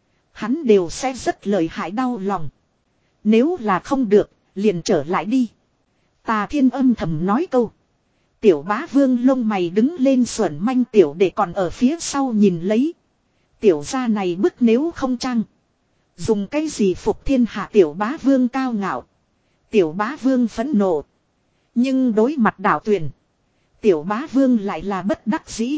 [SPEAKER 1] hắn đều sẽ rất lợi hại đau lòng. Nếu là không được, liền trở lại đi. Tà Thiên âm thầm nói câu. Tiểu bá vương lông mày đứng lên xuẩn manh tiểu để còn ở phía sau nhìn lấy. Tiểu gia này bức nếu không chăng. Dùng cái gì phục thiên hạ tiểu bá vương cao ngạo. Tiểu bá vương phẫn nộ. Nhưng đối mặt đảo Tuyền, tiểu bá vương lại là bất đắc dĩ.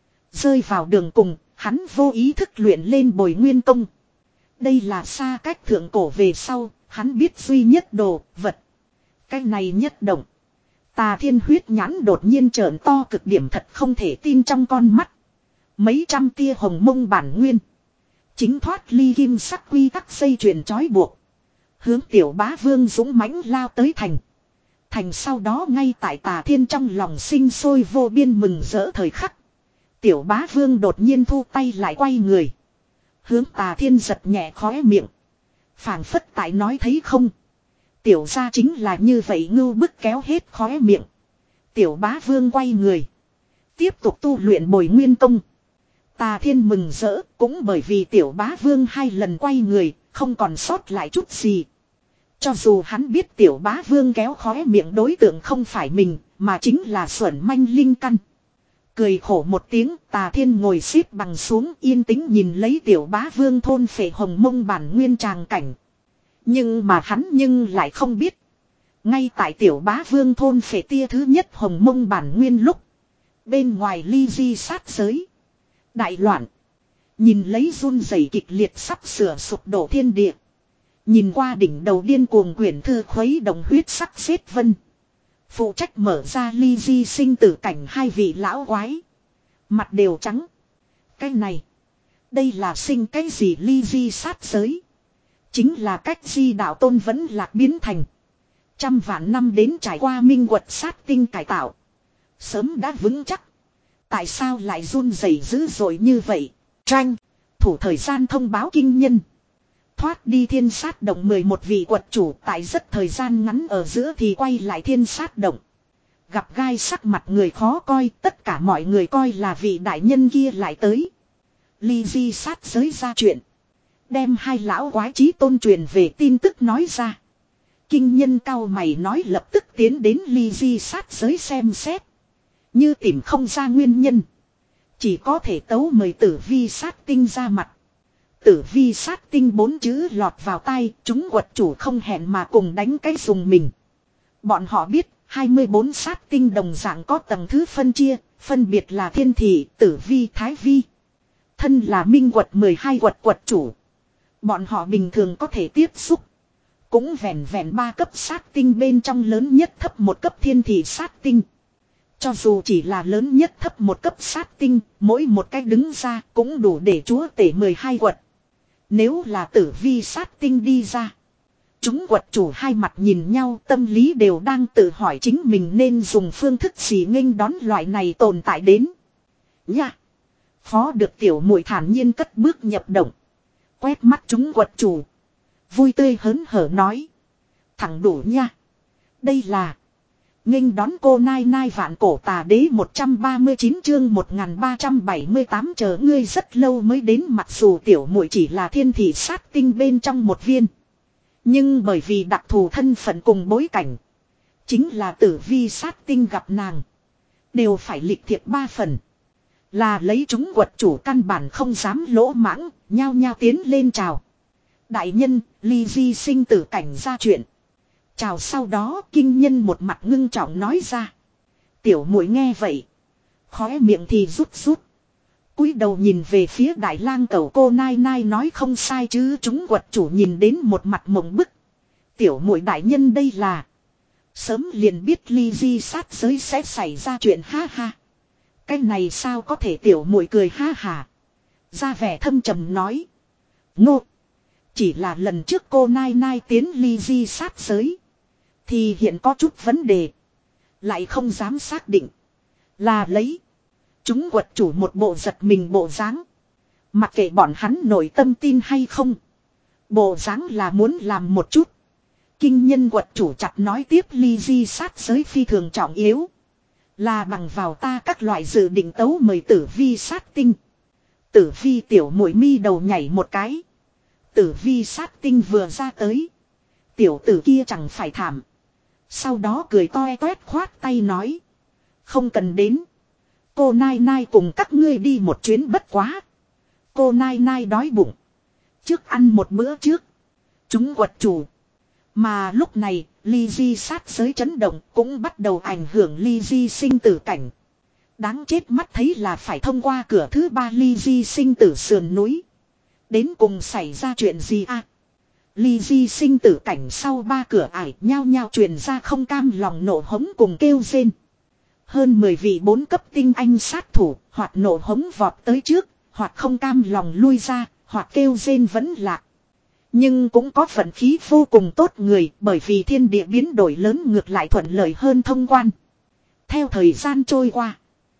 [SPEAKER 1] Rơi vào đường cùng, hắn vô ý thức luyện lên bồi nguyên công. Đây là xa cách thượng cổ về sau, hắn biết duy nhất đồ, vật. Cái này nhất động. Tà Thiên huyết nhãn đột nhiên trợn to cực điểm, thật không thể tin trong con mắt. Mấy trăm tia hồng mông bản nguyên. Chính thoát ly kim sắc quy tắc dây chuyền trói buộc. Hướng tiểu bá vương dũng mãnh lao tới thành. Thành sau đó ngay tại Tà Thiên trong lòng sinh sôi vô biên mừng rỡ thời khắc. Tiểu bá vương đột nhiên thu tay lại quay người. Hướng Tà Thiên giật nhẹ khóe miệng. Phảng phất tại nói thấy không. Tiểu gia chính là như vậy ngưu bức kéo hết khóe miệng. Tiểu bá vương quay người. Tiếp tục tu luyện bồi nguyên công. Tà Thiên mừng rỡ cũng bởi vì tiểu bá vương hai lần quay người, không còn sót lại chút gì. Cho dù hắn biết tiểu bá vương kéo khóe miệng đối tượng không phải mình, mà chính là xuẩn manh linh căn. Cười khổ một tiếng, Tà Thiên ngồi xếp bằng xuống yên tĩnh nhìn lấy tiểu bá vương thôn phệ hồng mông bản nguyên tràng cảnh. Nhưng mà hắn nhưng lại không biết. Ngay tại tiểu bá vương thôn phệ tia thứ nhất hồng mông bản nguyên lúc. Bên ngoài ly di sát giới. Đại loạn. Nhìn lấy run rẩy kịch liệt sắp sửa sụp đổ thiên địa. Nhìn qua đỉnh đầu điên cuồng quyển thư khuấy động huyết sắc xếp vân. Phụ trách mở ra ly di sinh tử cảnh hai vị lão quái. Mặt đều trắng. Cái này. Đây là sinh cái gì ly di sát giới. Chính là cách di đạo tôn vẫn lạc biến thành. Trăm vạn năm đến trải qua minh quật sát tinh cải tạo. Sớm đã vững chắc. Tại sao lại run rẩy dữ dội như vậy? Tranh. Thủ thời gian thông báo kinh nhân. Thoát đi thiên sát động mười một vị quật chủ tại rất thời gian ngắn ở giữa thì quay lại thiên sát động. Gặp gai sắc mặt người khó coi, tất cả mọi người coi là vị đại nhân kia lại tới. Ly di sát giới ra chuyện. Đem hai lão quái chí tôn truyền về tin tức nói ra. Kinh nhân cao mày nói lập tức tiến đến ly di sát giới xem xét. Như tìm không ra nguyên nhân. Chỉ có thể tấu mời tử vi sát tinh ra mặt. Tử vi sát tinh bốn chữ lọt vào tai, chúng quật chủ không hẹn mà cùng đánh cái dùng mình. Bọn họ biết, hai mươi bốn sát tinh đồng dạng có tầng thứ phân chia, phân biệt là thiên thị, tử vi, thái vi. Thân là minh quật mười hai quật quật chủ. Bọn họ bình thường có thể tiếp xúc. Cũng vẹn vẹn ba cấp sát tinh bên trong lớn nhất thấp một cấp thiên thị sát tinh. Cho dù chỉ là lớn nhất thấp một cấp sát tinh, mỗi một cách đứng ra cũng đủ để chúa tể mười hai quật. Nếu là tử vi sát tinh đi ra. Chúng quật chủ hai mặt nhìn nhau tâm lý đều đang tự hỏi chính mình nên dùng phương thức gì nghênh đón loại này tồn tại đến. Nha! Phó được tiểu muội thản nhiên cất bước nhập động. Quét mắt chúng quật chủ. Vui tươi hớn hở nói. Thẳng đủ nha. Đây là. Nghênh đón cô nai nai vạn cổ tà đế một trăm ba mươi chín chương một nghìn ba trăm bảy mươi tám chờ ngươi rất lâu mới đến mặc dù tiểu muội chỉ là thiên thị sát tinh bên trong một viên. Nhưng bởi vì đặc thù thân phận cùng bối cảnh. Chính là tử vi sát tinh gặp nàng. Đều phải lịch thiệp ba phần. Là lấy chúng quật chủ căn bản không dám lỗ mãng, nhao nhao tiến lên chào. Đại nhân, ly di sinh tử cảnh ra chuyện. Chào sau đó kinh nhân một mặt ngưng trọng nói ra. Tiểu muội nghe vậy. Khóe miệng thì rút rút. Cúi đầu nhìn về phía đại lang cẩu cô nai nai nói không sai chứ chúng quật chủ nhìn đến một mặt mộng bức. Tiểu muội đại nhân đây là. Sớm liền biết ly di sát giới sẽ xảy ra chuyện ha ha. Cái này sao có thể tiểu muội cười ha hà. Ra vẻ thâm trầm nói. Ngô. Chỉ là lần trước cô nai nai tiến ly di sát giới. Thì hiện có chút vấn đề. Lại không dám xác định. Là lấy. Chúng quật chủ một bộ giật mình bộ dáng. Mặc kệ bọn hắn nội tâm tin hay không. Bộ dáng là muốn làm một chút. Kinh nhân quật chủ chặt nói tiếp ly di sát giới phi thường trọng yếu. Là bằng vào ta các loại dự định tấu mời tử vi sát tinh. Tử vi tiểu muội mi đầu nhảy một cái. Tử vi sát tinh vừa ra tới. Tiểu tử kia chẳng phải thảm. Sau đó cười toe toét khoát tay nói. Không cần đến. Cô nai nai cùng các ngươi đi một chuyến bất quá. Cô nai nai đói bụng. Trước ăn một bữa trước. Chúng quật chủ. Mà lúc này, ly di sát giới chấn động cũng bắt đầu ảnh hưởng ly di sinh tử cảnh. Đáng chết mắt thấy là phải thông qua cửa thứ ba ly di sinh tử sườn núi. Đến cùng xảy ra chuyện gì à? Ly di sinh tử cảnh sau ba cửa ải nhao nhao truyền ra không cam lòng nổ hống cùng kêu rên. Hơn mười vị bốn cấp tinh anh sát thủ, hoặc nổ hống vọt tới trước, hoặc không cam lòng lui ra, hoặc kêu rên vẫn lạc. Nhưng cũng có vận khí vô cùng tốt người bởi vì thiên địa biến đổi lớn ngược lại thuận lợi hơn thông quan. Theo thời gian trôi qua,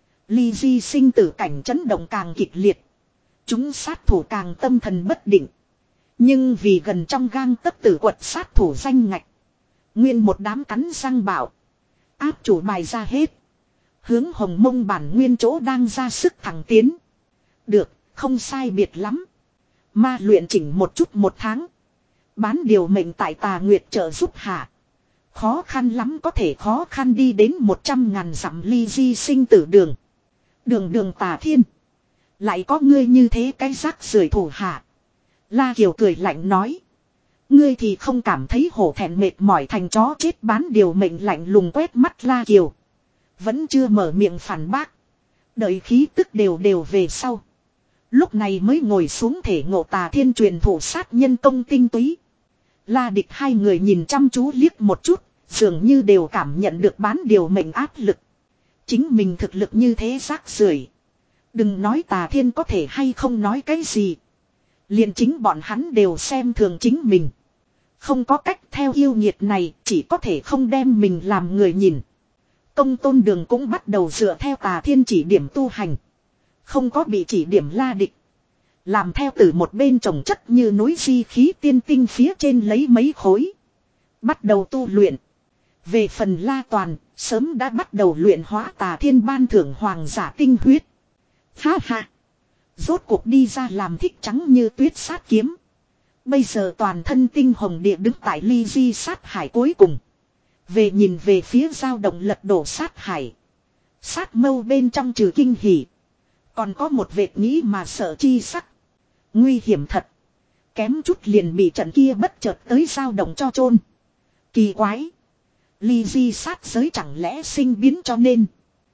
[SPEAKER 1] ly di sinh tử cảnh chấn động càng kịch liệt. Chúng sát thủ càng tâm thần bất định. Nhưng vì gần trong gang tấc tử quật sát thủ danh ngạch. Nguyên một đám cắn răng bảo. Áp chủ bài ra hết. Hướng hồng mông bản nguyên chỗ đang ra sức thẳng tiến. Được, không sai biệt lắm. Ma luyện chỉnh một chút một tháng. Bán điều mệnh tại tà nguyệt trợ giúp hạ. Khó khăn lắm có thể khó khăn đi đến một trăm ngàn dặm ly di sinh tử đường. Đường đường tà thiên. Lại có ngươi như thế cái rác rưởi thủ hạ. La Kiều cười lạnh nói. Ngươi thì không cảm thấy hổ thẹn mệt mỏi thành chó chết bán điều mệnh lạnh lùng quét mắt La Kiều. Vẫn chưa mở miệng phản bác. Đợi khí tức đều đều về sau. Lúc này mới ngồi xuống thể ngộ Tà Thiên truyền thủ sát nhân công tinh túy. La Địch hai người nhìn chăm chú liếc một chút, dường như đều cảm nhận được bán điều mệnh áp lực. Chính mình thực lực như thế rác rưởi. Đừng nói Tà Thiên có thể hay không nói cái gì. Liền chính bọn hắn đều xem thường chính mình. Không có cách, theo yêu nghiệt này, chỉ có thể không đem mình làm người nhìn. Công Tôn Đường cũng bắt đầu dựa theo Tà Thiên chỉ điểm tu hành. Không có bị chỉ điểm La Địch. Làm theo từ một bên trồng chất như núi di khí tiên tinh phía trên lấy mấy khối. Bắt đầu tu luyện. Về phần La Toàn, sớm đã bắt đầu luyện hóa Tà Thiên ban thưởng hoàng giả tinh huyết. Ha ha. Rốt cuộc đi ra làm thích trắng như tuyết sát kiếm. Bây giờ toàn thân tinh hồng địa đứng tại ly di sát hải cuối cùng. Về nhìn về phía dao động lật đổ sát hải. Sát mâu bên trong trừ kinh hỉ. Còn có một vệt nghĩ mà sợ chi sắc. Nguy hiểm thật. Kém chút liền bị trận kia bất chợt tới dao động cho chôn. Kỳ quái. Ly di sát giới chẳng lẽ sinh biến cho nên.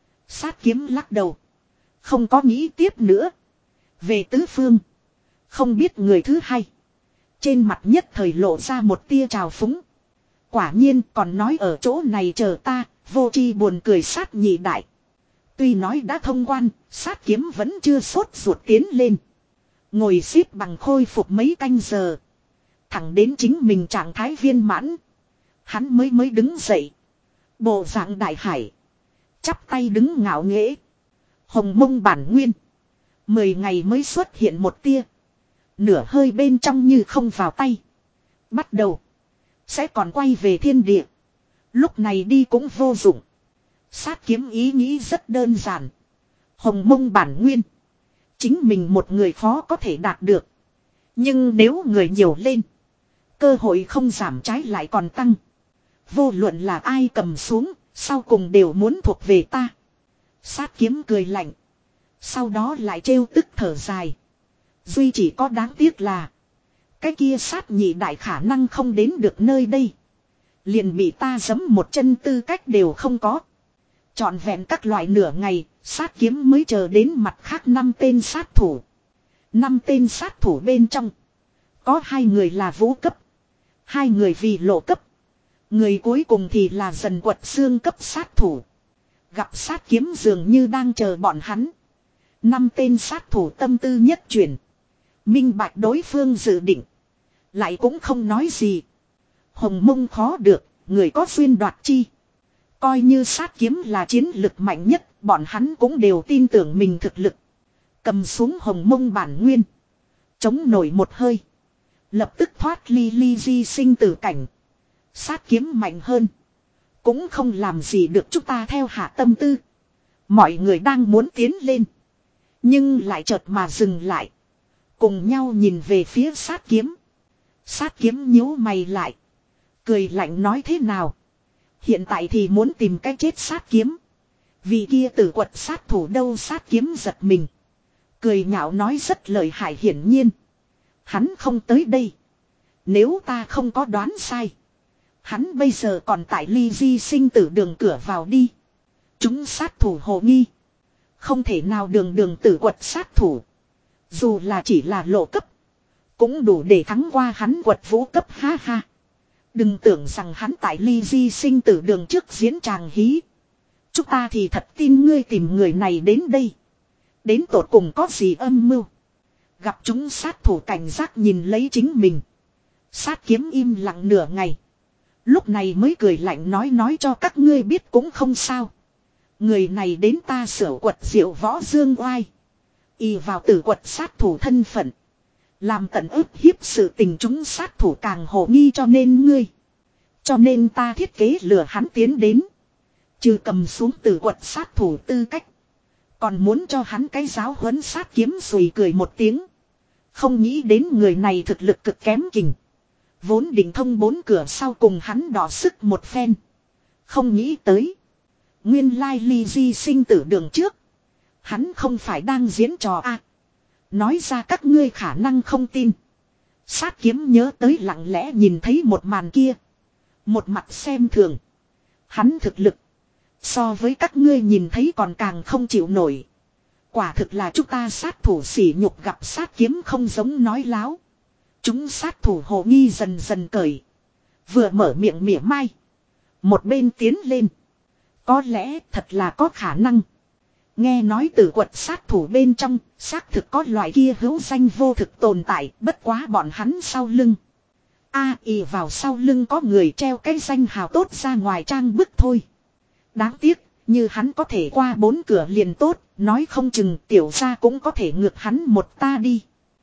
[SPEAKER 1] Sát kiếm lắc đầu. Không có nghĩ tiếp nữa. Về tứ phương. Không biết người thứ hai. Trên mặt nhất thời lộ ra một tia trào phúng. Quả nhiên còn nói ở chỗ này chờ ta. Vô chi buồn cười sát nhị đại. Tuy nói đã thông quan. Sát kiếm vẫn chưa sốt ruột tiến lên. Ngồi xếp bằng khôi phục mấy canh giờ. Thẳng đến chính mình trạng thái viên mãn. Hắn mới mới đứng dậy. Bộ dạng đại hải. Chắp tay đứng ngạo nghễ. Hồng mông bản nguyên. Mười ngày mới xuất hiện một tia. Nửa hơi bên trong như không vào tay. Bắt đầu. Sẽ còn quay về thiên địa. Lúc này đi cũng vô dụng. Sát kiếm ý nghĩ rất đơn giản. Hồng mông bản nguyên. Chính mình một người khó có thể đạt được. Nhưng nếu người nhiều lên. Cơ hội không giảm trái lại còn tăng. Vô luận là ai cầm xuống. Sau cùng đều muốn thuộc về ta. Sát kiếm cười lạnh. Sau đó lại trêu tức thở dài. Duy chỉ có đáng tiếc là. Cái kia sát nhị đại khả năng không đến được nơi đây. Liền bị ta giẫm một chân tư cách đều không có. Trọn vẹn các loại nửa ngày. Sát kiếm mới chờ đến mặt khác năm tên sát thủ. Năm tên sát thủ bên trong. Có hai người là vũ cấp. Hai người vì lộ cấp. Người cuối cùng thì là dần quật xương cấp sát thủ. Gặp sát kiếm dường như đang chờ bọn hắn. Năm tên sát thủ tâm tư nhất chuyển. Minh bạch đối phương dự định. Lại cũng không nói gì. Hồng mông khó được, người có duyên đoạt chi. Coi như sát kiếm là chiến lực mạnh nhất, bọn hắn cũng đều tin tưởng mình thực lực. Cầm xuống hồng mông bản nguyên. Chống nổi một hơi. Lập tức thoát ly ly di sinh tử cảnh. Sát kiếm mạnh hơn. Cũng không làm gì được chúng ta theo hạ tâm tư. Mọi người đang muốn tiến lên. Nhưng lại chợt mà dừng lại. Cùng nhau nhìn về phía sát kiếm. Sát kiếm nhíu mày lại. Cười lạnh nói thế nào. Hiện tại thì muốn tìm cách chết sát kiếm. Vì kia tử quật sát thủ đâu sát kiếm giật mình. Cười nhạo nói rất lợi hại hiển nhiên. Hắn không tới đây. Nếu ta không có đoán sai. Hắn bây giờ còn tại ly di sinh tử đường cửa vào đi. Chúng sát thủ hồ nghi. Không thể nào đường đường tử quật sát thủ. Dù là chỉ là lộ cấp. Cũng đủ để thắng qua hắn quật vũ cấp ha ha. Đừng tưởng rằng hắn tại ly di sinh tử đường trước diễn tràng hí. Chúng ta thì thật tin ngươi tìm người này đến đây. Đến tột cùng có gì âm mưu. Gặp chúng sát thủ cảnh giác nhìn lấy chính mình. Sát kiếm im lặng nửa ngày. Lúc này mới cười lạnh nói nói cho các ngươi biết cũng không sao. Người này đến ta sửa quật diệu võ dương oai. Y vào tử quật sát thủ thân phận. Làm tận ức hiếp sự tình chúng sát thủ càng hồ nghi cho nên ngươi. Cho nên ta thiết kế lừa hắn tiến đến. Trừ cầm xuống tử quật sát thủ tư cách. Còn muốn cho hắn cái giáo huấn sát kiếm sùi cười một tiếng. Không nghĩ đến người này thực lực cực kém kình. Vốn định thông bốn cửa sau cùng hắn đỏ sức một phen. Không nghĩ tới. Nguyên lai ly di sinh tử đường trước. Hắn không phải đang diễn trò à. Nói ra các ngươi khả năng không tin. Sát kiếm nhớ tới lặng lẽ nhìn thấy một màn kia. Một mặt xem thường. Hắn thực lực. So với các ngươi nhìn thấy còn càng không chịu nổi. Quả thực là chúng ta sát thủ sỉ nhục gặp sát kiếm không giống nói láo. Chúng sát thủ hồ nghi dần dần cởi. Vừa mở miệng mỉa mai. Một bên tiến lên. Có lẽ thật là có khả năng. Nghe nói từ quật sát thủ bên trong, xác thực có loại kia hữu danh vô thực tồn tại, bất quá bọn hắn sau lưng. A ì vào sau lưng có người treo cái danh hào tốt ra ngoài trang bức thôi. Đáng tiếc, như hắn có thể qua bốn cửa liền tốt, nói không chừng tiểu gia cũng có thể ngược hắn một ta đi.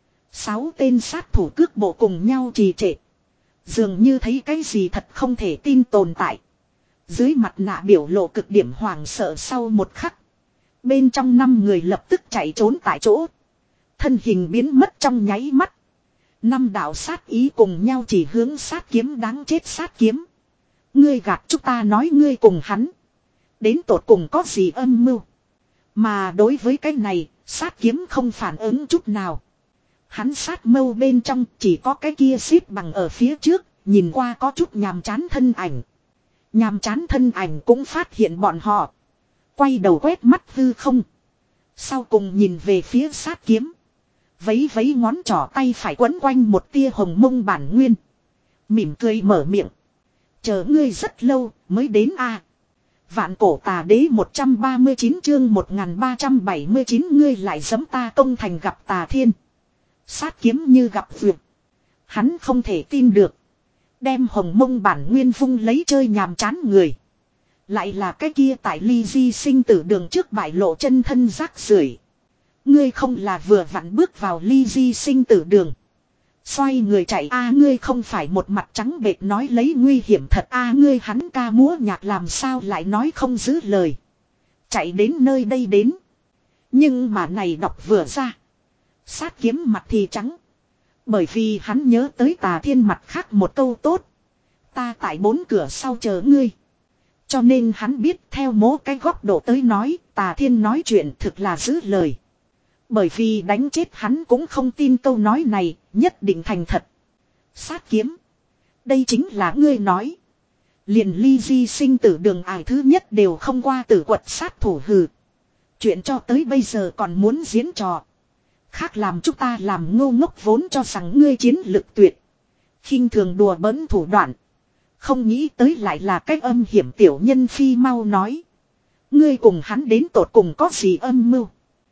[SPEAKER 1] Sáu tên sát thủ cước bộ cùng nhau trì trệ. Dường như thấy cái gì thật không thể tin tồn tại. Dưới mặt nạ biểu lộ cực điểm hoảng sợ sau một khắc. Bên trong năm người lập tức chạy trốn tại chỗ. Thân hình biến mất trong nháy mắt. Năm đạo sát ý cùng nhau chỉ hướng sát kiếm đáng chết sát kiếm. Ngươi gạt chúng ta nói ngươi cùng hắn. Đến tột cùng có gì âm mưu. Mà đối với cái này, sát kiếm không phản ứng chút nào. Hắn sát mâu bên trong chỉ có cái kia xếp bằng ở phía trước, nhìn qua có chút nhàm chán thân ảnh. Nhàm chán thân ảnh cũng phát hiện bọn họ. Quay đầu quét mắt hư không. Sau cùng nhìn về phía sát kiếm. Vấy vấy ngón trỏ tay phải quấn quanh một tia hồng mông bản nguyên. Mỉm cười mở miệng. Chờ ngươi rất lâu mới đến a. Vạn cổ tà đế một trăm ba mươi chín chương một nghìn ba trăm bảy mươi chín ngươi lại giẫm ta công thành gặp tà thiên. Sát kiếm như gặp vượt. Hắn không thể tin được. Đem hồng mông bản nguyên vung lấy chơi nhàm chán người. Lại là cái kia tại ly di sinh tử đường trước bại lộ chân thân rác rưởi. Ngươi không là vừa vặn bước vào ly di sinh tử đường. Xoay người chạy a ngươi không phải một mặt trắng bệt nói lấy nguy hiểm thật a ngươi hắn ca múa nhạc làm sao lại nói không giữ lời. Chạy đến nơi đây đến. Nhưng mà này đọc vừa ra. Sát kiếm mặt thì trắng. Bởi vì hắn nhớ tới tà thiên mặt khác một câu tốt. Ta tại bốn cửa sau chờ ngươi. Cho nên hắn biết theo mố cái góc độ tới nói tà thiên nói chuyện thực là giữ lời. Bởi vì đánh chết hắn cũng không tin câu nói này, nhất định thành thật. Sát kiếm. Đây chính là ngươi nói. Liền ly di sinh tử đường ải thứ nhất đều không qua tử quật sát thủ hừ. Chuyện cho tới bây giờ còn muốn diễn trò. Khác làm chúng ta làm ngô ngốc vốn cho rằng ngươi chiến lực tuyệt. Khinh thường đùa bỡn thủ đoạn. Không nghĩ tới lại là cách âm hiểm tiểu nhân phi mau nói. Ngươi cùng hắn đến tột cùng có gì âm mưu.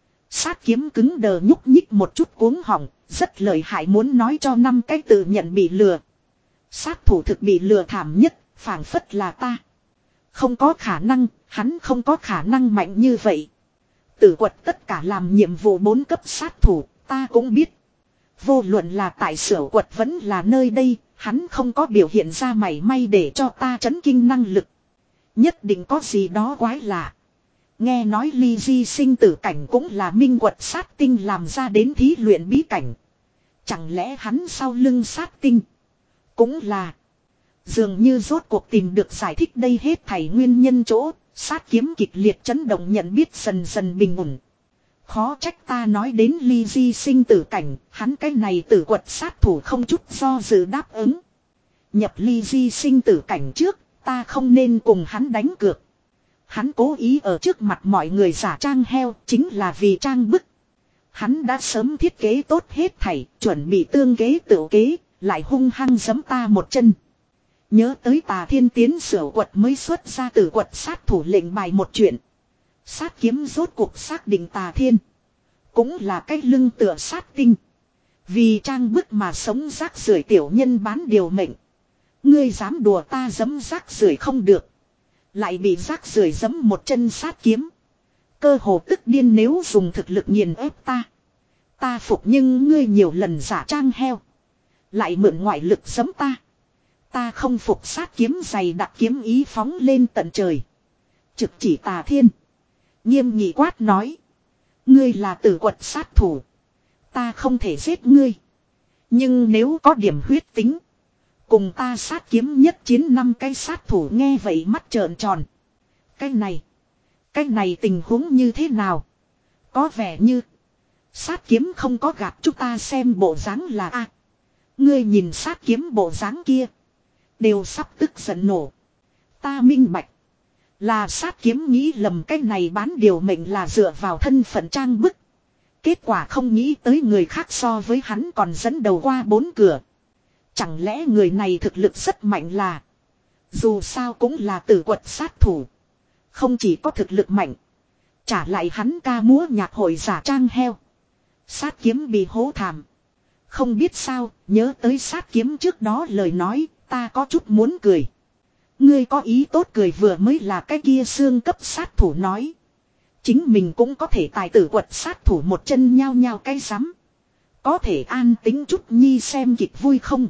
[SPEAKER 1] Sát kiếm cứng đờ nhúc nhích một chút cuống họng, rất lợi hại muốn nói cho năm cái tự nhận bị lừa. Sát thủ thực bị lừa thảm nhất, phảng phất là ta. Không có khả năng, hắn không có khả năng mạnh như vậy. Tử quật tất cả làm nhiệm vụ bốn cấp sát thủ, ta cũng biết. Vô luận là tại sở quật vẫn là nơi đây, hắn không có biểu hiện ra mảy may để cho ta chấn kinh năng lực. Nhất định có gì đó quái lạ. Nghe nói ly di sinh tử cảnh cũng là minh quật sát tinh làm ra đến thí luyện bí cảnh. Chẳng lẽ hắn sau lưng sát tinh. Cũng là. Dường như rốt cuộc tìm được giải thích đây hết thảy nguyên nhân chỗ. Sát kiếm kịch liệt chấn động nhận biết dần dần bình ổn. Khó trách ta nói đến ly di sinh tử cảnh. Hắn cái này tử quật sát thủ không chút do dự đáp ứng. Nhập ly di sinh tử cảnh trước. Ta không nên cùng hắn đánh cược. Hắn cố ý ở trước mặt mọi người giả trang heo chính là vì trang bức. Hắn đã sớm thiết kế tốt hết thảy, chuẩn bị tương kế tự kế, lại hung hăng giẫm ta một chân. Nhớ tới tà thiên tiến sửa quật mới xuất ra từ quật sát thủ lệnh bài một chuyện. Sát kiếm rốt cuộc xác định tà thiên. Cũng là cái lưng tựa sát tinh. Vì trang bức mà sống rác rưởi tiểu nhân bán điều mệnh. Ngươi dám đùa ta giẫm rác rưởi không được. Lại bị rác rưởi giẫm một chân sát kiếm. Cơ hồ tức điên nếu dùng thực lực nghiền ép ta. Ta phục nhưng ngươi nhiều lần giả trang heo. Lại mượn ngoại lực giẫm ta. Ta không phục sát kiếm dày đặc kiếm ý phóng lên tận trời. Trực chỉ tà thiên. Nghiêm nghị quát nói. Ngươi là tử quật sát thủ. Ta không thể giết ngươi. Nhưng nếu có điểm huyết tính. Cùng ta sát kiếm nhất chiến năm cái sát thủ nghe vậy mắt trợn tròn. Cái này. Cái này tình huống như thế nào? Có vẻ như. Sát kiếm không có gạt chúng ta xem bộ dáng là a. Ngươi nhìn sát kiếm bộ dáng kia. Đều sắp tức giận nổ. Ta minh bạch. Là sát kiếm nghĩ lầm cái này bán điều mệnh là dựa vào thân phận trang bức. Kết quả không nghĩ tới người khác so với hắn còn dẫn đầu qua bốn cửa. Chẳng lẽ người này thực lực rất mạnh là. Dù sao cũng là tử quật sát thủ. Không chỉ có thực lực mạnh. Trả lại hắn ca múa nhạc hội giả trang heo. Sát kiếm bị hố thảm. Không biết sao, nhớ tới sát kiếm trước đó lời nói, ta có chút muốn cười. Ngươi có ý tốt cười vừa mới là cái kia xương cấp sát thủ nói. Chính mình cũng có thể tài tử quật sát thủ một chân nhao nhao cái rắm. Có thể an tính chút nhi xem kịch vui không?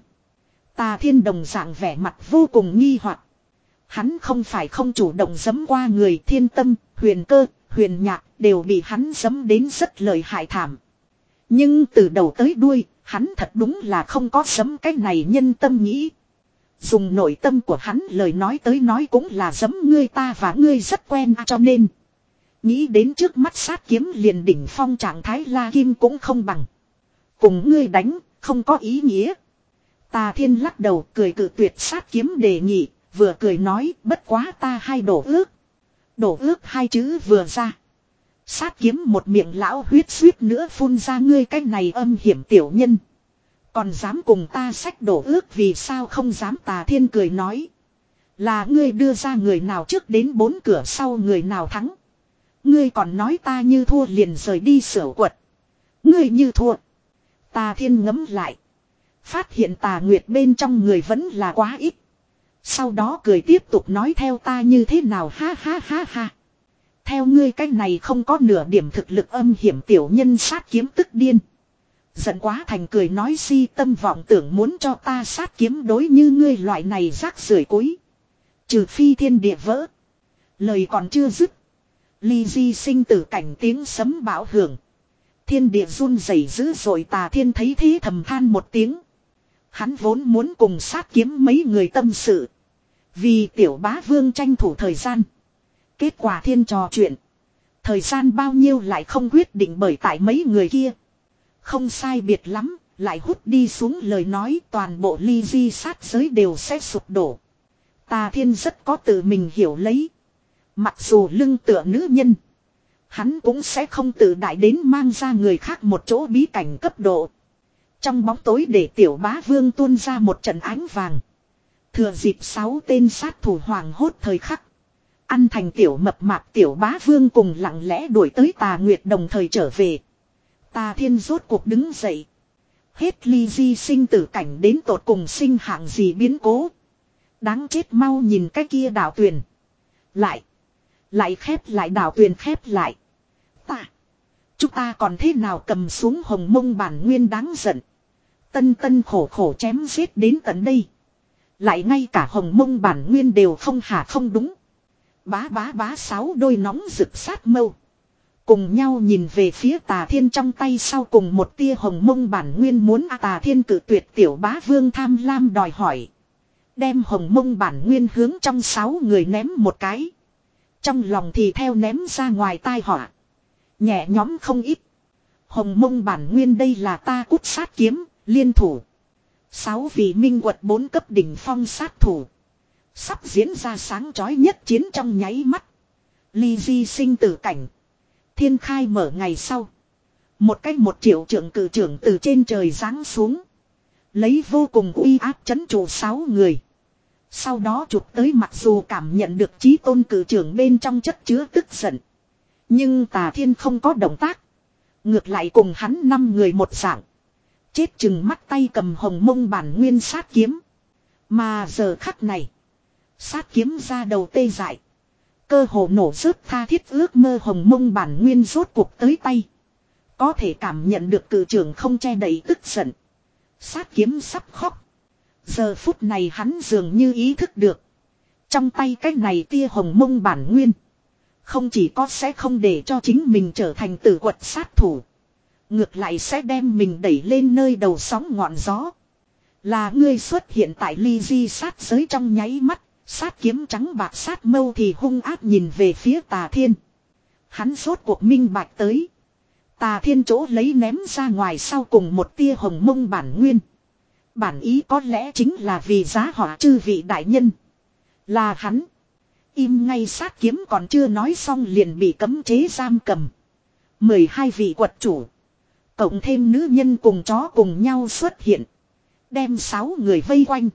[SPEAKER 1] Tà Thiên đồng dạng vẻ mặt vô cùng nghi hoặc. Hắn không phải không chủ động giẫm qua người, Thiên Tâm, Huyền Cơ, Huyền Nhạc đều bị hắn giẫm đến rất lợi hại thảm. Nhưng từ đầu tới đuôi, hắn thật đúng là không có giẫm cái này nhân tâm nghĩ. Dùng nội tâm của hắn lời nói tới nói cũng là giẫm ngươi ta và ngươi rất quen cho nên. Nghĩ đến trước mắt sát kiếm liền đỉnh phong trạng thái La Kim cũng không bằng. Cùng ngươi đánh, không có ý nghĩa. Tà Thiên lắc đầu cười cự tuyệt sát kiếm đề nghị, vừa cười nói bất quá ta hay đổ ước. Đổ ước hai chữ vừa ra. Sát kiếm một miệng lão huyết suýt nữa phun ra ngươi cái này âm hiểm tiểu nhân. Còn dám cùng ta xách đổ ước vì sao không dám. Tà Thiên cười nói. Là ngươi đưa ra người nào trước đến bốn cửa sau người nào thắng. Ngươi còn nói ta như thua liền rời đi sửa quật. Ngươi như thua. Tà Thiên ngấm lại. Phát hiện Tà Nguyệt bên trong người vẫn là quá ít. Sau đó cười tiếp tục nói theo ta như thế nào ha ha ha ha. Theo ngươi cái này không có nửa điểm thực lực âm hiểm tiểu nhân sát kiếm tức điên. Giận quá thành cười nói si tâm vọng tưởng muốn cho ta sát kiếm đối như ngươi loại này rác rưởi cối. Trừ phi thiên địa vỡ. Lời còn chưa dứt. Ly di sinh tử cảnh tiếng sấm bão hưởng. Thiên địa run rẩy dữ dội. Tà Thiên thấy thế thầm than một tiếng. Hắn vốn muốn cùng sát kiếm mấy người tâm sự. Vì tiểu bá vương tranh thủ thời gian. Kết quả thiên trò chuyện. Thời gian bao nhiêu lại không quyết định bởi tại mấy người kia. Không sai biệt lắm, lại hút đi xuống lời nói toàn bộ ly di sát giới đều sẽ sụp đổ. Tà Thiên rất có tự mình hiểu lấy. Mặc dù lưng tựa nữ nhân. Hắn cũng sẽ không tự đại đến mang ra người khác một chỗ bí cảnh cấp độ. Trong bóng tối để tiểu bá vương tuôn ra một trận ánh vàng. Thừa dịp sáu tên sát thủ hoàng hốt thời khắc. Ăn thành tiểu mập mạp tiểu bá vương cùng lặng lẽ đuổi tới Tà Nguyệt đồng thời trở về. Tà Thiên rốt cuộc đứng dậy. Hết ly di sinh tử cảnh đến tột cùng sinh hạng gì biến cố. Đáng chết mau nhìn cái kia đảo tuyền. Lại. Lại khép lại đảo tuyền khép lại. Ta. Chúng ta còn thế nào cầm xuống hồng mông bản nguyên đáng giận. Tân tân khổ khổ chém giết đến tận đây. Lại ngay cả hồng mông bản nguyên đều không hả không đúng. Bá bá bá sáu đôi nóng rực sát mâu. Cùng nhau nhìn về phía Tà Thiên trong tay sau cùng một tia hồng mông bản nguyên muốn à, Tà Thiên cử tuyệt tiểu bá vương tham lam đòi hỏi. Đem hồng mông bản nguyên hướng trong sáu người ném một cái. Trong lòng thì theo ném ra ngoài tai họa. Nhẹ nhóm không ít. Hồng mông bản nguyên đây là ta cút sát kiếm, liên thủ. Sáu vị minh quật bốn cấp đỉnh phong sát thủ. Sắp diễn ra sáng chói nhất chiến trong nháy mắt. Ly di sinh tử cảnh. Thiên khai mở ngày sau. Một cách một triệu trưởng cử trưởng từ trên trời giáng xuống. Lấy vô cùng uy áp chấn trụ sáu người. Sau đó chụp tới mặc dù cảm nhận được chí tôn cử trưởng bên trong chất chứa tức giận. Nhưng Tà Thiên không có động tác. Ngược lại cùng hắn năm người một dạng. Chết chừng mắt tay cầm hồng mông bản nguyên sát kiếm. Mà giờ khắc này. Sát kiếm ra đầu tê dại. Cơ hồ nổ rớt tha thiết ước mơ hồng mông bản nguyên rốt cuộc tới tay. Có thể cảm nhận được cử trưởng không che đậy tức giận. Sát kiếm sắp khóc. Giờ phút này hắn dường như ý thức được. Trong tay cái này tia hồng mông bản nguyên. Không chỉ có sẽ không để cho chính mình trở thành tử quật sát thủ. Ngược lại sẽ đem mình đẩy lên nơi đầu sóng ngọn gió. Là ngươi xuất hiện tại ly di sát giới trong nháy mắt. Sát kiếm trắng bạc sát mâu thì hung ác nhìn về phía Tà Thiên. Hắn rốt cuộc minh bạch tới. Tà Thiên chỗ lấy ném ra ngoài sau cùng một tia hồng mông bản nguyên. Bản ý có lẽ chính là vì giá họa chư vị đại nhân. Là hắn. Im ngay sát kiếm còn chưa nói xong liền bị cấm chế giam cầm. mười hai vị quật chủ. Cộng thêm nữ nhân cùng chó cùng nhau xuất hiện. Đem sáu người vây quanh.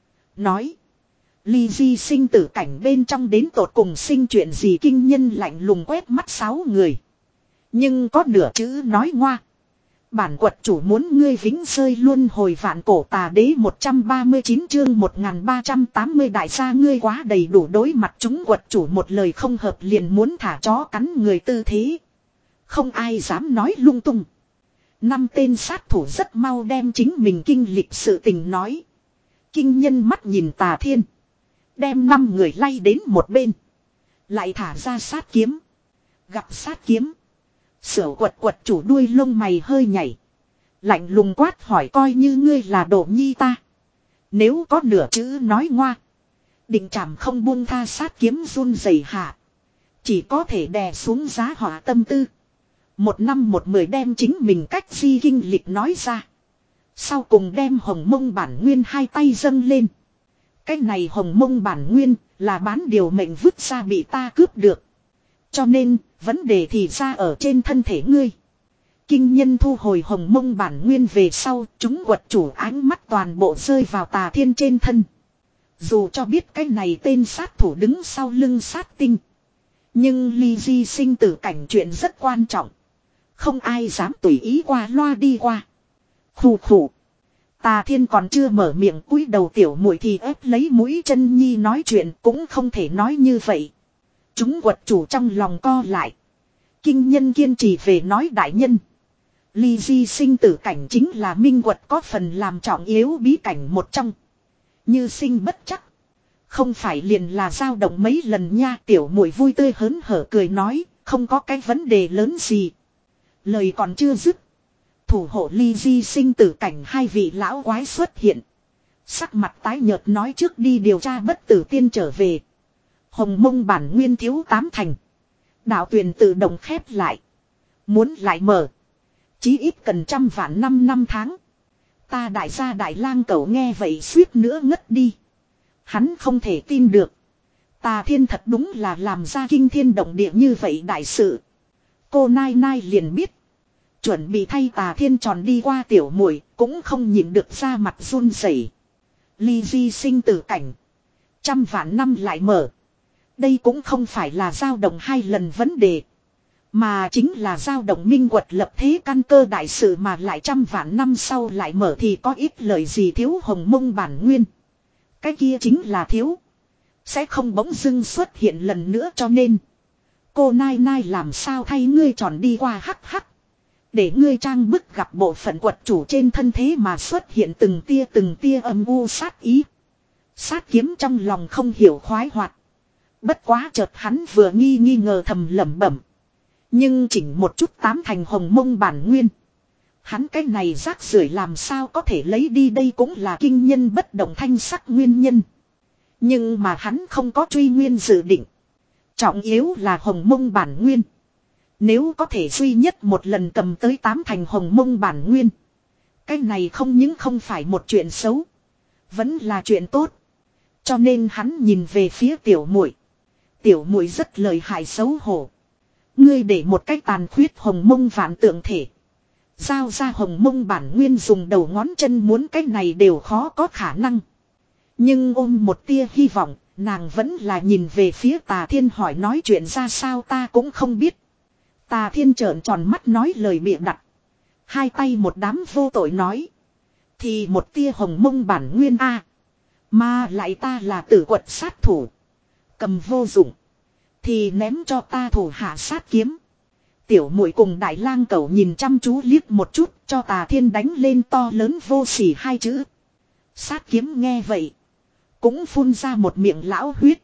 [SPEAKER 1] Nói. Ly di sinh tử cảnh bên trong đến tột cùng sinh chuyện gì kinh nhân lạnh lùng quét mắt sáu người. Nhưng có nửa chữ nói ngoa. Bản quật chủ muốn ngươi vĩnh rơi luôn hồi vạn cổ tà đế một trăm ba mươi chín chương một nghìn ba trăm tám mươi đại gia ngươi quá đầy đủ đối mặt chúng quật chủ một lời không hợp liền muốn thả chó cắn người tư thế. Không ai dám nói lung tung. Năm tên sát thủ rất mau đem chính mình kinh lịch sự tình nói. Kinh nhân mắt nhìn Tà Thiên. Đem năm người lay đến một bên. Lại thả ra sát kiếm. Gặp sát kiếm. Sở quật quật chủ đuôi lông mày hơi nhảy. Lạnh lùng quát hỏi coi như ngươi là đồ nhi ta. Nếu có nửa chữ nói ngoa. Định chảm không buông tha sát kiếm run rẩy hạ. Chỉ có thể đè xuống giá họa tâm tư. Một năm một mười đem chính mình cách di kinh lịch nói ra. Sau cùng đem hồng mông bản nguyên hai tay dâng lên. Cái này hồng mông bản nguyên là bán điều mệnh vứt ra bị ta cướp được. Cho nên vấn đề thì ra ở trên thân thể ngươi. Kinh nhân thu hồi hồng mông bản nguyên về sau chúng quật chủ ánh mắt toàn bộ rơi vào Tà Thiên trên thân. Dù cho biết cái này tên sát thủ đứng sau lưng sát tinh. Nhưng ly di sinh tử cảnh chuyện rất quan trọng. Không ai dám tùy ý qua loa đi qua. Khủ khủ. Tà Thiên còn chưa mở miệng cúi đầu tiểu muội thì ép lấy mũi chân nhi nói chuyện cũng không thể nói như vậy. Chúng quật chủ trong lòng co lại. Kinh nhân kiên trì về nói đại nhân. Ly di sinh tử cảnh chính là minh quật có phần làm trọng yếu bí cảnh một trong. Như sinh bất chắc. Không phải liền là dao động mấy lần nha tiểu muội vui tươi hớn hở cười nói. Không có cái vấn đề lớn gì. Lời còn chưa dứt. Thủ hộ ly di sinh tử cảnh hai vị lão quái xuất hiện. Sắc mặt tái nhợt nói trước đi điều tra bất tử tiên trở về. Hồng mông bản nguyên thiếu tám thành. Đạo tuyền tự động khép lại. Muốn lại mở. Chí ít cần trăm vạn năm năm tháng. Ta đại gia đại lang cẩu nghe vậy suýt nữa ngất đi. Hắn không thể tin được. Tà Thiên thật đúng là làm ra kinh thiên động địa như vậy đại sự. Cô Nai Nai liền biết. Chuẩn bị thay Tà Thiên tròn đi qua tiểu muội cũng không nhịn được ra mặt run rẩy. Ly di sinh tử cảnh. Trăm vạn năm lại mở. Đây cũng không phải là dao động hai lần vấn đề. Mà chính là dao động minh quật lập thế căn cơ đại sự mà lại trăm vạn năm sau lại mở thì có ít lời gì thiếu hồng mông bản nguyên. Cái kia chính là thiếu. Sẽ không bỗng dưng xuất hiện lần nữa cho nên. Cô Nai Nai làm sao thay ngươi tròn đi qua hắc hắc. Để ngươi trang bức gặp bộ phận quật chủ trên thân thế mà xuất hiện từng tia từng tia âm u sát ý. Sát kiếm trong lòng không hiểu khoái hoạt. Bất quá chợt hắn vừa nghi nghi ngờ thầm lẩm bẩm. Nhưng chỉnh một chút tám thành hồng mông bản nguyên. Hắn cái này rác rưởi làm sao có thể lấy đi đây cũng là kinh nhân bất động thanh sắc nguyên nhân. Nhưng mà hắn không có truy nguyên dự định. Trọng yếu là hồng mông bản nguyên. Nếu có thể duy nhất một lần cầm tới tám thành hồng mông bản nguyên. Cái này không những không phải một chuyện xấu. Vẫn là chuyện tốt. Cho nên hắn nhìn về phía tiểu muội. Tiểu muội rất lời hại xấu hổ. Ngươi để một cái tàn khuyết hồng mông vạn tượng thể. Giao ra hồng mông bản nguyên dùng đầu ngón chân muốn cái này đều khó có khả năng. Nhưng ôm một tia hy vọng, nàng vẫn là nhìn về phía Tà Thiên hỏi nói chuyện ra sao ta cũng không biết. Tà Thiên trợn tròn mắt nói lời bịa đặt. Hai tay một đám vô tội nói. Thì một tia hồng mông bản nguyên a mà lại ta là tử quật sát thủ. Cầm vô dụng. Thì ném cho ta thủ hạ sát kiếm. Tiểu muội cùng đại lang cẩu nhìn chăm chú liếc một chút cho Tà Thiên đánh lên to lớn vô sỉ hai chữ. Sát kiếm nghe vậy. Cũng phun ra một miệng lão huyết.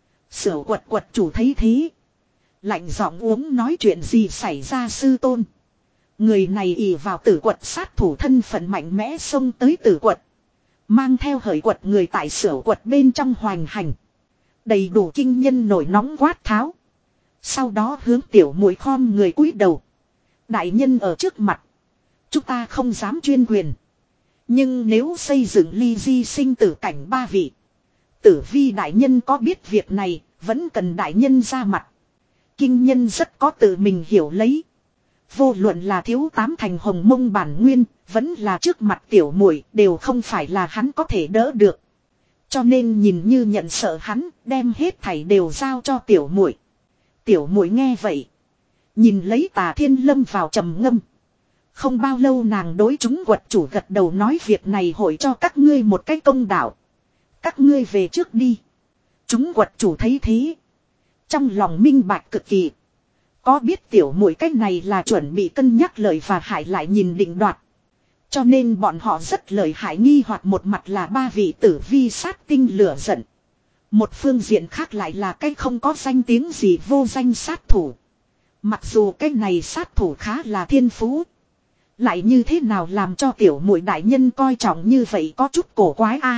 [SPEAKER 1] Sở quật quật chủ thấy thế. Lạnh giọng uống nói chuyện gì xảy ra sư tôn. Người này ỷ vào tử quật sát thủ thân phận mạnh mẽ xông tới tử quật. Mang theo hởi quật người tại sở quật bên trong hoành hành. Đầy đủ kinh nhân nổi nóng quát tháo. Sau đó hướng tiểu muội khom người cúi đầu. Đại nhân ở trước mặt. Chúng ta không dám chuyên quyền. Nhưng nếu xây dựng ly di sinh tử cảnh ba vị. Tử vi đại nhân có biết việc này. Vẫn cần đại nhân ra mặt. Kinh nhân rất có tự mình hiểu lấy. Vô luận là thiếu tám thành hồng mông bản nguyên, vẫn là trước mặt tiểu muội đều không phải là hắn có thể đỡ được. Cho nên nhìn như nhận sợ hắn, đem hết thảy đều giao cho tiểu muội. Tiểu muội nghe vậy, nhìn lấy Tà Thiên lâm vào trầm ngâm. Không bao lâu nàng đối chúng quật chủ gật đầu nói việc này hội cho các ngươi một cái công đạo. Các ngươi về trước đi. Chúng quật chủ thấy thế, trong lòng minh bạch cực kỳ. Có biết tiểu muội cách này là chuẩn bị cân nhắc lợi và hại lại nhìn định đoạt. Cho nên bọn họ rất lợi hại nghi hoặc một mặt là ba vị tử vi sát tinh lửa giận. Một phương diện khác lại là cái không có danh tiếng gì vô danh sát thủ. Mặc dù cái này sát thủ khá là thiên phú. Lại như thế nào làm cho tiểu muội đại nhân coi trọng như vậy có chút cổ quái a.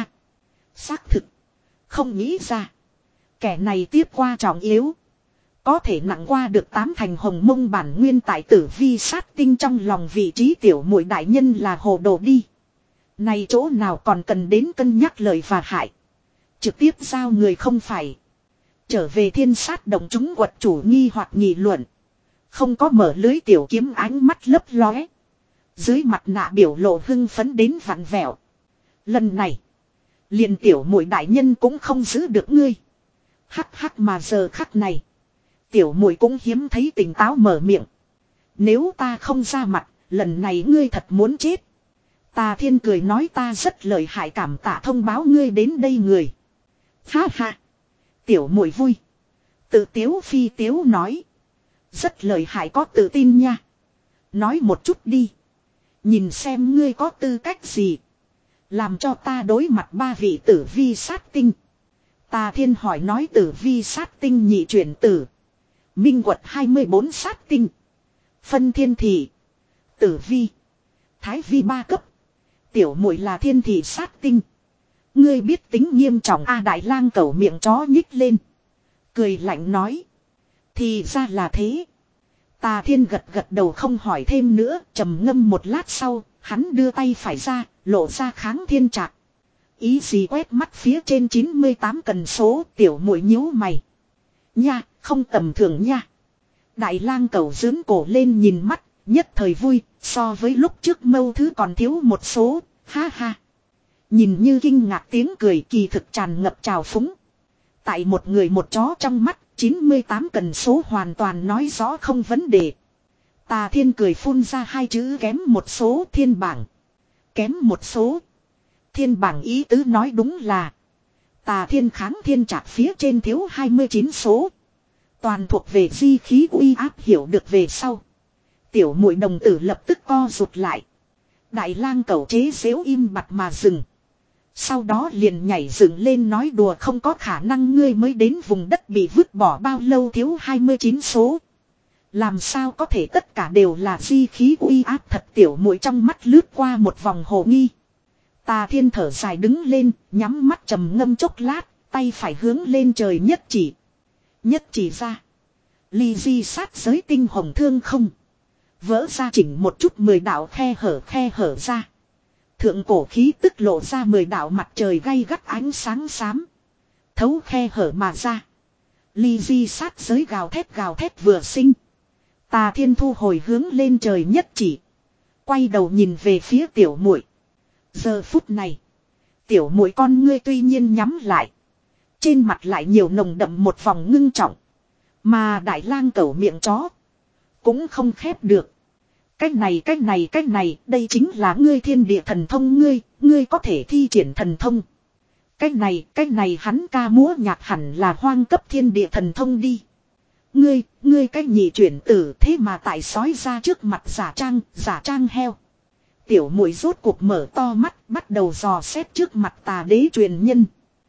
[SPEAKER 1] Xác thực. Không nghĩ ra. Kẻ này tiếp qua trọng yếu. Có thể nặng qua được tám thành hồng mông bản nguyên tại tử vi sát tinh trong lòng vị trí tiểu muội đại nhân là hồ đồ đi. Này chỗ nào còn cần đến cân nhắc lời và hại. Trực tiếp giao người không phải. Trở về thiên sát động chúng quật chủ nghi hoặc nghị luận. Không có mở lưới tiểu kiếm ánh mắt lấp lóe. Dưới mặt nạ biểu lộ hưng phấn đến vặn vẹo. Lần này. Liền tiểu muội đại nhân cũng không giữ được ngươi. Hắc hắc mà giờ khắc này. Tiểu muội cũng hiếm thấy tỉnh táo mở miệng. Nếu ta không ra mặt, lần này ngươi thật muốn chết. Tà Thiên cười nói ta rất lợi hại cảm tạ thông báo ngươi đến đây người. Ha ha. Tiểu muội vui. Tự tiếu phi tiếu nói. Rất lợi hại có tự tin nha. Nói một chút đi. Nhìn xem ngươi có tư cách gì. Làm cho ta đối mặt ba vị tử vi sát tinh. Tà Thiên hỏi nói tử vi sát tinh nhị chuyển tử. Minh quật hai mươi bốn sát tinh. Phân thiên thị. Tử vi. Thái vi ba cấp. Tiểu muội là thiên thị sát tinh. Ngươi biết tính nghiêm trọng A Đại Lang cẩu miệng chó nhích lên. Cười lạnh nói. Thì ra là thế. Tà Thiên gật gật đầu không hỏi thêm nữa. Trầm ngâm một lát sau. Hắn đưa tay phải ra. Lộ ra kháng thiên trạc. Ý gì quét mắt phía trên chín mươi tám cần số. Tiểu muội nhíu mày. Nha, không tầm thường nha. Đại Lang cẩu dưỡng cổ lên nhìn mắt, nhất thời vui, so với lúc trước mâu thứ còn thiếu một số, ha ha. Nhìn như kinh ngạc tiếng cười kỳ thực tràn ngập trào phúng. Tại một người một chó trong mắt, chín mươi tám cần số hoàn toàn nói rõ không vấn đề. Tà Thiên cười phun ra hai chữ kém một số thiên bảng. Kém một số. Thiên bảng ý tứ nói đúng là. Tà Thiên kháng thiên trạc phía trên thiếu hai mươi chín số. Toàn thuộc về di khí uy áp hiểu được về sau. Tiểu muội đồng tử lập tức co rụt lại. Đại Lang cẩu chế xếu im bặt mà dừng. Sau đó liền nhảy dựng lên nói đùa không có khả năng ngươi mới đến vùng đất bị vứt bỏ bao lâu thiếu hai mươi chín số. Làm sao có thể tất cả đều là di khí uy áp thật tiểu muội trong mắt lướt qua một vòng hồ nghi. Tà Thiên thở dài đứng lên, nhắm mắt trầm ngâm chốc lát, tay phải hướng lên trời nhất chỉ. Nhất chỉ ra. Ly di sát giới tinh hồng thương không. Vỡ ra chỉnh một chút mười đạo khe hở khe hở ra. Thượng cổ khí tức lộ ra mười đạo mặt trời gay gắt ánh sáng xám. Thấu khe hở mà ra. Ly di sát giới gào thét gào thét vừa sinh. Tà Thiên thu hồi hướng lên trời nhất chỉ. Quay đầu nhìn về phía tiểu muội. Giờ phút này. Tiểu muội con ngươi tuy nhiên nhắm lại. Trên mặt lại nhiều nồng đậm một vòng ngưng trọng. Mà Đại Lang cẩu miệng chó. Cũng không khép được. Cách này cách này cách này. Đây chính là ngươi thiên địa thần thông ngươi. Ngươi có thể thi triển thần thông. Cách này cách này hắn ca múa nhạc hẳn là hoang cấp thiên địa thần thông đi. Ngươi, ngươi cách nhị chuyển tử thế mà tại sói ra trước mặt giả trang, giả trang heo. Tiểu muội rốt cuộc mở to mắt, bắt đầu dò xét trước mặt Tà Đế truyền nhân.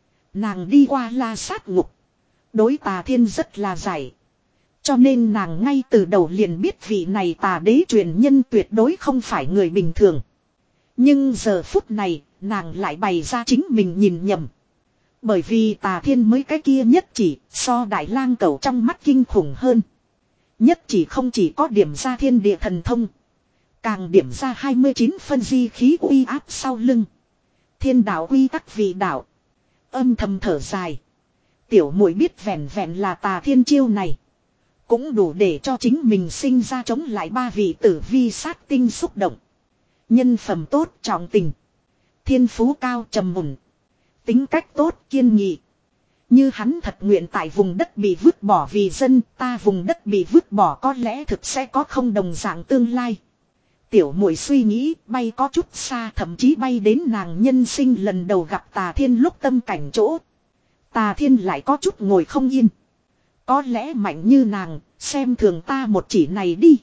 [SPEAKER 1] Nàng đi qua La Sát Ngục. Đối Tà Thiên rất là giải. Cho nên nàng ngay từ đầu liền biết vị này Tà Đế truyền nhân tuyệt đối không phải người bình thường. Nhưng giờ phút này, nàng lại bày ra chính mình nhìn nhầm. Bởi vì Tà Thiên mới cái kia nhất chỉ, so Đại Lang cẩu trong mắt kinh khủng hơn. Nhất chỉ không chỉ có điểm ra thiên địa thần thông. Càng điểm ra hai mươi chín phân di khí uy áp sau lưng. Thiên đạo uy tắc vì đạo. Âm thầm thở dài. Tiểu muội biết vẹn vẹn là Tà Thiên chiêu này. Cũng đủ để cho chính mình sinh ra chống lại ba vị tử vi sát tinh xúc động. Nhân phẩm tốt, trọng tình. Thiên phú cao, trầm mùn. Tính cách tốt, kiên nghị. Như hắn thật nguyện tại vùng đất bị vứt bỏ vì dân, ta vùng đất bị vứt bỏ có lẽ thực sẽ có không đồng dạng tương lai. Tiểu muội suy nghĩ, bay có chút xa, thậm chí bay đến nàng nhân sinh lần đầu gặp Tà Thiên lúc tâm cảnh chỗ. Tà Thiên lại có chút ngồi không yên. Có lẽ mạnh như nàng, xem thường ta một chỉ này đi.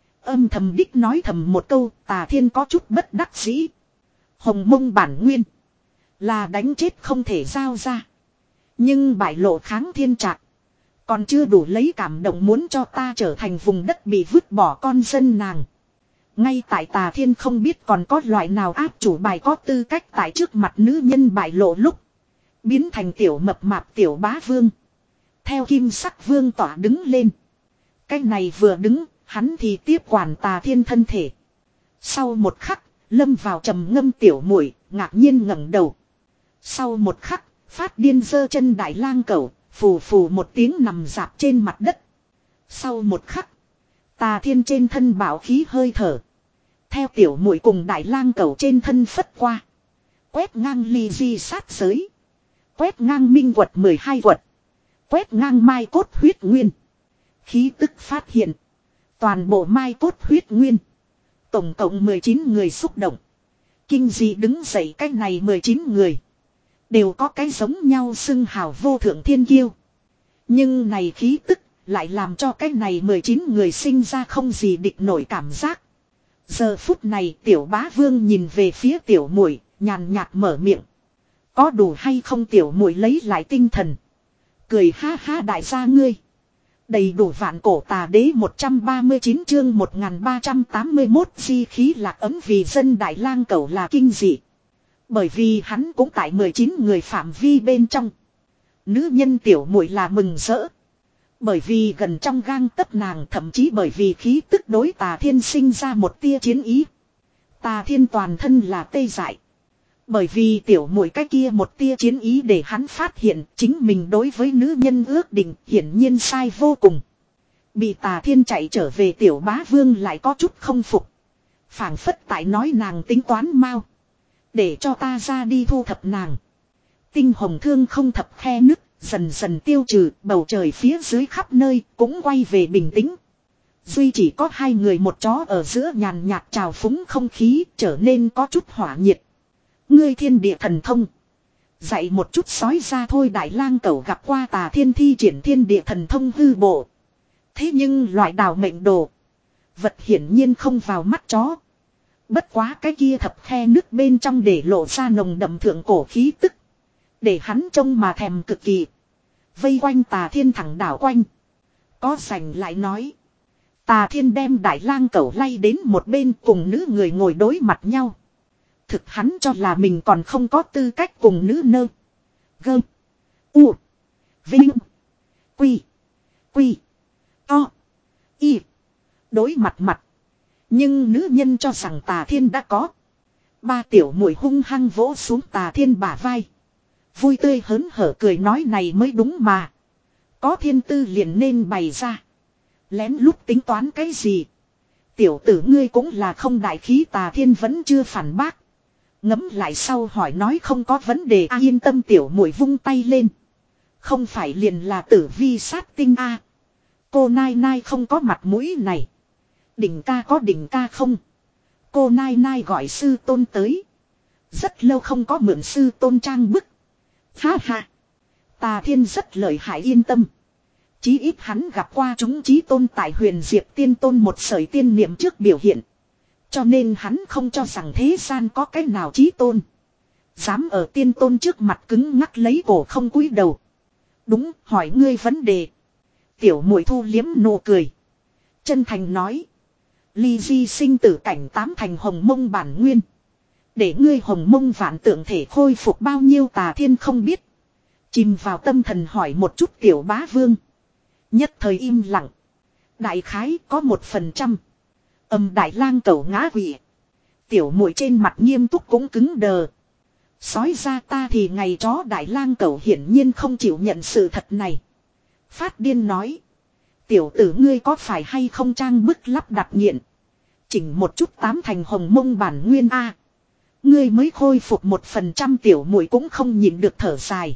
[SPEAKER 1] Âm thầm đích nói thầm một câu, Tà Thiên có chút bất đắc dĩ. Hồng Mông bản nguyên là đánh chết không thể giao ra. Nhưng bại lộ kháng thiên trạc, còn chưa đủ lấy cảm động muốn cho ta trở thành vùng đất bị vứt bỏ con dân nàng. Ngay tại Tà Thiên không biết còn có loại nào áp chủ bài có tư cách tại trước mặt nữ nhân bại lộ lúc. Biến thành tiểu mập mạp tiểu bá vương. Theo kim sắc vương tỏa đứng lên. Cái này vừa đứng, hắn thì tiếp quản Tà Thiên thân thể. Sau một khắc, lâm vào trầm ngâm tiểu muội ngạc nhiên ngẩng đầu. Sau một khắc, phát điên giơ chân đại lang cẩu, phù phù một tiếng nằm dạp trên mặt đất. Sau một khắc, Tà Thiên trên thân bảo khí hơi thở. Theo tiểu muội cùng đại lang cẩu trên thân phất qua. Quét ngang ly di sát giới. Quét ngang minh quật mười hai quật. Quét ngang mai cốt huyết nguyên. Khí tức phát hiện. Toàn bộ mai cốt huyết nguyên. Tổng cộng mười chín người xúc động. Kinh dị đứng dậy cái này mười chín người. Đều có cái giống nhau xưng hào vô thượng thiên kiêu. Nhưng này khí tức lại làm cho cái này mười chín người sinh ra không gì địch nổi cảm giác. Giờ phút này tiểu bá vương nhìn về phía tiểu muội nhàn nhạt mở miệng. Có đủ hay không tiểu muội lấy lại tinh thần. Cười ha ha đại gia ngươi. Đầy đủ vạn cổ tà đế một trăm ba mươi chín chương một nghìn ba trăm tám mươi mốt di khí lạc ấm vì dân đại lang cẩu là kinh dị. Bởi vì hắn cũng tại mười chín người phạm vi bên trong. Nữ nhân tiểu muội là mừng rỡ. Bởi vì gần trong gang tấc nàng thậm chí bởi vì khí tức đối Tà Thiên sinh ra một tia chiến ý. Tà Thiên toàn thân là tê dại. Bởi vì tiểu muội cái kia một tia chiến ý để hắn phát hiện chính mình đối với nữ nhân ước định hiển nhiên sai vô cùng. Bị Tà Thiên chạy trở về tiểu bá vương lại có chút không phục. Phảng phất tại nói nàng tính toán mau. Để cho ta ra đi thu thập nàng. Tinh hồng thương không thập khe nứt, dần dần tiêu trừ, bầu trời phía dưới khắp nơi cũng quay về bình tĩnh. Duy chỉ có hai người một chó ở giữa nhàn nhạt trào phúng không khí trở nên có chút hỏa nhiệt. Ngươi thiên địa thần thông. Dạy một chút sói ra thôi đại lang cẩu gặp qua Tà Thiên thi triển thiên địa thần thông hư bộ. Thế nhưng loại đào mệnh đồ. Vật hiển nhiên không vào mắt chó. Bất quá cái kia thập khe nước bên trong để lộ ra nồng đậm thượng cổ khí tức. Để hắn trông mà thèm cực kỳ. Vây quanh Tà Thiên thẳng đảo quanh. Có sành lại nói. Tà Thiên đem đại lang cẩu lay đến một bên cùng nữ người ngồi đối mặt nhau. Thực hắn cho là mình còn không có tư cách cùng nữ nơ. Gơ. U. Vinh. Quy. Quy. To. Y. Đối mặt mặt. Nhưng nữ nhân cho rằng Tà Thiên đã có. Ba tiểu muội hung hăng vỗ xuống Tà Thiên bả vai. Vui tươi hớn hở cười nói này mới đúng mà. Có thiên tư liền nên bày ra. Lén lúc tính toán cái gì. Tiểu tử ngươi cũng là không đại khí Tà Thiên vẫn chưa phản bác. Ngấm lại sau hỏi nói không có vấn đề a yên tâm tiểu muội vung tay lên. Không phải liền là tử vi sát tinh a. Cô Nai Nai không có mặt mũi này. Đỉnh ca có đỉnh ca không? Cô Nai Nai gọi sư tôn tới. Rất lâu không có mượn sư tôn trang bức. Ha ha. Tà Thiên rất lợi hại yên tâm. Chí ít hắn gặp qua chúng chí tôn tại huyền diệp tiên tôn một sợi tiên niệm trước biểu hiện. Cho nên hắn không cho rằng thế gian có cái nào chí tôn. Dám ở tiên tôn trước mặt cứng ngắc lấy cổ không cúi đầu. Đúng, hỏi ngươi vấn đề. Tiểu muội thu liếm nụ cười. Chân thành nói. Ly di sinh tử cảnh tám thành hồng mông bản nguyên. Để ngươi hồng mông vạn tượng thể khôi phục bao nhiêu Tà Thiên không biết. Chìm vào tâm thần hỏi một chút tiểu bá vương. Nhất thời im lặng. Đại khái có một phần trăm. Âm đại lang cẩu ngã quỵ. Tiểu muội trên mặt nghiêm túc cũng cứng đờ. Sói ra ta thì ngày chó đại lang cẩu hiển nhiên không chịu nhận sự thật này. Phát điên nói. Tiểu tử ngươi có phải hay không trang bức lắp đặt nghiện. Chỉnh một chút tám thành hồng mông bản nguyên A. Ngươi mới khôi phục một phần trăm tiểu muội cũng không nhịn được thở dài.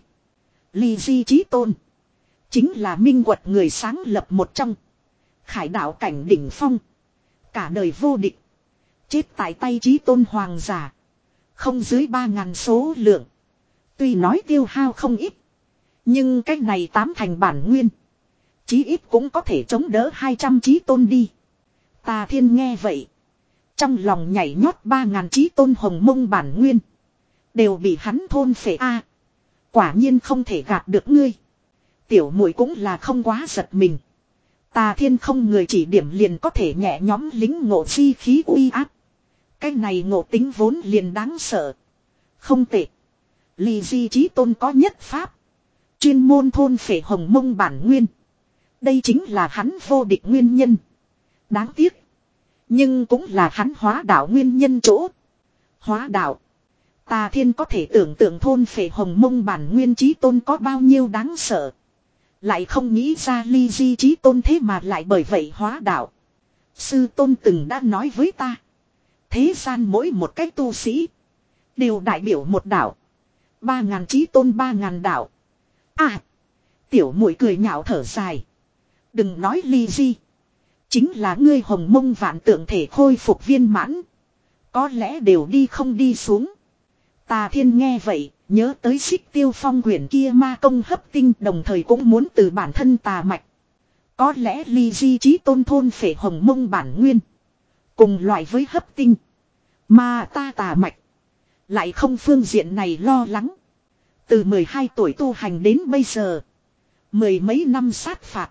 [SPEAKER 1] Ly Di Chí Tôn. Chính là minh quật người sáng lập một trong. Khải đạo cảnh đỉnh phong. Cả đời vô địch. Chết tại tay Chí Tôn hoàng giả. Không dưới ba ngàn số lượng. Tuy nói tiêu hao không ít. Nhưng cách này tám thành bản nguyên. Chí ít cũng có thể chống đỡ hai trăm Chí Tôn đi. Tà Thiên nghe vậy. Trong lòng nhảy nhót ba ngàn Chí Tôn hồng mông bản nguyên. Đều bị hắn thôn phệ a. Quả nhiên không thể gạt được ngươi. Tiểu muội cũng là không quá giật mình. Tà Thiên không người chỉ điểm liền có thể nhẹ nhõm lính ngộ chi khí uy áp. Cái này ngộ tính vốn liền đáng sợ. Không tệ. Ly Di Chí Tôn có nhất pháp. Chuyên môn thôn phệ hồng mông bản nguyên. Đây chính là hắn vô địch nguyên nhân. Đáng tiếc. Nhưng cũng là hắn hóa đạo nguyên nhân chỗ. Hóa đạo. Tà Thiên có thể tưởng tượng thôn phệ hồng mông bản nguyên Chí Tôn có bao nhiêu đáng sợ. Lại không nghĩ ra Ly Di Chí Tôn thế mà lại bởi vậy hóa đạo. Sư Tôn từng đã nói với ta. Thế gian mỗi một cái tu sĩ. Đều đại biểu một đạo. Ba ngàn Chí Tôn ba ngàn đạo. À. Tiểu muội cười nhạo thở dài. Đừng nói Ly Di. Chính là ngươi hồng mông vạn tượng thể khôi phục viên mãn. Có lẽ đều đi không đi xuống. Tà Thiên nghe vậy. Nhớ tới Xích Tiêu Phong quyển kia ma công hấp tinh đồng thời cũng muốn từ bản thân tà mạch. Có lẽ Ly Di Chí Tôn thôn phệ hồng mông bản nguyên. Cùng loại với hấp tinh. Mà ta tà mạch. Lại không phương diện này lo lắng. Từ mười hai tuổi tu hành đến bây giờ. Mười mấy năm sát phạt.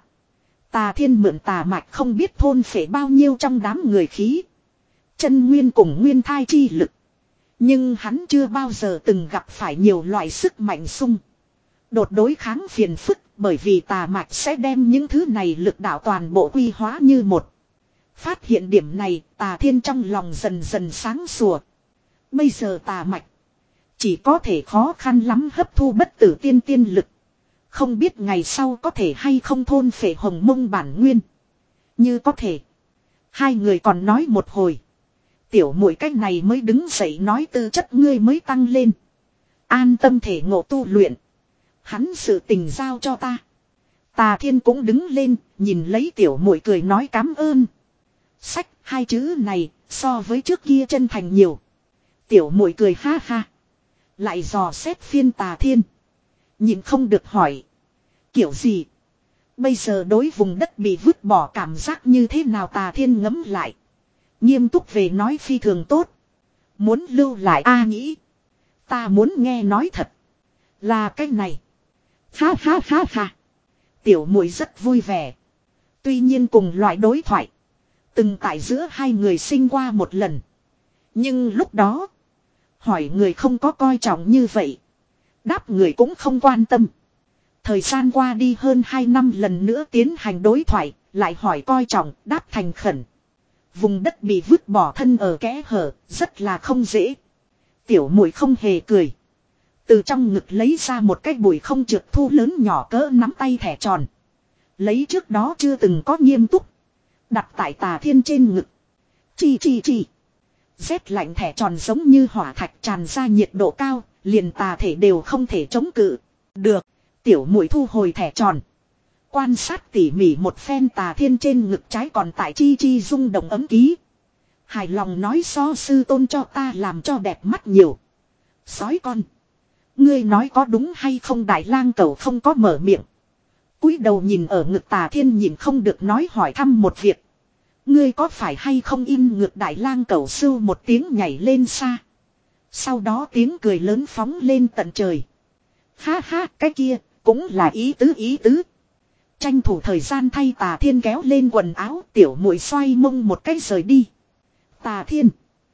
[SPEAKER 1] Tà Thiên mượn tà mạch không biết thôn phệ bao nhiêu trong đám người khí. Chân nguyên cùng nguyên thai chi lực. Nhưng hắn chưa bao giờ từng gặp phải nhiều loại sức mạnh xung. Đột đối kháng phiền phức bởi vì tà mạch sẽ đem những thứ này lực đạo toàn bộ quy hóa như một. Phát hiện điểm này Tà Thiên trong lòng dần dần sáng sủa. Bây giờ tà mạch. Chỉ có thể khó khăn lắm hấp thu bất tử tiên tiên lực. Không biết ngày sau có thể hay không thôn phệ hồng mông bản nguyên. Như có thể. Hai người còn nói một hồi. Tiểu muội cách này mới đứng dậy nói tư chất ngươi mới tăng lên. An tâm thể ngộ tu luyện. Hắn sự tình giao cho ta. Tà Thiên cũng đứng lên, nhìn lấy tiểu muội cười nói cám ơn. Sách hai chữ này so với trước kia chân thành nhiều. Tiểu muội cười ha ha. Lại dò xét phiên Tà Thiên. Nhìn không được hỏi. Kiểu gì? Bây giờ đối vùng đất bị vứt bỏ cảm giác như thế nào Tà Thiên ngẫm lại. Nghiêm túc về nói phi thường tốt. Muốn lưu lại a nghĩ. Ta muốn nghe nói thật. Là cái này. Ha ha ha ha. Tiểu muội rất vui vẻ. Tuy nhiên cùng loại đối thoại. Từng tại giữa hai người sinh qua một lần. Nhưng lúc đó. Hỏi người không có coi trọng như vậy. Đáp người cũng không quan tâm. Thời gian qua đi hơn hai năm lần nữa tiến hành đối thoại. Lại hỏi coi trọng đáp thành khẩn. Vùng đất bị vứt bỏ thân ở kẽ hở, rất là không dễ. Tiểu muội không hề cười. Từ trong ngực lấy ra một cái bụi không trượt thu lớn nhỏ cỡ nắm tay thẻ tròn. Lấy trước đó chưa từng có nghiêm túc. Đặt tại Tà Thiên trên ngực. Chi chi chi. Rét lạnh thẻ tròn giống như hỏa thạch tràn ra nhiệt độ cao, liền tà thể đều không thể chống cự. Được, tiểu muội thu hồi thẻ tròn. Quan sát tỉ mỉ một phen Tà Thiên trên ngực trái còn tại chi chi rung động ấm ký. Hài lòng nói so sư tôn cho ta làm cho đẹp mắt nhiều. Sói con. Ngươi nói có đúng hay không Đại Lang cẩu không có mở miệng. Cúi đầu nhìn ở ngực Tà Thiên nhìn không được nói hỏi thăm một việc. Ngươi có phải hay không in ngược Đại Lang cẩu sưu một tiếng nhảy lên xa. Sau đó tiếng cười lớn phóng lên tận trời. Ha ha cái kia cũng là ý tứ ý tứ. Tranh thủ thời gian thay Tà Thiên kéo lên quần áo tiểu muội xoay mông một cái rời đi. Tà Thiên.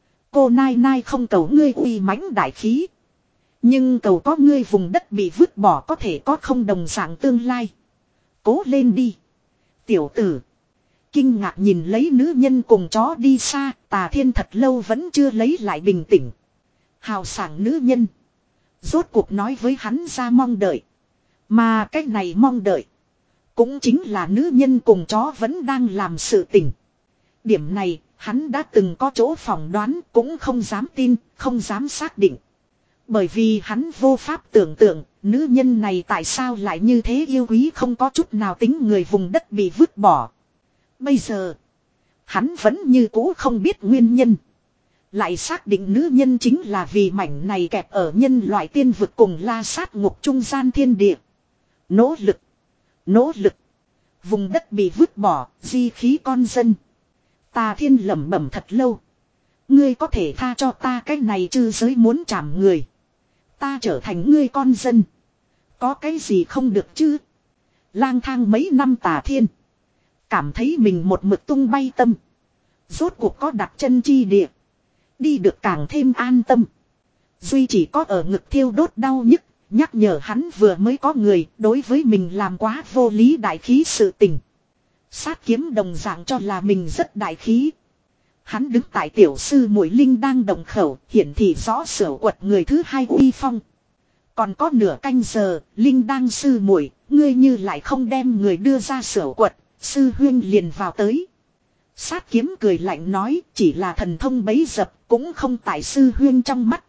[SPEAKER 1] Cô nai nai không cầu ngươi uy mãnh đại khí. Nhưng cầu có ngươi vùng đất bị vứt bỏ có thể có không đồng dạng tương lai. Cố lên đi. Tiểu tử. Kinh ngạc nhìn lấy nữ nhân cùng chó đi xa. Tà Thiên thật lâu vẫn chưa lấy lại bình tĩnh. Hào sảng nữ nhân. Rốt cuộc nói với hắn ra mong đợi. Mà cái này mong đợi. Cũng chính là nữ nhân cùng chó vẫn đang làm sự tình. Điểm này hắn đã từng có chỗ phỏng đoán cũng không dám tin, không dám xác định. Bởi vì hắn vô pháp tưởng tượng nữ nhân này tại sao lại như thế yêu quý không có chút nào tính người vùng đất bị vứt bỏ. Bây giờ hắn vẫn như cũ không biết nguyên nhân. Lại xác định nữ nhân chính là vì mảnh này kẹp ở nhân loại tiên vực cùng la sát ngục trung gian thiên địa. Nỗ lực. Nỗ lực. Vùng đất bị vứt bỏ, di khí con dân. Tà Thiên lẩm bẩm thật lâu. Ngươi có thể tha cho ta cái này chứ giới muốn chạm người. Ta trở thành ngươi con dân. Có cái gì không được chứ? Lang thang mấy năm Tà Thiên. Cảm thấy mình một mực tung bay tâm. Rốt cuộc có đặt chân chi địa. Đi được càng thêm an tâm. Duy chỉ có ở ngực thiêu đốt đau nhức. Nhắc nhở hắn vừa mới có người đối với mình làm quá vô lý đại khí sự tình. Sát kiếm đồng dạng cho là mình rất đại khí. Hắn đứng tại tiểu sư muội Linh đang đồng khẩu, hiển thị rõ sở quật người thứ hai uy phong. Còn có nửa canh giờ, Linh đang sư muội, ngươi như lại không đem người đưa ra sở quật, sư huyên liền vào tới. Sát kiếm cười lạnh nói, chỉ là thần thông bấy dập, cũng không tại sư huyên trong mắt.